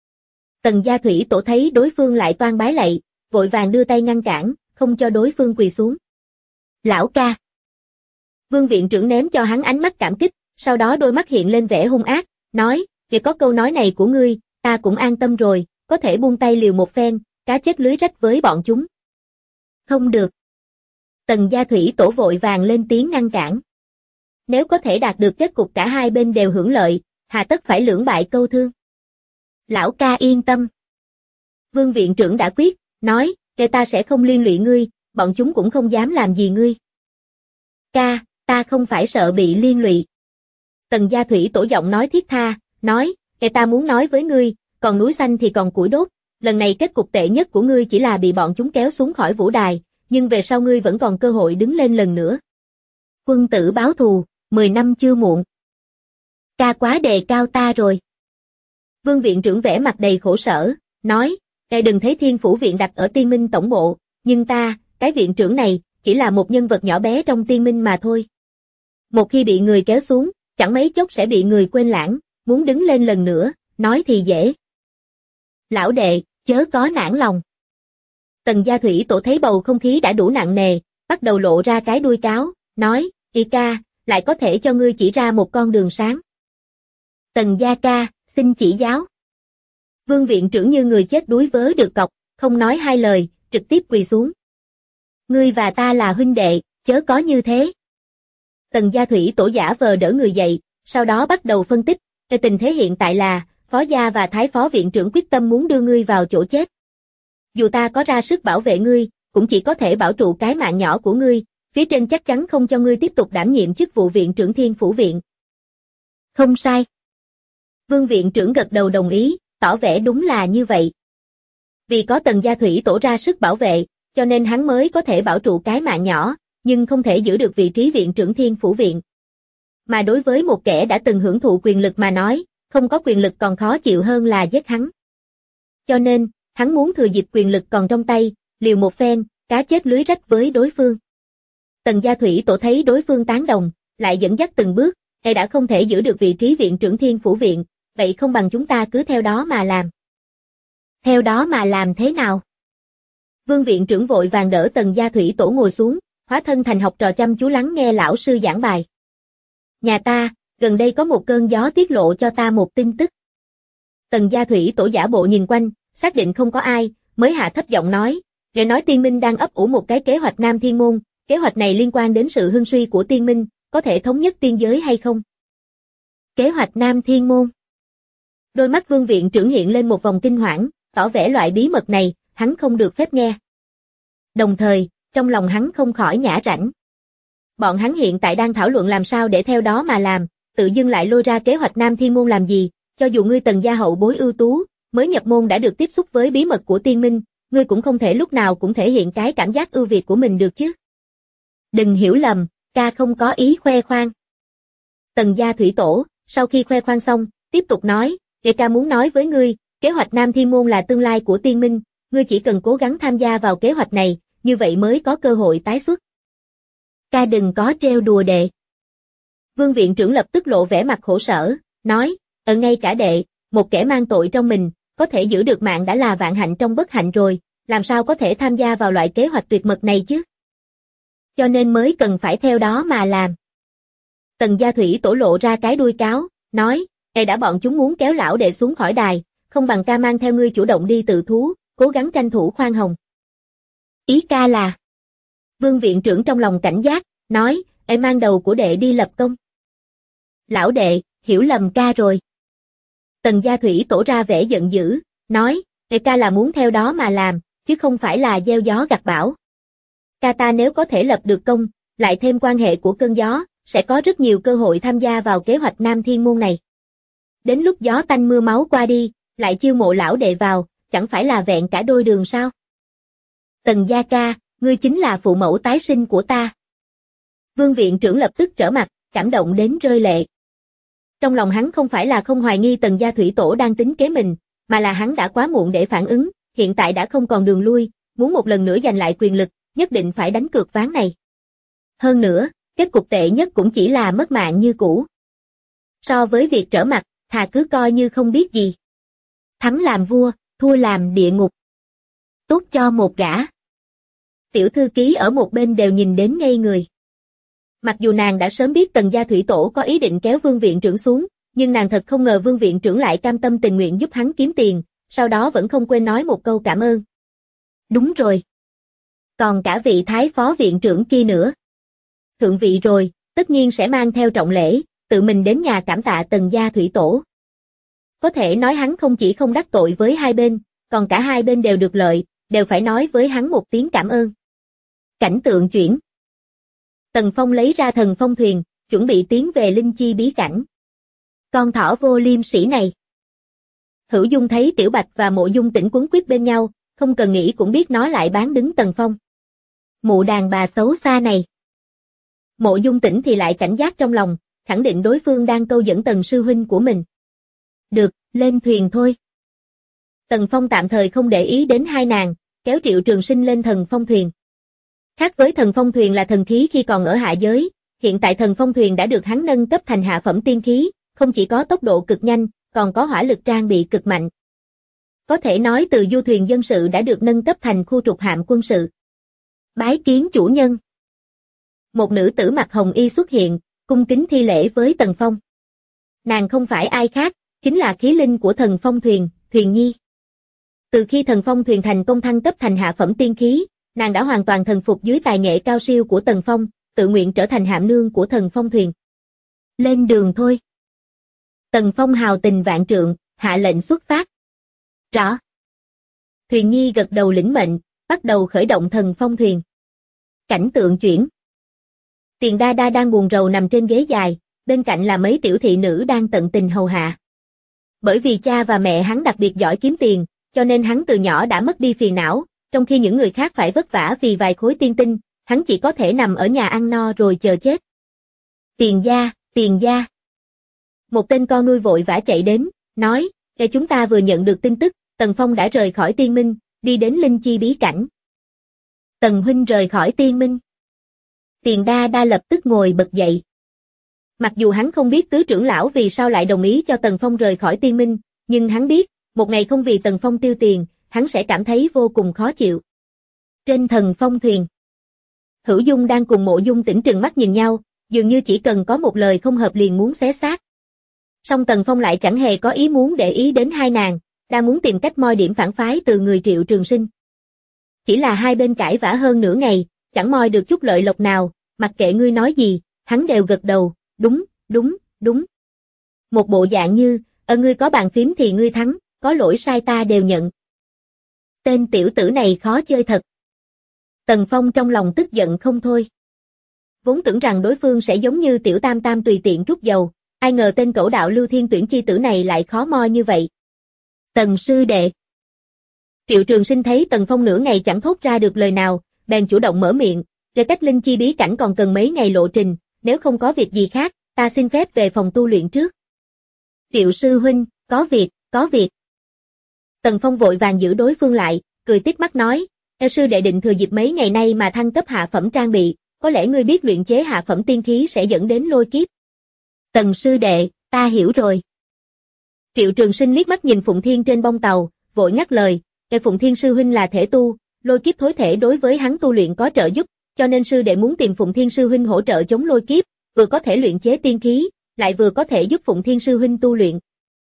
Tần gia thủy tổ thấy đối phương lại toan bái lạy, vội vàng đưa tay ngăn cản, không cho đối phương quỳ xuống. Lão ca. Vương viện trưởng ném cho hắn ánh mắt cảm kích, sau đó đôi mắt hiện lên vẻ hung ác, nói, vì có câu nói này của ngươi, ta cũng an tâm rồi, có thể buông tay liều một phen, cá chết lưới rách với bọn chúng. Không được. Tần gia thủy tổ vội vàng lên tiếng ngăn cản. Nếu có thể đạt được kết cục cả hai bên đều hưởng lợi, hà tất phải lưỡng bại câu thương. Lão ca yên tâm. Vương viện trưởng đã quyết, nói, ta sẽ không liên lụy ngươi, bọn chúng cũng không dám làm gì ngươi. Ca, ta không phải sợ bị liên lụy. Tần gia thủy tổ giọng nói thiết tha, nói, ta muốn nói với ngươi, còn núi xanh thì còn củi đốt, lần này kết cục tệ nhất của ngươi chỉ là bị bọn chúng kéo xuống khỏi vũ đài, nhưng về sau ngươi vẫn còn cơ hội đứng lên lần nữa. Quân tử báo thù, 10 năm chưa muộn. Ca quá đề cao ta rồi. Vương viện trưởng vẻ mặt đầy khổ sở, nói, đừng thấy Thiên Phủ Viện đặt ở Tiên Minh tổng bộ, nhưng ta, cái viện trưởng này, chỉ là một nhân vật nhỏ bé trong Tiên Minh mà thôi. Một khi bị người kéo xuống, chẳng mấy chốc sẽ bị người quên lãng, muốn đứng lên lần nữa, nói thì dễ. Lão đệ, chớ có nản lòng. Tần gia thủy tổ thấy bầu không khí đã đủ nặng nề, bắt đầu lộ ra cái đuôi cáo, nói, ca, lại có thể cho ngươi chỉ ra một con đường sáng. Tần gia ca, xin chỉ giáo. Vương viện trưởng như người chết đuối vớ được cọc, không nói hai lời, trực tiếp quỳ xuống. Ngươi và ta là huynh đệ, chớ có như thế. Tần gia thủy tổ giả vờ đỡ người dậy, sau đó bắt đầu phân tích, tình thế hiện tại là, phó gia và thái phó viện trưởng quyết tâm muốn đưa ngươi vào chỗ chết. Dù ta có ra sức bảo vệ ngươi, cũng chỉ có thể bảo trụ cái mạng nhỏ của ngươi, phía trên chắc chắn không cho ngươi tiếp tục đảm nhiệm chức vụ viện trưởng Thiên Phủ Viện. Không sai. Vương viện trưởng gật đầu đồng ý, tỏ vẻ đúng là như vậy. Vì có Tần gia thủy tổ ra sức bảo vệ, cho nên hắn mới có thể bảo trụ cái mạng nhỏ, nhưng không thể giữ được vị trí viện trưởng Thiên Phủ Viện. Mà đối với một kẻ đã từng hưởng thụ quyền lực mà nói, không có quyền lực còn khó chịu hơn là giết hắn. Cho nên, hắn muốn thừa dịp quyền lực còn trong tay, liều một phen, cá chết lưới rách với đối phương. Tần gia thủy tổ thấy đối phương tán đồng, lại dẫn dắt từng bước, đã không thể giữ được vị trí viện trưởng Thiên Phủ Viện, vậy không bằng chúng ta cứ theo đó mà làm. Theo đó mà làm thế nào? Vương viện trưởng vội vàng đỡ Tần gia thủy tổ ngồi xuống, hóa thân thành học trò chăm chú lắng nghe lão sư giảng bài. Nhà ta, gần đây có một cơn gió tiết lộ cho ta một tin tức. Tần gia thủy tổ giả bộ nhìn quanh, xác định không có ai, mới hạ thấp giọng nói, nghe nói Tiên Minh đang ấp ủ một cái kế hoạch Nam Thiên Môn, kế hoạch này liên quan đến sự hưng suy của Tiên Minh, có thể thống nhất tiên giới hay không? Kế hoạch Nam Thiên Môn. Đôi mắt Vương viện trưởng hiện lên một vòng kinh hoảng, tỏ vẻ loại bí mật này, hắn không được phép nghe. Đồng thời, trong lòng hắn không khỏi nhả rãnh. Bọn hắn hiện tại đang thảo luận làm sao để theo đó mà làm, tự dưng lại lôi ra kế hoạch Nam Thiên Môn làm gì, cho dù ngươi Tần gia hậu bối ưu tú, mới nhập môn đã được tiếp xúc với bí mật của Tiên Minh, ngươi cũng không thể lúc nào cũng thể hiện cái cảm giác ưu việt của mình được chứ. Đừng hiểu lầm, ca không có ý khoe khoang. Tần gia thủy tổ, sau khi khoe khoang xong, tiếp tục nói, Kệ ca muốn nói với ngươi, kế hoạch Nam Thiên Môn là tương lai của Tiên Minh, ngươi chỉ cần cố gắng tham gia vào kế hoạch này, như vậy mới có cơ hội tái xuất. Ca đừng có trêu đùa đệ. Vương viện trưởng lập tức lộ vẻ mặt khổ sở, nói, ngay cả đệ, một kẻ mang tội trong mình, có thể giữ được mạng đã là vạn hạnh trong bất hạnh rồi, làm sao có thể tham gia vào loại kế hoạch tuyệt mật này chứ? Cho nên mới cần phải theo đó mà làm. Tần Gia Thủy tổ lộ ra cái đuôi cáo, nói, đã bọn chúng muốn kéo lão đệ xuống khỏi đài, không bằng ca mang theo ngươi chủ động đi tự thú, cố gắng tranh thủ khoan hồng. Ý ca là... Vương viện trưởng trong lòng cảnh giác, nói, mang đầu của đệ đi lập công. Lão đệ, hiểu lầm ca rồi. Tần Gia Thủy tổ ra vẻ giận dữ, nói, ca là muốn theo đó mà làm, chứ không phải là gieo gió gặt bão. Ca ta nếu có thể lập được công, lại thêm quan hệ của cơn gió, sẽ có rất nhiều cơ hội tham gia vào kế hoạch Nam Thiên Môn này. Đến lúc gió tanh mưa máu qua đi, lại chiêu mộ lão đệ vào, chẳng phải là vẹn cả đôi đường sao? Tần Gia ca, ngươi chính là phụ mẫu tái sinh của ta. Vương viện trưởng lập tức trở mặt, cảm động đến rơi lệ. Trong lòng hắn không phải là không hoài nghi Tần Gia Thủy tổ đang tính kế mình, mà là hắn đã quá muộn để phản ứng, hiện tại đã không còn đường lui, muốn một lần nữa giành lại quyền lực, nhất định phải đánh cược ván này. Hơn nữa, kết cục tệ nhất cũng chỉ là mất mạng như cũ. So với việc trở mặt, thà cứ coi như không biết gì. Thắng làm vua, thua làm địa ngục. Tốt cho một gã. Tiểu thư ký ở một bên đều nhìn đến ngây người. Mặc dù nàng đã sớm biết Tần Gia Thủy tổ có ý định kéo Vương viện trưởng xuống, nhưng nàng thật không ngờ Vương viện trưởng lại cam tâm tình nguyện giúp hắn kiếm tiền, sau đó vẫn không quên nói một câu cảm ơn. Đúng rồi. Còn cả vị thái phó viện trưởng kia nữa. Thượng vị rồi, tất nhiên sẽ mang theo trọng lễ, tự mình đến nhà cảm tạ Tần Gia Thủy tổ. Có thể nói hắn không chỉ không đắc tội với hai bên, còn cả hai bên đều được lợi, đều phải nói với hắn một tiếng cảm ơn. Cảnh tượng chuyển. Tần Phong lấy ra thần phong thuyền, chuẩn bị tiến về linh chi bí cảnh. Con thỏ vô liêm sỉ này. Hữu Dung thấy Tiểu Bạch và Mộ Dung Tĩnh quấn quýt bên nhau, không cần nghĩ cũng biết nó lại bán đứng Tần Phong. Mụ đàn bà xấu xa này. Mộ Dung Tĩnh thì lại cảnh giác trong lòng, khẳng định đối phương đang câu dẫn Tần sư huynh của mình. Được, lên thuyền thôi. Tần Phong tạm thời không để ý đến hai nàng, kéo Triệu Trường Sinh lên thần phong thuyền. Khác với thần phong thuyền là thần khí khi còn ở hạ giới, hiện tại thần phong thuyền đã được hắn nâng cấp thành hạ phẩm tiên khí, không chỉ có tốc độ cực nhanh, còn có hỏa lực trang bị cực mạnh. Có thể nói từ du thuyền dân sự đã được nâng cấp thành khu trục hạm quân sự. Bái kiến chủ nhân. Một nữ tử mặc hồng y xuất hiện, cung kính thi lễ với Tần Phong. Nàng không phải ai khác, chính là khí linh của thần phong thuyền, Thuyền Nhi. Từ khi thần phong thuyền thành công thăng cấp thành hạ phẩm tiên khí, nàng đã hoàn toàn thần phục dưới tài nghệ cao siêu của Tần Phong, tự nguyện trở thành hạm nương của thần phong thuyền. Lên đường thôi. Tần Phong hào tình vạn trượng, hạ lệnh xuất phát. Rõ. Thuyền Nhi gật đầu lĩnh mệnh, bắt đầu khởi động thần phong thuyền. Cảnh tượng chuyển. Tiền Đa Đa đang buồn rầu nằm trên ghế dài, bên cạnh là mấy tiểu thị nữ đang tận tình hầu hạ. Bởi vì cha và mẹ hắn đặc biệt giỏi kiếm tiền, cho nên hắn từ nhỏ đã mất đi phiền não, trong khi những người khác phải vất vả vì vài khối tiên tinh, hắn chỉ có thể nằm ở nhà ăn no rồi chờ chết. Tiền gia, Tiền gia. Một tên con nuôi vội vã chạy đến, nói, chúng ta vừa nhận được tin tức, Tần Phong đã rời khỏi Tiên Minh, đi đến Linh Chi bí cảnh. Tần huynh rời khỏi Tiên Minh. Tiền Đa Đa lập tức ngồi bật dậy. Mặc dù hắn không biết tứ trưởng lão vì sao lại đồng ý cho Tần Phong rời khỏi Tiên Minh, nhưng hắn biết, một ngày không vì Tần Phong tiêu tiền, hắn sẽ cảm thấy vô cùng khó chịu. Trên thần phong thuyền, Hữu Dung đang cùng Mộ Dung Tĩnh trừng mắt nhìn nhau, dường như chỉ cần có một lời không hợp liền muốn xé xác. Song Tần Phong lại chẳng hề có ý muốn để ý đến hai nàng, đang muốn tìm cách moi điểm phản phái từ người Triệu Trường Sinh. Chỉ là hai bên cãi vã hơn nửa ngày, chẳng moi được chút lợi lộc nào, mặc kệ ngươi nói gì, hắn đều gật đầu, đúng, đúng, đúng. Một bộ dạng như, ngươi có bàn phím thì ngươi thắng, có lỗi sai ta đều nhận. Tên tiểu tử này khó chơi thật. Tần Phong trong lòng tức giận không thôi. Vốn tưởng rằng đối phương sẽ giống như tiểu tam tam tùy tiện rút dầu, ai ngờ tên cẩu đạo Lưu Thiên Tuyển chi tử này lại khó moi như vậy. Tần sư đệ. Triệu Trường Sinh thấy Tần Phong nửa ngày chẳng thốt ra được lời nào, bèn chủ động mở miệng, về cách linh chi bí cảnh còn cần mấy ngày lộ trình, nếu không có việc gì khác, ta xin phép về phòng tu luyện trước. Triệu sư huynh, có việc. Tần Phong vội vàng giữ đối phương lại, cười tít mắt nói, sư đệ định thừa dịp mấy ngày nay mà thăng cấp hạ phẩm trang bị, có lẽ ngươi biết luyện chế hạ phẩm tiên khí sẽ dẫn đến lôi kiếp. Tần sư đệ, ta hiểu rồi. Triệu Trường Sinh liếc mắt nhìn Phụng Thiên trên bông tàu, vội ngắt lời, Phụng Thiên sư huynh là thể tu, lôi kiếp thối thể đối với hắn tu luyện có trợ giúp, cho nên sư đệ muốn tìm Phụng Thiên sư huynh hỗ trợ chống lôi kiếp, vừa có thể luyện chế tiên khí, lại vừa có thể giúp Phụng Thiên sư huynh tu luyện.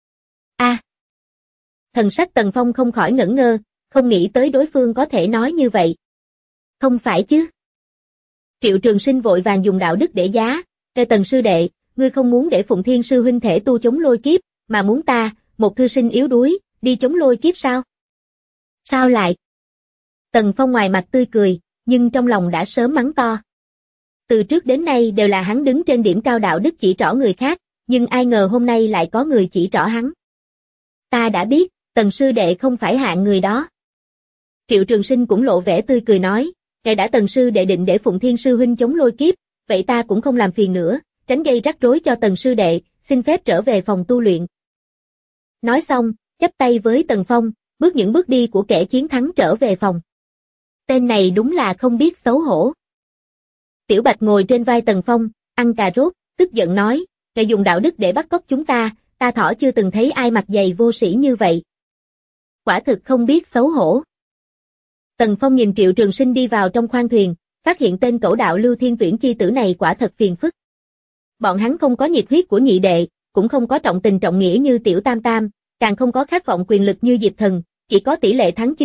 Thần sắc Tần Phong không khỏi ngẩn ngơ, không nghĩ tới đối phương có thể nói như vậy. Không phải chứ? Triệu Trường Sinh vội vàng dùng đạo đức để giá, Tần sư đệ, ngươi không muốn để Phụng Thiên sư huynh thể tu chống lôi kiếp, mà muốn ta, một thư sinh yếu đuối, đi chống lôi kiếp sao? Sao lại? Tần Phong ngoài mặt tươi cười, nhưng trong lòng đã sớm mắng to. Từ trước đến nay đều là hắn đứng trên điểm cao đạo đức chỉ trỏ người khác, nhưng ai ngờ hôm nay lại có người chỉ trỏ hắn. Ta đã biết, Tần sư đệ không phải hạng người đó. Triệu Trường Sinh cũng lộ vẻ tươi cười nói, ngài đã Tần sư đệ định để Phụng Thiên sư huynh chống lôi kiếp, vậy ta cũng không làm phiền nữa, tránh gây rắc rối cho Tần sư đệ, xin phép trở về phòng tu luyện. Nói xong, chắp tay với Tần Phong, bước những bước đi của kẻ chiến thắng trở về phòng. Tên này đúng là không biết xấu hổ. Tiểu Bạch ngồi trên vai Tần Phong, ăn cà rốt, tức giận nói, ngài dùng đạo đức để bắt cóc chúng ta thỏ chưa từng thấy ai mặt dày vô sĩ như vậy. Quả thực không biết xấu hổ. Tần Phong nhìn Triệu Trường Sinh đi vào trong khoang thuyền, phát hiện tên cẩu đạo Lưu Thiên Tuyển chi tử này quả thật phiền phức. Bọn hắn không có nhiệt huyết của nhị đệ, cũng không có trọng tình trọng nghĩa như Tiểu Tam Tam, càng không có khát vọng quyền lực như Diệp Thần, chỉ có tỷ lệ thắng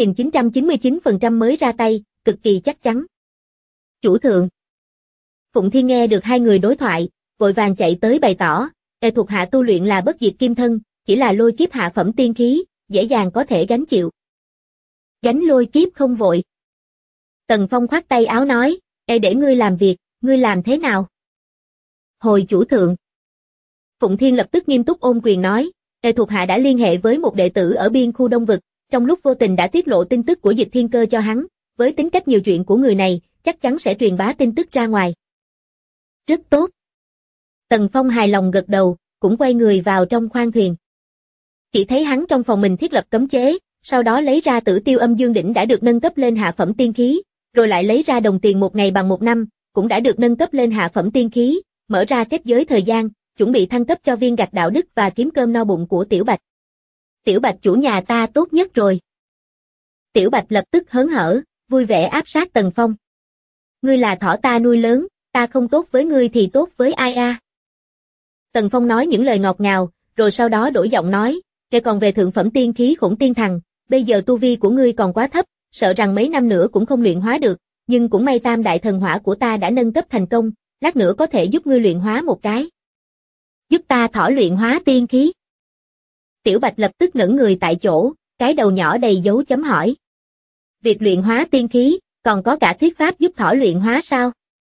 99.999% mới ra tay, cực kỳ chắc chắn. Chủ thượng. Phụng Thiên nghe được hai người đối thoại, vội vàng chạy tới bày tỏ, thuộc hạ tu luyện là bất diệt kim thân, chỉ là lôi kiếp hạ phẩm tiên khí, dễ dàng có thể gánh chịu. Gánh lôi kiếp không vội. Tần Phong khoát tay áo nói, để ngươi làm việc, ngươi làm thế nào? Hồi chủ thượng. Phụng Thiên lập tức nghiêm túc ôm quyền nói, thuộc hạ đã liên hệ với một đệ tử ở biên khu Đông Vực, trong lúc vô tình đã tiết lộ tin tức của Dịch Thiên Cơ cho hắn, với tính cách nhiều chuyện của người này, chắc chắn sẽ truyền bá tin tức ra ngoài. Rất tốt. Tần Phong hài lòng gật đầu, cũng quay người vào trong khoang thuyền. Chỉ thấy hắn trong phòng mình thiết lập cấm chế, sau đó lấy ra Tử Tiêu Âm Dương Đỉnh đã được nâng cấp lên hạ phẩm tiên khí, rồi lại lấy ra đồng tiền một ngày bằng một năm, cũng đã được nâng cấp lên hạ phẩm tiên khí, mở ra kết giới thời gian, chuẩn bị thăng cấp cho viên gạch đạo đức và kiếm cơm no bụng của Tiểu Bạch. Tiểu Bạch chủ nhà ta tốt nhất rồi. Tiểu Bạch lập tức hớn hở, vui vẻ áp sát Tần Phong. Ngươi là thỏ ta nuôi lớn, ta không tốt với ngươi thì tốt với ai a? Tần Phong nói những lời ngọt ngào, rồi sau đó đổi giọng nói, còn về thượng phẩm tiên khí Khổng Tiên Thằng, bây giờ tu vi của ngươi còn quá thấp, sợ rằng mấy năm nữa cũng không luyện hóa được, nhưng cũng may Tam Đại Thần Hỏa của ta đã nâng cấp thành công, lát nữa có thể giúp ngươi luyện hóa một cái. Giúp ta thỏ luyện hóa tiên khí. Tiểu Bạch lập tức ngẩn người tại chỗ, cái đầu nhỏ đầy dấu chấm hỏi. Việc luyện hóa tiên khí, còn có cả thuyết pháp giúp thỏ luyện hóa sao?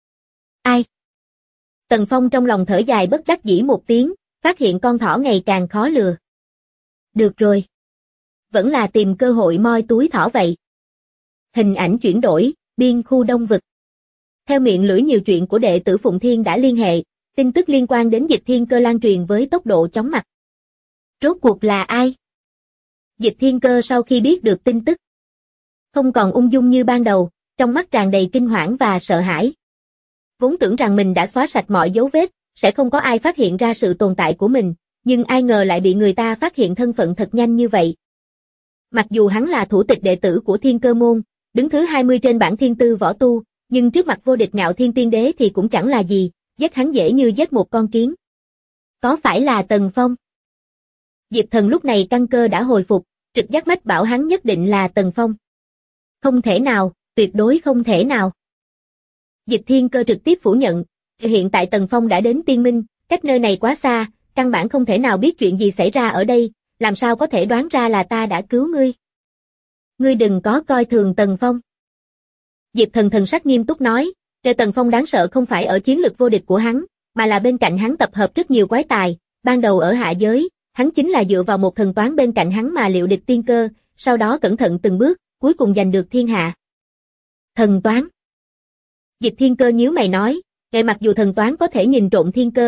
Ai? Tần Phong trong lòng thở dài bất đắc dĩ một tiếng, phát hiện con thỏ ngày càng khó lừa. Được rồi. Vẫn là tìm cơ hội moi túi thỏ vậy. Hình ảnh chuyển đổi, biên khu Đông Vực. Theo miệng lưỡi nhiều chuyện của đệ tử Phụng Thiên đã liên hệ, tin tức liên quan đến Dịch Thiên Cơ lan truyền với tốc độ chóng mặt. Rốt cuộc là ai? Dịch Thiên Cơ sau khi biết được tin tức, không còn ung dung như ban đầu, trong mắt tràn đầy kinh hoảng và sợ hãi. Vốn tưởng rằng mình đã xóa sạch mọi dấu vết, sẽ không có ai phát hiện ra sự tồn tại của mình, nhưng ai ngờ lại bị người ta phát hiện thân phận thật nhanh như vậy. Mặc dù hắn là thủ tịch đệ tử của Thiên Cơ môn, đứng thứ 20 trên bảng thiên tư võ tu, nhưng trước mặt vô địch Ngạo Thiên Tiên Đế thì cũng chẳng là gì, giết hắn dễ như giết một con kiến. Có phải là Tần Phong? Diệp Thần lúc này căn cơ đã hồi phục, trực giác mách bảo hắn nhất định là Tần Phong. Không thể nào, tuyệt đối không thể nào. Dịch Thiên Cơ trực tiếp phủ nhận, hiện tại Tần Phong đã đến Tiên Minh, cách nơi này quá xa, căn bản không thể nào biết chuyện gì xảy ra ở đây, làm sao có thể đoán ra là ta đã cứu ngươi. Ngươi đừng có coi thường Tần Phong. Diệp Thần thần sắc nghiêm túc nói, Tần Phong đáng sợ không phải ở chiến lực vô địch của hắn, mà là bên cạnh hắn tập hợp rất nhiều quái tài, ban đầu ở hạ giới, hắn chính là dựa vào một thần toán bên cạnh hắn mà liệu địch tiên cơ, sau đó cẩn thận từng bước, cuối cùng giành được thiên hạ. Thần toán. Dịch Thiên Cơ nhíu mày nói, mặc dù thần toán có thể nhìn trộm thiên cơ,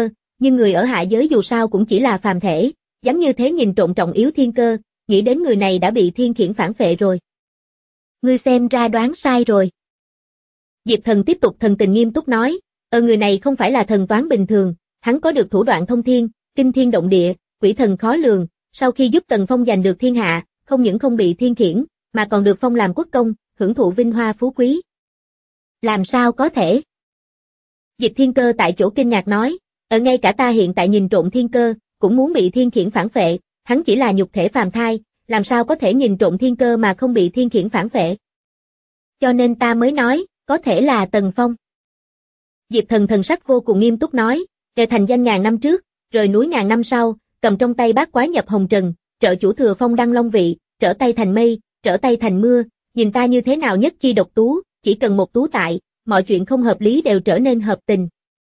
nhưng người ở hạ giới dù sao cũng chỉ là phàm thể, dám như thế nhìn trộm trọng yếu thiên cơ, nghĩ đến người này đã bị thiên khiển phản phệ rồi. Ngươi xem ra đoán sai rồi. Diệp Thần tiếp tục thần tình nghiêm túc nói, người này không phải là thần toán bình thường, hắn có được thủ đoạn thông thiên, kinh thiên động địa, quỷ thần khó lường, sau khi giúp Tần Phong giành được thiên hạ, không những không bị thiên khiển, mà còn được phong làm quốc công, hưởng thụ vinh hoa phú quý. Làm sao có thể? Diệp Thiên Cơ tại chỗ kinh ngạc nói, ngay cả ta hiện tại nhìn trộm thiên cơ, cũng muốn bị thiên khiển phản phệ, hắn chỉ là nhục thể phàm thai, làm sao có thể nhìn trộm thiên cơ mà không bị thiên khiển phản phệ? Cho nên ta mới nói, có thể là Tần Phong. Diệp Thần thần sắc vô cùng nghiêm túc nói, kẻ thành danh ngàn năm trước, rời núi ngàn năm sau, cầm trong tay bát quái nhập hồng trần, trợ chủ thừa phong đăng long vị, trở tay thành mây, trở tay thành mưa, nhìn ta như thế nào nhất chi độc tú, chỉ cần một tú tại, mọi chuyện không hợp lý đều trở nên hợp tình.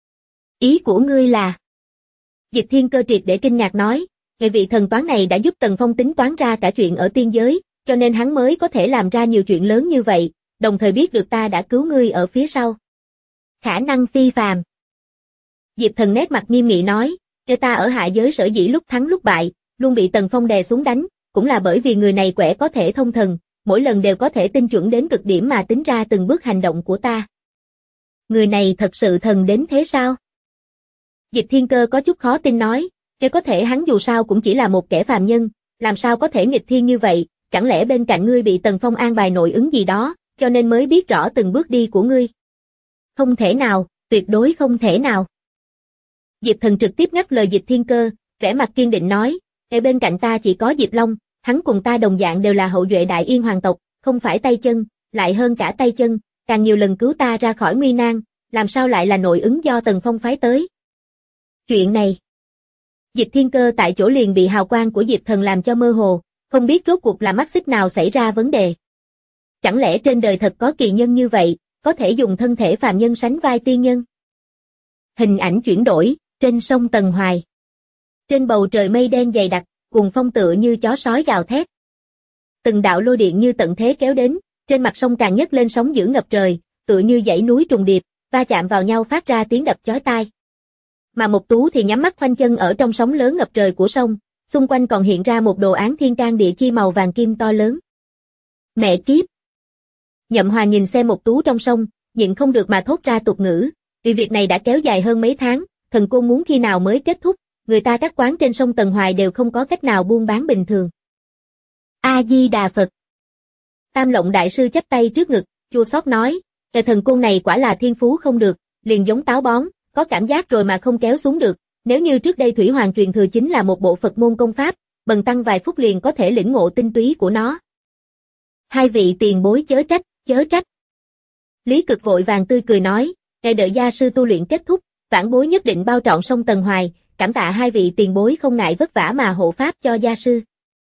Ý của ngươi là? Diệp Thiên Cơ triệt để kinh ngạc nói, người vị thần toán này đã giúp Tần Phong tính toán ra cả chuyện ở tiên giới, cho nên hắn mới có thể làm ra nhiều chuyện lớn như vậy, đồng thời biết được ta đã cứu ngươi ở phía sau. Khả năng phi phàm. Diệp Thần nét mặt nghiêm nghị nói, ta ở hạ giới sở dĩ lúc thắng lúc bại, luôn bị Tần Phong đè xuống đánh, cũng là bởi vì người này quẻ có thể thông thần, mỗi lần đều có thể tinh chuẩn đến cực điểm mà tính ra từng bước hành động của ta. Người này thật sự thần đến thế sao? Diệp Thiên Cơ có chút khó tin nói, có thể hắn dù sao cũng chỉ là một kẻ phàm nhân, làm sao có thể nghịch thiên như vậy, chẳng lẽ bên cạnh ngươi bị Tần Phong an bài nội ứng gì đó, cho nên mới biết rõ từng bước đi của ngươi? Không thể nào, tuyệt đối không thể nào. Diệp Thần trực tiếp ngắt lời Diệp Thiên Cơ, vẻ mặt kiên định nói, bên cạnh ta chỉ có Diệp Long, hắn cùng ta đồng dạng đều là hậu duệ Đại Yên hoàng tộc, không phải tay chân, lại hơn cả tay chân, càng nhiều lần cứu ta ra khỏi nguy nan, làm sao lại là nội ứng do Tần Phong phái tới? Chuyện này, Diệp Thiên Cơ tại chỗ liền bị hào quang của Diệp Thần làm cho mơ hồ, không biết rốt cuộc là mắt xích nào xảy ra vấn đề. Chẳng lẽ trên đời thật có kỳ nhân như vậy, có thể dùng thân thể phàm nhân sánh vai tiên nhân? Hình ảnh chuyển đổi, trên sông Tần Hoài. Trên bầu trời mây đen dày đặc, cuồng phong tựa như chó sói gào thét. Từng đạo lôi điện như tận thế kéo đến, trên mặt sông càng nhấc lên sóng dữ ngập trời, tựa như dãy núi trùng điệp, va chạm vào nhau phát ra tiếng đập chói tai. Mà Mộc Tú thì nhắm mắt khoanh chân ở trong sóng lớn ngập trời của sông, xung quanh còn hiện ra một đồ án thiên can địa chi màu vàng kim to lớn. Mẹ kiếp! Nhậm Hoàng nhìn xem Mộc Tú trong sông, nhịn không được mà thốt ra tục ngữ, vì việc này đã kéo dài hơn mấy tháng, thần cô muốn khi nào mới kết thúc, người ta các quán trên sông Tần Hoài đều không có cách nào buôn bán bình thường. A Di Đà Phật. Tam Lộng đại sư chắp tay trước ngực, chua xót nói, thần côn này quả là thiên phú không được, liền giống táo bón, có cảm giác rồi mà không kéo xuống được, nếu như trước đây Thủy Hoàng truyền thừa chính là một bộ Phật môn công pháp, bần tăng vài phút liền có thể lĩnh ngộ tinh túy của nó. Hai vị tiền bối chớ trách, chớ trách. Lý Cực vội vàng tươi cười nói, đợi gia sư tu luyện kết thúc, vãn bối nhất định bao trọn sông Tần Hoài, cảm tạ hai vị tiền bối không ngại vất vả mà hộ pháp cho gia sư.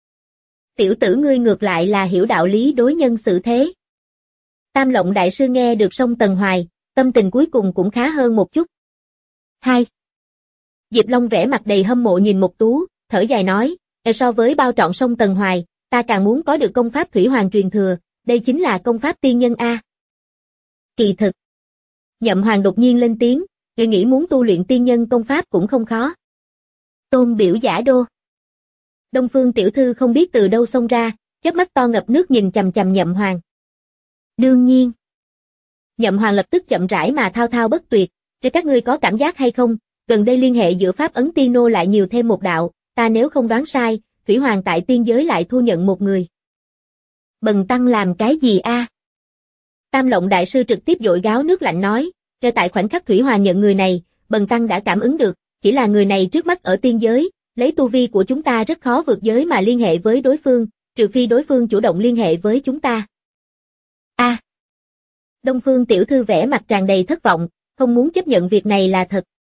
Tiểu tử ngươi ngược lại là hiểu đạo lý đối nhân xử thế. Tam Lộng đại sư nghe được sông Tần Hoài, tâm tình cuối cùng cũng khá hơn một chút. 2. Diệp Long vẻ mặt đầy hâm mộ nhìn Mộc Tú, thở dài nói, so với bao trọn sông Tần Hoài, ta càng muốn có được công pháp Thủy Hoàng truyền thừa, đây chính là công pháp tiên nhân A. Kỳ thực. Nhậm Hoàng đột nhiên lên tiếng, người nghĩ muốn tu luyện tiên nhân công pháp cũng không khó. Tôn biểu giả đô. Đông Phương tiểu thư không biết từ đâu xông ra, chớp mắt to ngập nước nhìn chằm chằm Nhậm Hoàng. Đương nhiên. Nhậm Hoàng lập tức chậm rãi mà thao thao bất tuyệt, các ngươi có cảm giác hay không, gần đây liên hệ giữa Pháp ấn tiên nô lại nhiều thêm một đạo, ta nếu không đoán sai, Thủy Hoàng tại tiên giới lại thu nhận một người. Bần tăng làm cái gì a? Tam Lộng đại sư trực tiếp dội gáo nước lạnh nói, tại khoảnh khắc Thủy Hoàng nhận người này, bần tăng đã cảm ứng được, chỉ là người này trước mắt ở tiên giới, lấy tu vi của chúng ta rất khó vượt giới mà liên hệ với đối phương, trừ phi đối phương chủ động liên hệ với chúng ta. A. Đông Phương tiểu thư vẻ mặt tràn đầy thất vọng, không muốn chấp nhận việc này là thật.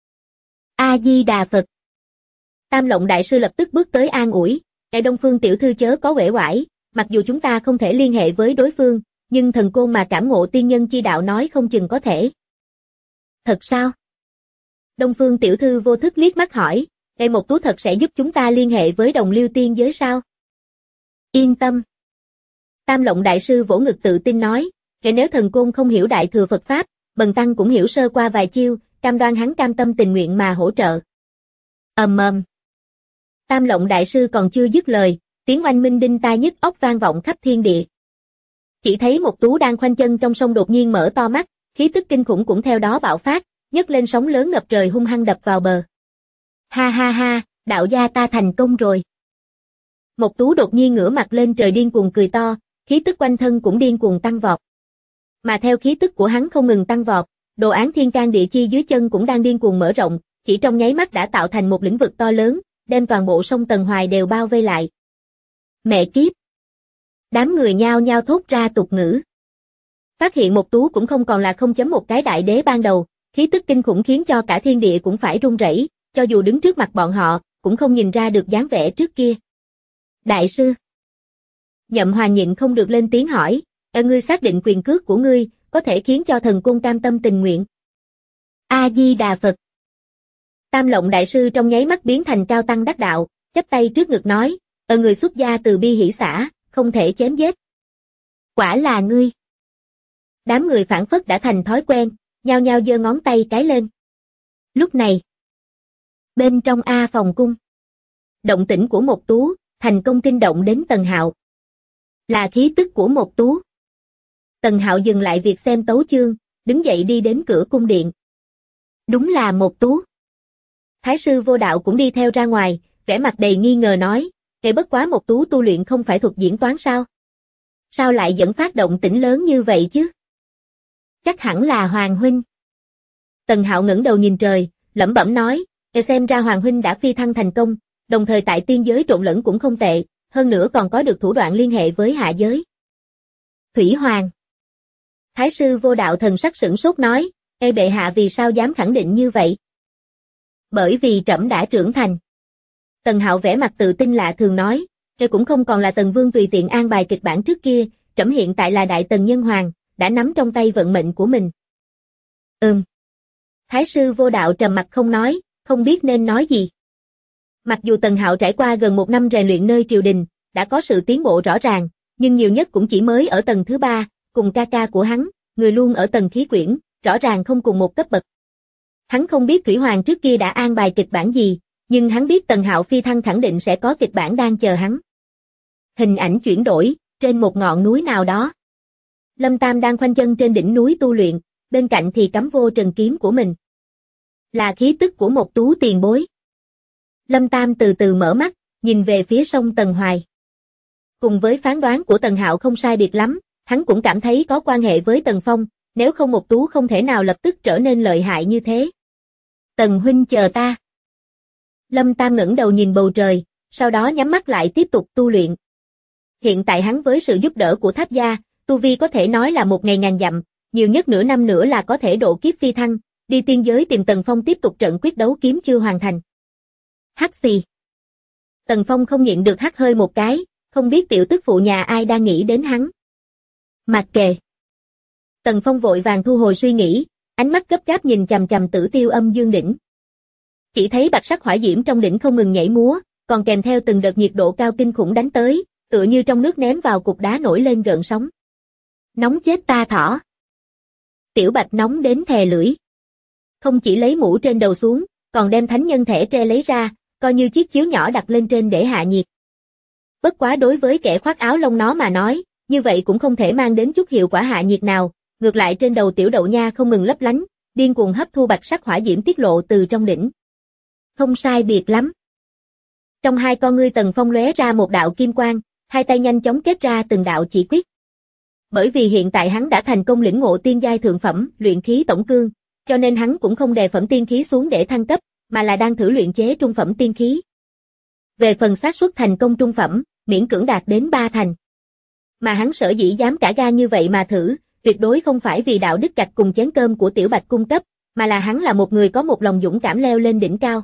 A Di Đà Phật. Tam Lộng đại sư lập tức bước tới an ủi, Đông Phương tiểu thư chớ có uể oải, mặc dù chúng ta không thể liên hệ với đối phương, nhưng thần côn mà cảm ngộ tiên nhân chi đạo nói không chừng có thể. Thật sao? Đông Phương tiểu thư vô thức liếc mắt hỏi, Mộc Tú thật sẽ giúp chúng ta liên hệ với đồng liêu tiên giới sao? Yên tâm. Tam Lộng đại sư vỗ ngực tự tin nói, nếu thần côn không hiểu đại thừa Phật Pháp, bần tăng cũng hiểu sơ qua vài chiêu, cam đoan hắn cam tâm tình nguyện mà hỗ trợ. Ầm ầm. Tam Lộng đại sư còn chưa dứt lời, tiếng oanh minh đinh tai nhức óc vang vọng khắp thiên địa. Chỉ thấy Mộc Tú đang khoanh chân trong sông đột nhiên mở to mắt, khí tức kinh khủng cũng theo đó bạo phát, nhấc lên sóng lớn ngập trời hung hăng đập vào bờ. Ha ha ha, đạo gia ta thành công rồi. Mộc Tú đột nhiên ngửa mặt lên trời điên cuồng cười to, khí tức quanh thân cũng điên cuồng tăng vọt. Mà theo khí tức của hắn không ngừng tăng vọt, đồ án thiên can địa chi dưới chân cũng đang điên cuồng mở rộng, chỉ trong nháy mắt đã tạo thành một lĩnh vực to lớn, đem toàn bộ sông Tần Hoài đều bao vây lại. Mẹ kiếp! Đám người nhao nhao thốt ra tục ngữ. Phát hiện Mộc Tú cũng không còn là 0.1 cái đại đế ban đầu, khí tức kinh khủng khiến cho cả thiên địa cũng phải run rẩy, cho dù đứng trước mặt bọn họ, cũng không nhìn ra được dáng vẻ trước kia. Đại sư! Nhậm Hoàng nhịn không được lên tiếng hỏi, ngươi xác định quyền cước của ngươi, có thể khiến cho thần côn cam tâm tình nguyện. A-di-đà Phật! Tam Lộng đại sư trong nháy mắt biến thành cao tăng đắc đạo, chắp tay trước ngực nói, người xuất gia từ bi hỷ xả, không thể chém giết. Quả là ngươi. Đám người phản phất đã thành thói quen, nhao nhao giơ ngón tay cái lên. Lúc này, bên trong A phòng cung, động tĩnh của Mộc Tú, thành công kinh động đến Tần Hạo. Là khí tức của Mộc Tú. Tần Hạo dừng lại việc xem tấu chương, đứng dậy đi đến cửa cung điện. Đúng là Mộc Tú. Thái sư Vô Đạo cũng đi theo ra ngoài, vẻ mặt đầy nghi ngờ nói, bất quá Mộc Tú tu luyện không phải thuật diễn toán sao? Sao lại dẫn phát động tĩnh lớn như vậy chứ? Chắc hẳn là Hoàng huynh. Tần Hạo ngẩng đầu nhìn trời, lẩm bẩm nói, xem ra Hoàng huynh đã phi thăng thành công, đồng thời tại tiên giới trộn lẫn cũng không tệ, hơn nữa còn có được thủ đoạn liên hệ với hạ giới. Thủy Hoàng. Thái sư Vô Đạo thần sắc sửng sốt nói, bệ hạ vì sao dám khẳng định như vậy? Bởi vì trẫm đã trưởng thành. Tần Hạo vẻ mặt tự tin lạ thường nói, cũng không còn là Tần Vương tùy tiện an bài kịch bản trước kia, trẫm hiện tại là Đại Tần Nhân Hoàng, đã nắm trong tay vận mệnh của mình. Thái sư Vô Đạo trầm mặt không nói, không biết nên nói gì. Mặc dù Tần Hạo trải qua gần 1 năm rèn luyện nơi triều đình, đã có sự tiến bộ rõ ràng, nhưng nhiều nhất cũng chỉ mới ở tầng thứ 3, cùng ca ca của hắn, người luôn ở tầng khí quyển, rõ ràng không cùng một cấp bậc. Hắn không biết Thủy Hoàng trước kia đã an bài kịch bản gì, nhưng hắn biết Tần Hạo phi thăng khẳng định sẽ có kịch bản đang chờ hắn. Hình ảnh chuyển đổi, trên một ngọn núi nào đó. Lâm Tam đang khoanh chân trên đỉnh núi tu luyện, bên cạnh thì cắm vô trần kiếm của mình. Là khí tức của Mộc Tú tiền bối. Lâm Tam từ từ mở mắt, nhìn về phía sông Tần Hoài. Cùng với phán đoán của Tần Hạo không sai biệt lắm, hắn cũng cảm thấy có quan hệ với Tần Phong, nếu không Mộc Tú không thể nào lập tức trở nên lợi hại như thế. Tần huynh chờ ta. Lâm Tam ngẩng đầu nhìn bầu trời, sau đó nhắm mắt lại tiếp tục tu luyện. Hiện tại hắn với sự giúp đỡ của Tháp gia, tu vi có thể nói là 1 ngày ngàn dặm, nhiều nhất nửa năm nữa là có thể độ kiếp phi thăng, đi tiên giới tìm Tần Phong tiếp tục trận quyết đấu kiếm chưa hoàn thành. Hắc xì. Tần Phong không nhịn được hắt hơi một cái, không biết tiểu tức phụ nhà ai đang nghĩ đến hắn. Mặc kệ. Tần Phong vội vàng thu hồi suy nghĩ, ánh mắt gấp gáp nhìn chằm chằm Tử Tiêu Âm Dương đỉnh. Chỉ thấy bạch sắc hỏa diễm trong đỉnh không ngừng nhảy múa, còn kèm theo từng đợt nhiệt độ cao kinh khủng đánh tới, tựa như trong nước ném vào cục đá nổi lên gợn sóng. Nóng chết ta thỏ. Tiểu Bạch nóng đến thè lưỡi. Không chỉ lấy mũ trên đầu xuống, còn đem thánh nhân thể tre lấy ra, coi như chiếc chiếu nhỏ đặt lên trên để hạ nhiệt. Bất quá đối với kẻ khoác áo lông nó mà nói, như vậy cũng không thể mang đến chút hiệu quả hạ nhiệt nào, ngược lại trên đầu tiểu đậu nha không ngừng lấp lánh, điên cuồng hấp thu bạch sắc hỏa diễm tiết lộ từ trong đỉnh. Không sai biệt lắm. Trong hai con ngươi Tần Phong lóe ra một đạo kim quang, hai tay nhanh chóng kết ra từng đạo chỉ quyết. Bởi vì hiện tại hắn đã thành công lĩnh ngộ tiên giai thượng phẩm, luyện khí tổng cương, cho nên hắn cũng không đè phẩm tiên khí xuống để thăng cấp, mà là đang thử luyện chế trung phẩm tiên khí. Về phần xác suất thành công trung phẩm, miễn cưỡng đạt đến 3 thành. Mà hắn sở dĩ dám cả gan như vậy mà thử, tuyệt đối không phải vì đạo đức gạch cùng chén cơm của Tiểu Bạch cung cấp, mà là hắn là một người có một lòng dũng cảm leo lên đỉnh cao.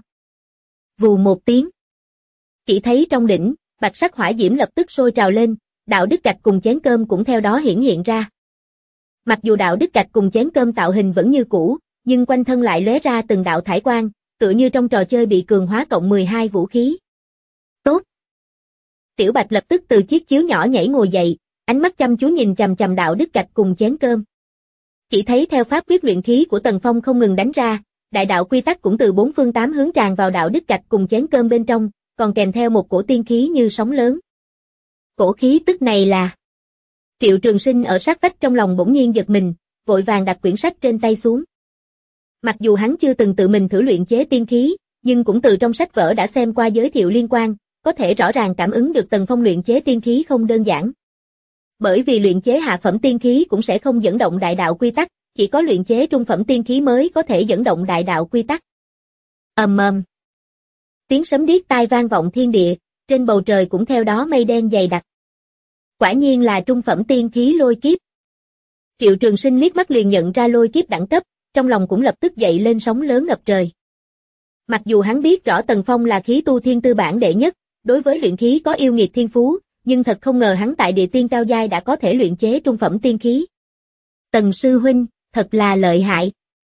Vù một tiếng. Chỉ thấy trong đỉnh, bạch sắc hỏa diễm lập tức sôi trào lên, đạo đức gạch cùng chén cơm cũng theo đó hiển hiện ra. Mặc dù đạo đức gạch cùng chén cơm tạo hình vẫn như cũ, nhưng quanh thân lại lóe ra từng đạo thải quang, tựa như trong trò chơi bị cường hóa cộng 12 vũ khí. Tốt. Tiểu Bạch lập tức từ chiếc chiếu nhỏ nhảy ngồi dậy, ánh mắt chăm chú nhìn chằm chằm đạo đức gạch cùng chén cơm. Chỉ thấy theo pháp quyết luyện khí của Tần Phong không ngừng đánh ra, đại đạo quy tắc cũng từ bốn phương tám hướng tràn vào đạo đức gạch cùng chén cơm bên trong, còn kèm theo một cổ tiên khí như sóng lớn. Cổ khí tức này là... Triệu Trường Sinh ở sát vách trong lòng bỗng nhiên giật mình, vội vàng đặt quyển sách trên tay xuống. Mặc dù hắn chưa từng tự mình thử luyện chế tiên khí, nhưng cũng từ trong sách vở đã xem qua giới thiệu liên quan, có thể rõ ràng cảm ứng được Tần Phong luyện chế tiên khí không đơn giản. Bởi vì luyện chế hạ phẩm tiên khí cũng sẽ không dẫn động đại đạo quy tắc, chỉ có luyện chế trung phẩm tiên khí mới có thể dẫn động đại đạo quy tắc. Ầm ầm. Tiếng sấm điếc tai vang vọng thiên địa, trên bầu trời cũng theo đó mây đen dày đặc. Quả nhiên là trung phẩm tiên khí lôi kiếp. Triệu Trường Sinh liếc mắt liền nhận ra lôi kiếp đẳng cấp, trong lòng cũng lập tức dậy lên sóng lớn ngập trời. Mặc dù hắn biết rõ Tần Phong là khí tu thiên tư bản đệ nhất, đối với luyện khí có yêu nghiệt thiên phú, nhưng thật không ngờ hắn tại địa tiên cao giai đã có thể luyện chế trung phẩm tiên khí. Tần sư huynh, thật là lợi hại.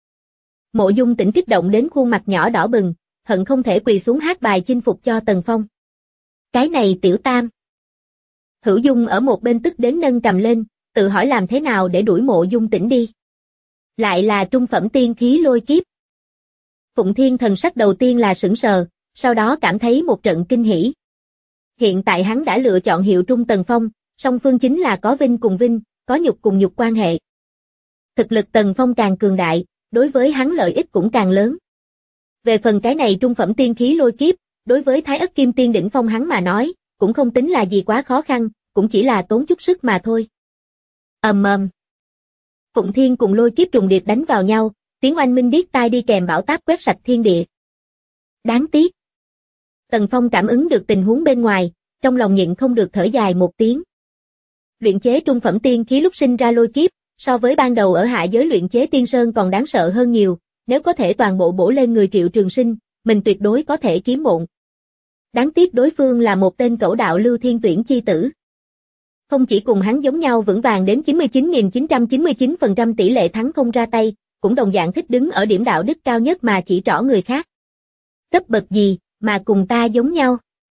Mộ Dung Tĩnh kích động đến khuôn mặt nhỏ đỏ bừng, hận không thể quỳ xuống hát bài chinh phục cho Tần Phong. Cái này tiểu tam. Hữu Dung ở một bên tức đến nâng cầm lên, tự hỏi làm thế nào để đuổi Mộ Dung Tĩnh đi. Lại là trung phẩm tiên khí lôi kiếp. Phụng Thiên thần sắc đầu tiên là sững sờ, sau đó cảm thấy một trận kinh hỉ. Hiện tại hắn đã lựa chọn hiệu trung Tần Phong, song phương chính là có vinh cùng vinh, có nhục cùng nhục quan hệ. Thực lực Tần Phong càng cường đại, đối với hắn lợi ích cũng càng lớn. Về phần cái này trung phẩm tiên khí lôi kiếp, đối với Thái Ất Kim Tiên đỉnh phong hắn mà nói, cũng không tính là gì quá khó khăn, cũng chỉ là tốn chút sức mà thôi. Ầm ầm. Phụng Thiên cùng lôi kiếp trùng điệp đánh vào nhau, tiếng oanh minh điếc tai đi kèm bão táp quét sạch thiên địa. Đáng tiếc. Tần Phong cảm ứng được tình huống bên ngoài, trong lòng nhịn không được thở dài một tiếng. Luyện chế trung phẩm tiên khí lúc sinh ra lôi kiếp, so với ban đầu ở hạ giới luyện chế tiên sơn còn đáng sợ hơn nhiều, nếu có thể toàn bộ bổ lên người Triệu Trường Sinh, mình tuyệt đối có thể kiếm bộn. Đáng tiếc đối phương là một tên cẩu đạo Lưu Thiên Tuyển chi tử. Không chỉ cùng hắn giống nhau vững vàng đến 99.999% tỷ lệ thắng không ra tay, cũng đồng dạng thích đứng ở điểm đạo đức cao nhất mà chỉ trỏ người khác. Cấp bậc gì, mà cùng ta giống nhau?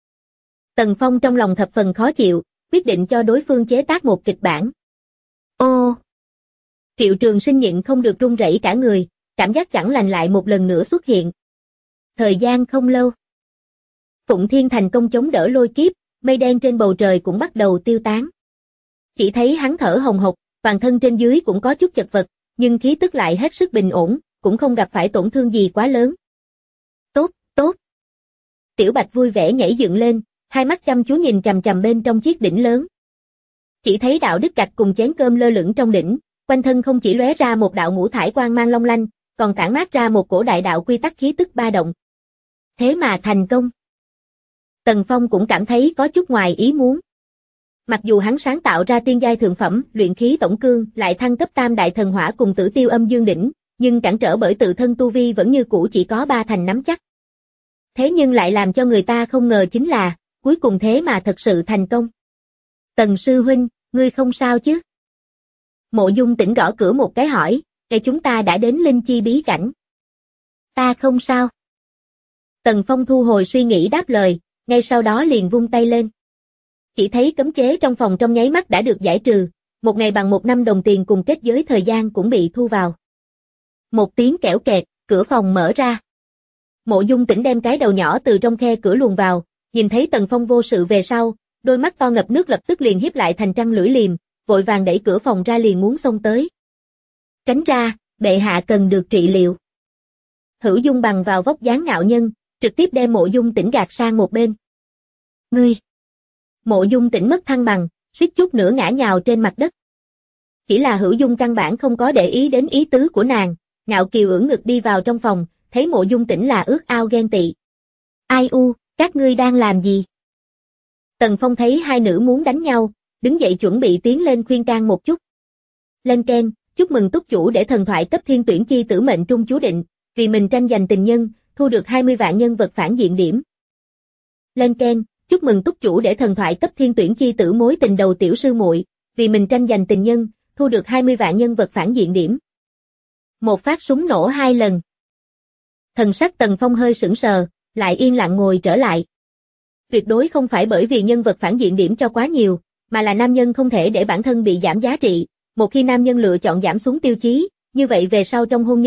Tần Phong trong lòng thập phần khó chịu, quyết định cho đối phương chế tác một kịch bản. Ô! Triệu Trường Sinh nhịn không được run rẩy cả người, cảm giác chẳng lành lại một lần nữa xuất hiện. Thời gian không lâu. Phụng Thiên thành công chống đỡ lôi kiếp, mây đen trên bầu trời cũng bắt đầu tiêu tán. Chỉ thấy hắn thở hồng hộc, toàn thân trên dưới cũng có chút chật vật, nhưng khí tức lại hết sức bình ổn, cũng không gặp phải tổn thương gì quá lớn. Tốt, tốt. Tiểu Bạch vui vẻ nhảy dựng lên, hai mắt chăm chú nhìn chằm chằm bên trong chiếc đỉnh lớn. Chỉ thấy đạo đức gạch cùng chén cơm lơ lửng trong đỉnh, quanh thân không chỉ lóe ra một đạo ngũ thải quang mang long lanh, còn tản mát ra một cổ đại đạo quy tắc khí tức ba động. Thế mà thành công. Tần Phong cũng cảm thấy có chút ngoài ý muốn. Mặc dù hắn sáng tạo ra tiên giai thượng phẩm, luyện khí tổng cương, lại thăng cấp tam đại thần hỏa cùng tử tiêu âm dương đỉnh, nhưng cản trở bởi tự thân tu vi vẫn như cũ chỉ có 3 thành nắm chắc. Thế nhưng lại làm cho người ta không ngờ chính là, cuối cùng thế mà thật sự thành công. Tần sư huynh, ngươi không sao chứ? Mộ Dung Tĩnh gõ cửa một cái hỏi, để chúng ta đã đến linh chi bí cảnh. Ta không sao. Tần Phong thu hồi suy nghĩ đáp lời, ngay sau đó liền vung tay lên. Chỉ thấy cấm chế trong phòng trong nháy mắt đã được giải trừ, 1 ngày bằng 1 năm đồng tiền cùng kết giới thời gian cũng bị thu vào. Một tiếng kẽo kẹt, cửa phòng mở ra. Mộ Dung Tĩnh đem cái đầu nhỏ từ trong khe cửa luồn vào, nhìn thấy Tần Phong vô sự về sau, đôi mắt to ngập nước lập tức liền híp lại thành trăng lưỡi liềm, vội vàng đẩy cửa phòng ra liền muốn xông tới. Tránh ra, bệ hạ cần được trị liệu. Hữu Dung bằng vào vóc dáng ngạo nhân, trực tiếp đem Mộ Dung Tĩnh gạt sang một bên. Ngươi! Mộ Dung Tĩnh mất thăng bằng, suýt chút nữa ngã nhào trên mặt đất. Chỉ là Hữu Dung căn bản không có để ý đến ý tứ của nàng, ngạo kiều ưỡn ngực đi vào trong phòng, thấy Mộ Dung Tĩnh là ước ao ghen tị. Ai u, các ngươi đang làm gì? Tần Phong thấy hai nữ muốn đánh nhau, đứng dậy chuẩn bị tiến lên khuyên can một chút. Lên keng, chúc mừng túc chủ để thần thoại cấp thiên tuyển chi tử mệnh trung chú định, vì mình tranh giành tình nhân, thu được 20 vạn nhân vật phản diện điểm. Lên keng, chúc mừng túc chủ để thần thoại cấp thiên tuyển chi tử mối tình đầu tiểu sư muội, vì mình tranh giành tình nhân, thu được 20 vạn nhân vật phản diện điểm. Một phát súng nổ 2 lần. Thần sắc Tần Phong hơi sững sờ, lại yên lặng ngồi trở lại. Tuyệt đối không phải bởi vì nhân vật phản diện điểm cho quá nhiều, mà là nam nhân không thể để bản thân bị giảm giá trị. Một khi nam nhân lựa chọn giảm xuống tiêu chí, như vậy về sau trong hôn nhân,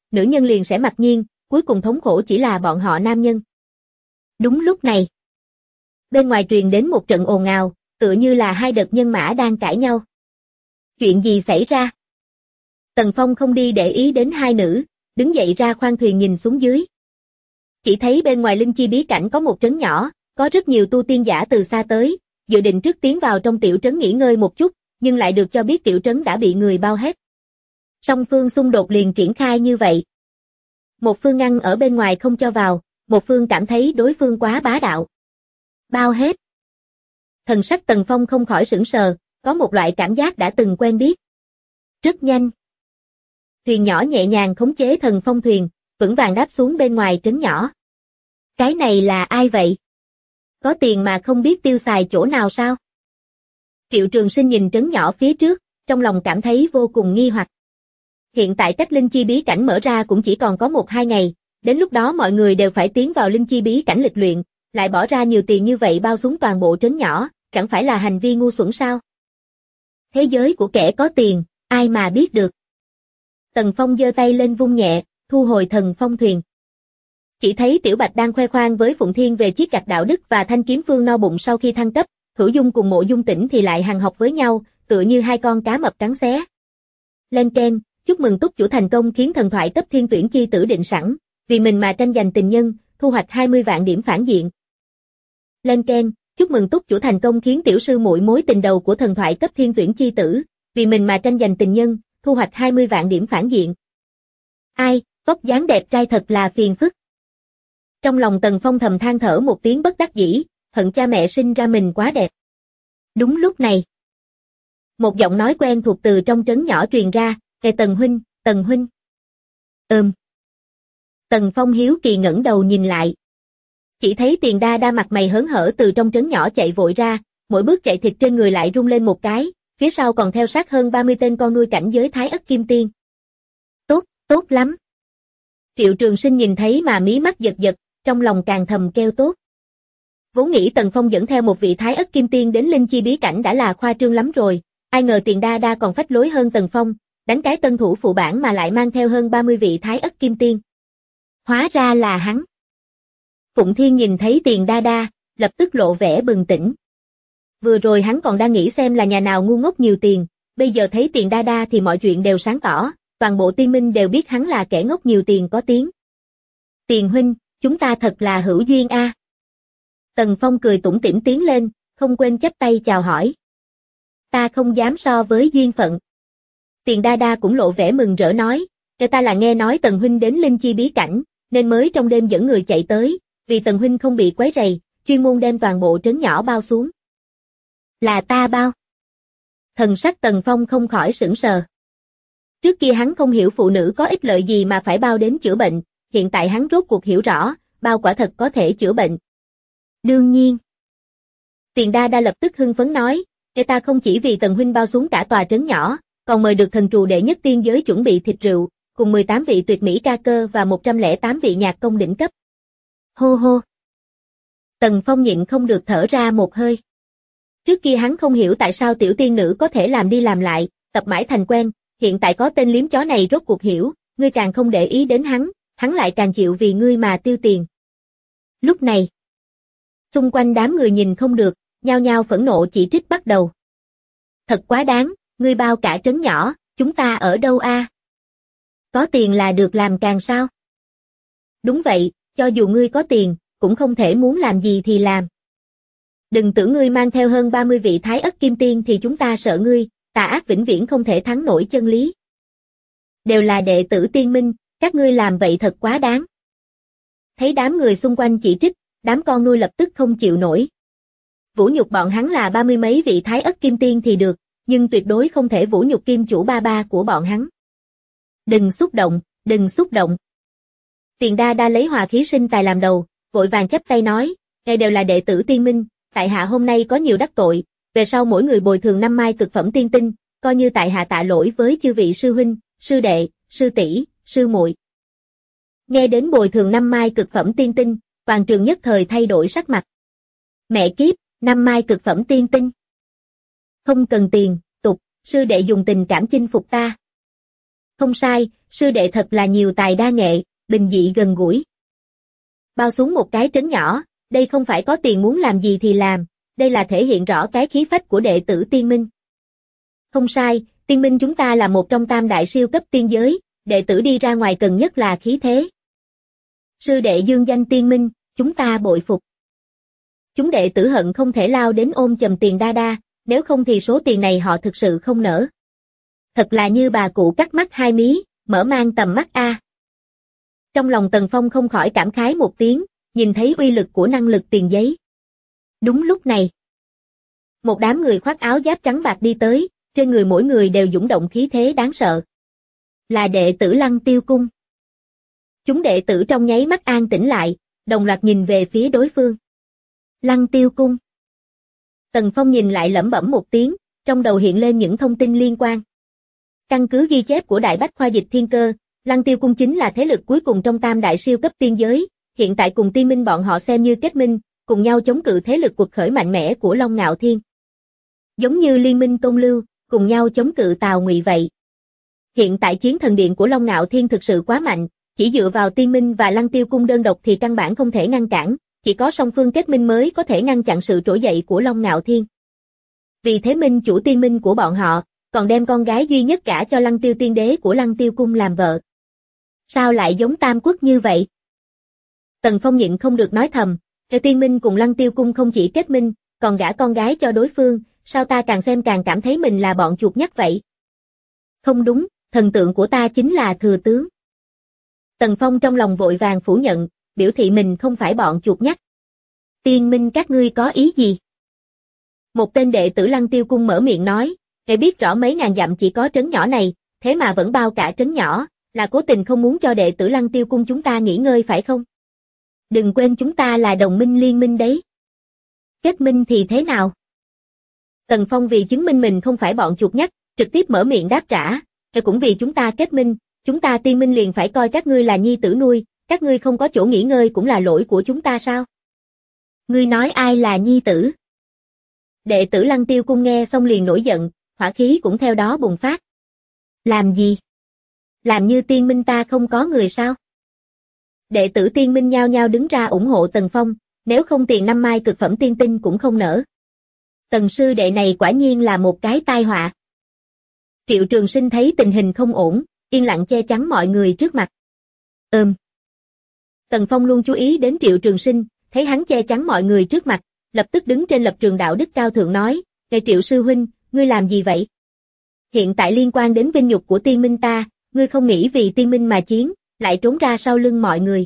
nữ nhân liền sẽ mặc nhiên, cuối cùng thống khổ chỉ là bọn họ nam nhân. Đúng lúc này, bên ngoài truyền đến một trận ồn ào, tựa như là hai đợt nhân mã đang cãi nhau. Chuyện gì xảy ra? Tần Phong không đi để ý đến hai nữ, đứng dậy ra khoang thuyền nhìn xuống dưới. Chỉ thấy bên ngoài linh chi bí cảnh có một trấn nhỏ, có rất nhiều tu tiên giả từ xa tới, dự định trước tiến vào trong tiểu trấn nghỉ ngơi một chút, nhưng lại được cho biết tiểu trấn đã bị người bao hết. Song phương xung đột liền triển khai như vậy. Một phương ngăn ở bên ngoài không cho vào, một phương cảm thấy đối phương quá bá đạo. Bao hết. Thần sắc Tần Phong không khỏi sửng sờ, có một loại cảm giác đã từng quen biết. Rất nhanh. Thuyền nhỏ nhẹ nhàng khống chế thần phong thuyền, vững vàng đáp xuống bên ngoài trấn nhỏ. Cái này là ai vậy? Có tiền mà không biết tiêu xài chỗ nào sao? Triệu Trường Sinh nhìn trấn nhỏ phía trước, trong lòng cảm thấy vô cùng nghi hoặc. Hiện tại cách linh chi bí cảnh mở ra cũng chỉ còn có 1-2 ngày, đến lúc đó mọi người đều phải tiến vào linh chi bí cảnh lịch luyện, lại bỏ ra nhiều tiền như vậy bao xuống toàn bộ trấn nhỏ, chẳng phải là hành vi ngu xuẩn sao? Thế giới của kẻ có tiền, ai mà biết được. Tần Phong giơ tay lên vung nhẹ, thu hồi thần phong thuyền. Chỉ thấy Tiểu Bạch đang khoe khoang với Phụng Thiên về chiếc gạch đạo đức và thanh kiếm phương no bụng sau khi thăng cấp, Hữu Dung cùng Mộ Dung Tĩnh thì lại hằng học với nhau, tựa như hai con cá mập cắn xé. Lên keng, chúc mừng túc chủ thành công khiến thần thoại cấp thiên tuyển chi tử định sẵn, vì mình mà tranh giành tình nhân, thu hoạch 20 vạn điểm phản diện. Lên keng, chúc mừng túc chủ thành công khiến tiểu sư muội mối tình đầu của thần thoại cấp thiên tuyển chi tử, vì mình mà tranh giành tình nhân, thu hoạch 20 vạn điểm phản diện. Ai, vóc dáng đẹp trai thật là phiền phức. Trong lòng Tần Phong thầm than thở một tiếng bất đắc dĩ, hận cha mẹ sinh ra mình quá đẹp. Đúng lúc này, một giọng nói quen thuộc từ trong trấn nhỏ truyền ra, "Kề Tần huynh, Tần huynh." Tần Phong hiếu kỳ ngẩng đầu nhìn lại. Chỉ thấy Tiền Đa Đa mặt mày hớn hở từ trong trấn nhỏ chạy vội ra, mỗi bước chạy thịt trên người lại rung lên một cái, phía sau còn theo sát hơn 30 tên con nuôi cảnh giới Thái Ất Kim Tiên. Tốt, tốt lắm. Triệu Trường Sinh nhìn thấy mà mí mắt giật giật, trong lòng càng thầm kêu tốt. Vốn nghĩ Tần Phong dẫn theo một vị Thái Ất Kim Tiên đến linh chi bí cảnh đã là khoa trương lắm rồi, ai ngờ Tiền Đa Đa còn phách lối hơn Tần Phong, đánh cái tân thủ phụ bản mà lại mang theo hơn 30 vị Thái Ất Kim Tiên. Hóa ra là hắn. Phụng Thiên nhìn thấy Tiền Đa Đa, lập tức lộ vẻ bừng tỉnh. Vừa rồi hắn còn đang nghĩ xem là nhà nào ngu ngốc nhiều tiền, bây giờ thấy Tiền Đa Đa thì mọi chuyện đều sáng tỏ, toàn bộ tiên minh đều biết hắn là kẻ ngốc nhiều tiền có tiếng. Tiền huynh, chúng ta thật là hữu duyên a. Tần Phong cười tủm tỉm tiến lên, không quên chắp tay chào hỏi. Ta không dám so với duyên phận. Tiền Đa Đa cũng lộ vẻ mừng rỡ nói, ta là nghe nói Tần huynh đến linh chi bí cảnh, nên mới trong đêm dẫn người chạy tới, vì Tần huynh không bị quấy rầy, chuyên môn đem toàn bộ trấn nhỏ bao xuống. Là ta bao? Thần sắc Tần Phong không khỏi sửng sờ. Trước kia hắn không hiểu phụ nữ có ích lợi gì mà phải bao đến chữa bệnh, hiện tại hắn rốt cuộc hiểu rõ, bao quả thật có thể chữa bệnh. Đương nhiên. Tiền Đa Đa lập tức hưng phấn nói, ta không chỉ vì Tần huynh bao xuống cả tòa trấn nhỏ, còn mời được thần trù đệ nhất tiên giới chuẩn bị thịt rượu, cùng 18 vị tuyệt mỹ ca cơ và 108 vị nhạc công đỉnh cấp. Hô hô. Tần Phong nhịn không được thở ra một hơi. Trước kia hắn không hiểu tại sao tiểu tiên nữ có thể làm đi làm lại, tập mãi thành quen, hiện tại có tên liếm chó này rốt cuộc hiểu, ngươi càng không để ý đến hắn lại càng chịu vì ngươi mà tiêu tiền. Lúc này, xung quanh đám người nhìn không được, nhao nhao phẫn nộ chỉ trích bắt đầu. Thật quá đáng, ngươi bao cả trấn nhỏ, chúng ta ở đâu a? Có tiền là được làm càng sao? Đúng vậy, cho dù ngươi có tiền, cũng không thể muốn làm gì thì làm. Đừng tưởng ngươi mang theo hơn 30 vị Thái Ất Kim Tiên thì chúng ta sợ ngươi, tà ác vĩnh viễn không thể thắng nổi chân lý. Đều là đệ tử tiên minh, các ngươi làm vậy thật quá đáng. Thấy đám người xung quanh chỉ trích, đám con nuôi lập tức không chịu nổi. Vũ nhục bọn hắn là 30 mấy vị Thái Ất Kim Tiên thì được, nhưng tuyệt đối không thể vũ nhục kim chủ ba ba của bọn hắn. Đừng xúc động, đừng xúc động. Tiền Đa Đa lấy hòa khí sinh tài làm đầu, vội vàng chắp tay nói, ngài đều là đệ tử tiên minh, tại hạ hôm nay có nhiều đắc tội, về sau mỗi người bồi thường 5 mai cực phẩm tiên tinh, coi như tại hạ tạ lỗi với chư vị sư huynh, sư đệ, sư tỷ, sư muội. Nghe đến bồi thường 5 mai cực phẩm tiên tinh, toàn trường nhất thời thay đổi sắc mặt. Mẹ kiếp, 5 mai cực phẩm tiên tinh. Không cần tiền, tục, sư đệ dùng tình cảm chinh phục ta. Không sai, sư đệ thật là nhiều tài đa nghệ, bình dị gần gũi. Bao xuống một cái trấn nhỏ, đây không phải có tiền muốn làm gì thì làm, đây là thể hiện rõ cái khí phách của đệ tử Tiên Minh. Không sai, Tiên Minh chúng ta là một trong tam đại siêu cấp tiên giới, đệ tử đi ra ngoài cần nhất là khí thế. Sư đệ dương danh Tiên Minh, chúng ta bội phục. Chúng đệ tử hận không thể lao đến ôm chầm tiền đa đa, nếu không thì số tiền này họ thực sự không nỡ. Thật là như bà cụ cắt mắt hai mí, mở mang tầm mắt a. Trong lòng Tần Phong không khỏi cảm khái một tiếng, nhìn thấy uy lực của năng lực tiền giấy. Đúng lúc này, một đám người khoác áo giáp trắng bạc đi tới, trên người mỗi người đều dũng động khí thế đáng sợ. Là đệ tử Lăng Tiêu Cung. Chúng đệ tử trong nháy mắt an tĩnh lại, đồng loạt nhìn về phía đối phương. Lăng Tiêu Cung. Tần Phong nhìn lại lẩm bẩm một tiếng, trong đầu hiện lên những thông tin liên quan. Căn cứ ghi chép của Đại Bách Khoa Dịch Thiên Cơ, Lăng Tiêu Cung chính là thế lực cuối cùng trong tam đại siêu cấp tiên giới, hiện tại cùng Tiên Minh bọn họ xem như kết minh, cùng nhau chống cự thế lực quật khởi mạnh mẽ của Long Ngạo Thiên. Giống như Liên minh Tôn Lưu, cùng nhau chống cự Tào Ngụy vậy. Hiện tại chiến thần điện của Long Ngạo Thiên thực sự quá mạnh, chỉ dựa vào Tiên Minh và Lăng Tiêu Cung đơn độc thì căn bản không thể ngăn cản, chỉ có song phương kết minh mới có thể ngăn chặn sự trỗi dậy của Long Ngạo Thiên. Vì thế minh chủ Tiên Minh của bọn họ, còn đem con gái duy nhất gả cho Lăng Tiêu Tiên Đế của Lăng Tiêu Cung làm vợ. Sao lại giống Tam Quốc như vậy? Tần Phong nhịn không được nói thầm, Tiên Minh cùng Lăng Tiêu Cung không chỉ kết minh, còn gả con gái cho đối phương, sao ta càng xem càng cảm thấy mình là bọn chuột nhắt vậy? Không đúng, thần tượng của ta chính là thừa tướng. Tần Phong trong lòng vội vàng phủ nhận, biểu thị mình không phải bọn chuột nhắt. Tiên Minh các ngươi có ý gì? Một tên đệ tử Lăng Tiêu Cung mở miệng nói, để biết rõ mấy ngàn dặm chỉ có trấn nhỏ này, thế mà vẫn bao cả trấn nhỏ, là cố tình không muốn cho đệ tử Lăng Tiêu Cung chúng ta nghỉ ngơi phải không? Đừng quên chúng ta là đồng minh liên minh đấy. Kết minh thì thế nào? Tần Phong vì chứng minh mình không phải bọn chuột nhắt, trực tiếp mở miệng đáp trả, cũng vì chúng ta kết minh, chúng ta Tiên Minh liền phải coi các ngươi là nhi tử nuôi, các ngươi không có chỗ nghỉ ngơi cũng là lỗi của chúng ta sao? Ngươi nói ai là nhi tử? Đệ tử Lăng Tiêu Cung nghe xong liền nổi giận, hỏa khí cũng theo đó bùng phát. Làm gì? Làm như Tiên Minh ta không có người sao? Đệ tử Tiên Minh nhao nhao đứng ra ủng hộ Tần Phong, nếu không tiền năm mai cực phẩm tiên tinh cũng không nỡ. Tần sư đệ này quả nhiên là một cái tai họa. Triệu Trường Sinh thấy tình hình không ổn, yên lặng che chắn mọi người trước mặt. Tần Phong luôn chú ý đến Triệu Trường Sinh, thấy hắn che chắn mọi người trước mặt, lập tức đứng trên lập trường đạo đức cao thượng nói, Triệu sư huynh, ngươi làm gì vậy? Hiện tại liên quan đến vinh nhục của Tiên Minh ta, ngươi không nghĩ vì Tiên Minh mà chiến, lại trốn ra sau lưng mọi người.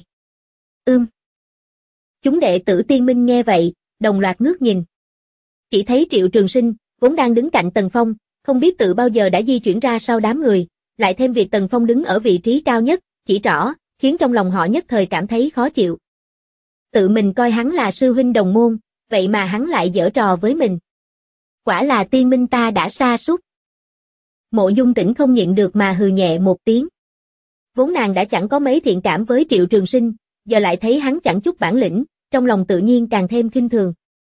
Chúng đệ tử Tiên Minh nghe vậy, đồng loạt ngước nhìn. Chỉ thấy Triệu Trường Sinh, vốn đang đứng cạnh Tần Phong, không biết tự bao giờ đã di chuyển ra sau đám người, lại thêm việc Tần Phong đứng ở vị trí cao nhất, chỉ trỏ, khiến trong lòng họ nhất thời cảm thấy khó chịu. Tự mình coi hắn là sư huynh đồng môn, vậy mà hắn lại giở trò với mình. Quả là Tiên Minh ta đã sa sút. Mộ Dung Tĩnh không nhịn được mà hừ nhẹ một tiếng. Vốn nàng đã chẳng có mấy thiện cảm với Triệu Trường Sinh, giờ lại thấy hắn chẳng chút bản lĩnh, trong lòng tự nhiên càng thêm khinh thường.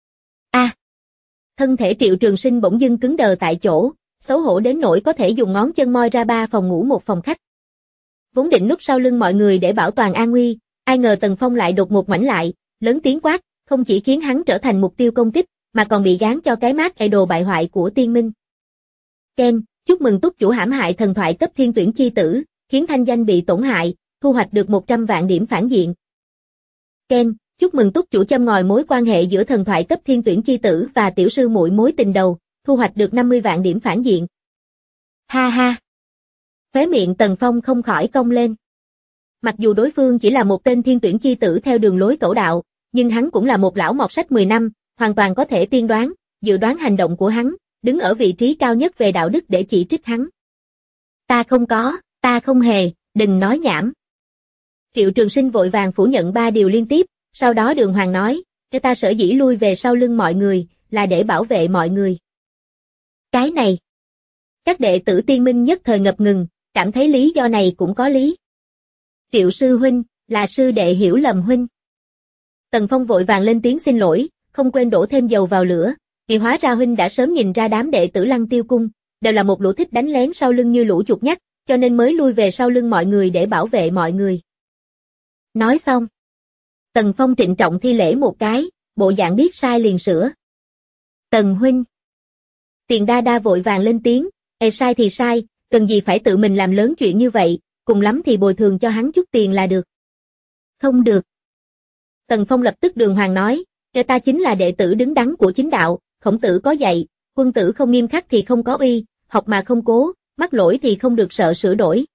Thân thể Triệu Trường Sinh bỗng dưng cứng đờ tại chỗ, xấu hổ đến nỗi có thể dùng ngón chân moi ra 3 phòng ngủ một phòng khách. Vốn định núp sau lưng mọi người để bảo toàn an nguy, ai ngờ Tần Phong lại đột ngột ngoảnh lại, lớn tiếng quát, không chỉ khiến hắn trở thành mục tiêu công kích, mà còn bị gán cho cái mác idol bại hoại của Tiên Minh. Ken, chúc mừng túc chủ hãm hại thần thoại cấp thiên tuyển chi tử, khiến thanh danh bị tổn hại, thu hoạch được 100 vạn điểm phản diện. Ken, chúc mừng túc chủ châm ngòi mối quan hệ giữa thần thoại cấp thiên tuyển chi tử và tiểu sư muội mối tình đầu, thu hoạch được 50 vạn điểm phản diện. Ha ha. Khóe miệng Tần Phong không khỏi cong lên. Mặc dù đối phương chỉ là một tên thiên tuyển chi tử theo đường lối cẩu đạo, nhưng hắn cũng là một lão mọt sách 10 năm, hoàn toàn có thể tiên đoán, dự đoán hành động của hắn, đứng ở vị trí cao nhất về đạo đức để chỉ trích hắn. Ta không có, ta không hề, đừng nói nhảm. Triệu Trường Sinh vội vàng phủ nhận 3 điều liên tiếp, sau đó đường hoàng nói, ta sở dĩ lui về sau lưng mọi người, là để bảo vệ mọi người. Cái này. Các đệ tử Tiên Minh nhất thời ngập ngừng, cảm thấy lý do này cũng có lý. Triệu sư huynh, là sư đệ hiểu lầm huynh. Tần Phong vội vàng lên tiếng xin lỗi, không quên đổ thêm dầu vào lửa, vì hóa ra huynh đã sớm nhìn ra đám đệ tử Lăng Tiêu Cung, đều là một lũ thích đánh lén sau lưng như lũ chuột nhắt, cho nên mới lui về sau lưng mọi người để bảo vệ mọi người. Nói xong, Tần Phong trịnh trọng thi lễ một cái, bộ dạng biết sai liền sửa. Tần huynh. Tiền Đa Đa vội vàng lên tiếng, sai thì sai, cần gì phải tự mình làm lớn chuyện như vậy, cùng lắm thì bồi thường cho hắn chút tiền là được. Không được. Tần Phong lập tức đường hoàng nói, ta chính là đệ tử đứng đắn của chính đạo, Khổng Tử có dạy, quân tử không nghiêm khắc thì không có uy, học mà không cố, mắc lỗi thì không được sợ sửa đổi.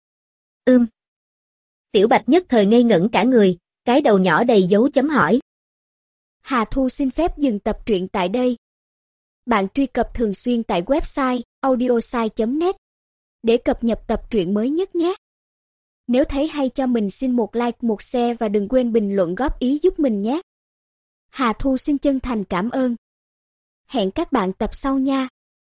Tiểu Bạch nhất thời ngây ngẩn cả người, cái đầu nhỏ đầy dấu chấm hỏi. Hà Thu xin phép dừng tập truyện tại đây. Bạn truy cập thường xuyên tại website audiosai.net để cập nhật tập truyện mới nhất nhé. Nếu thấy hay cho mình xin một like, một share và đừng quên bình luận góp ý giúp mình nhé. Hà Thu xin chân thành cảm ơn. Hẹn các bạn tập sau nha.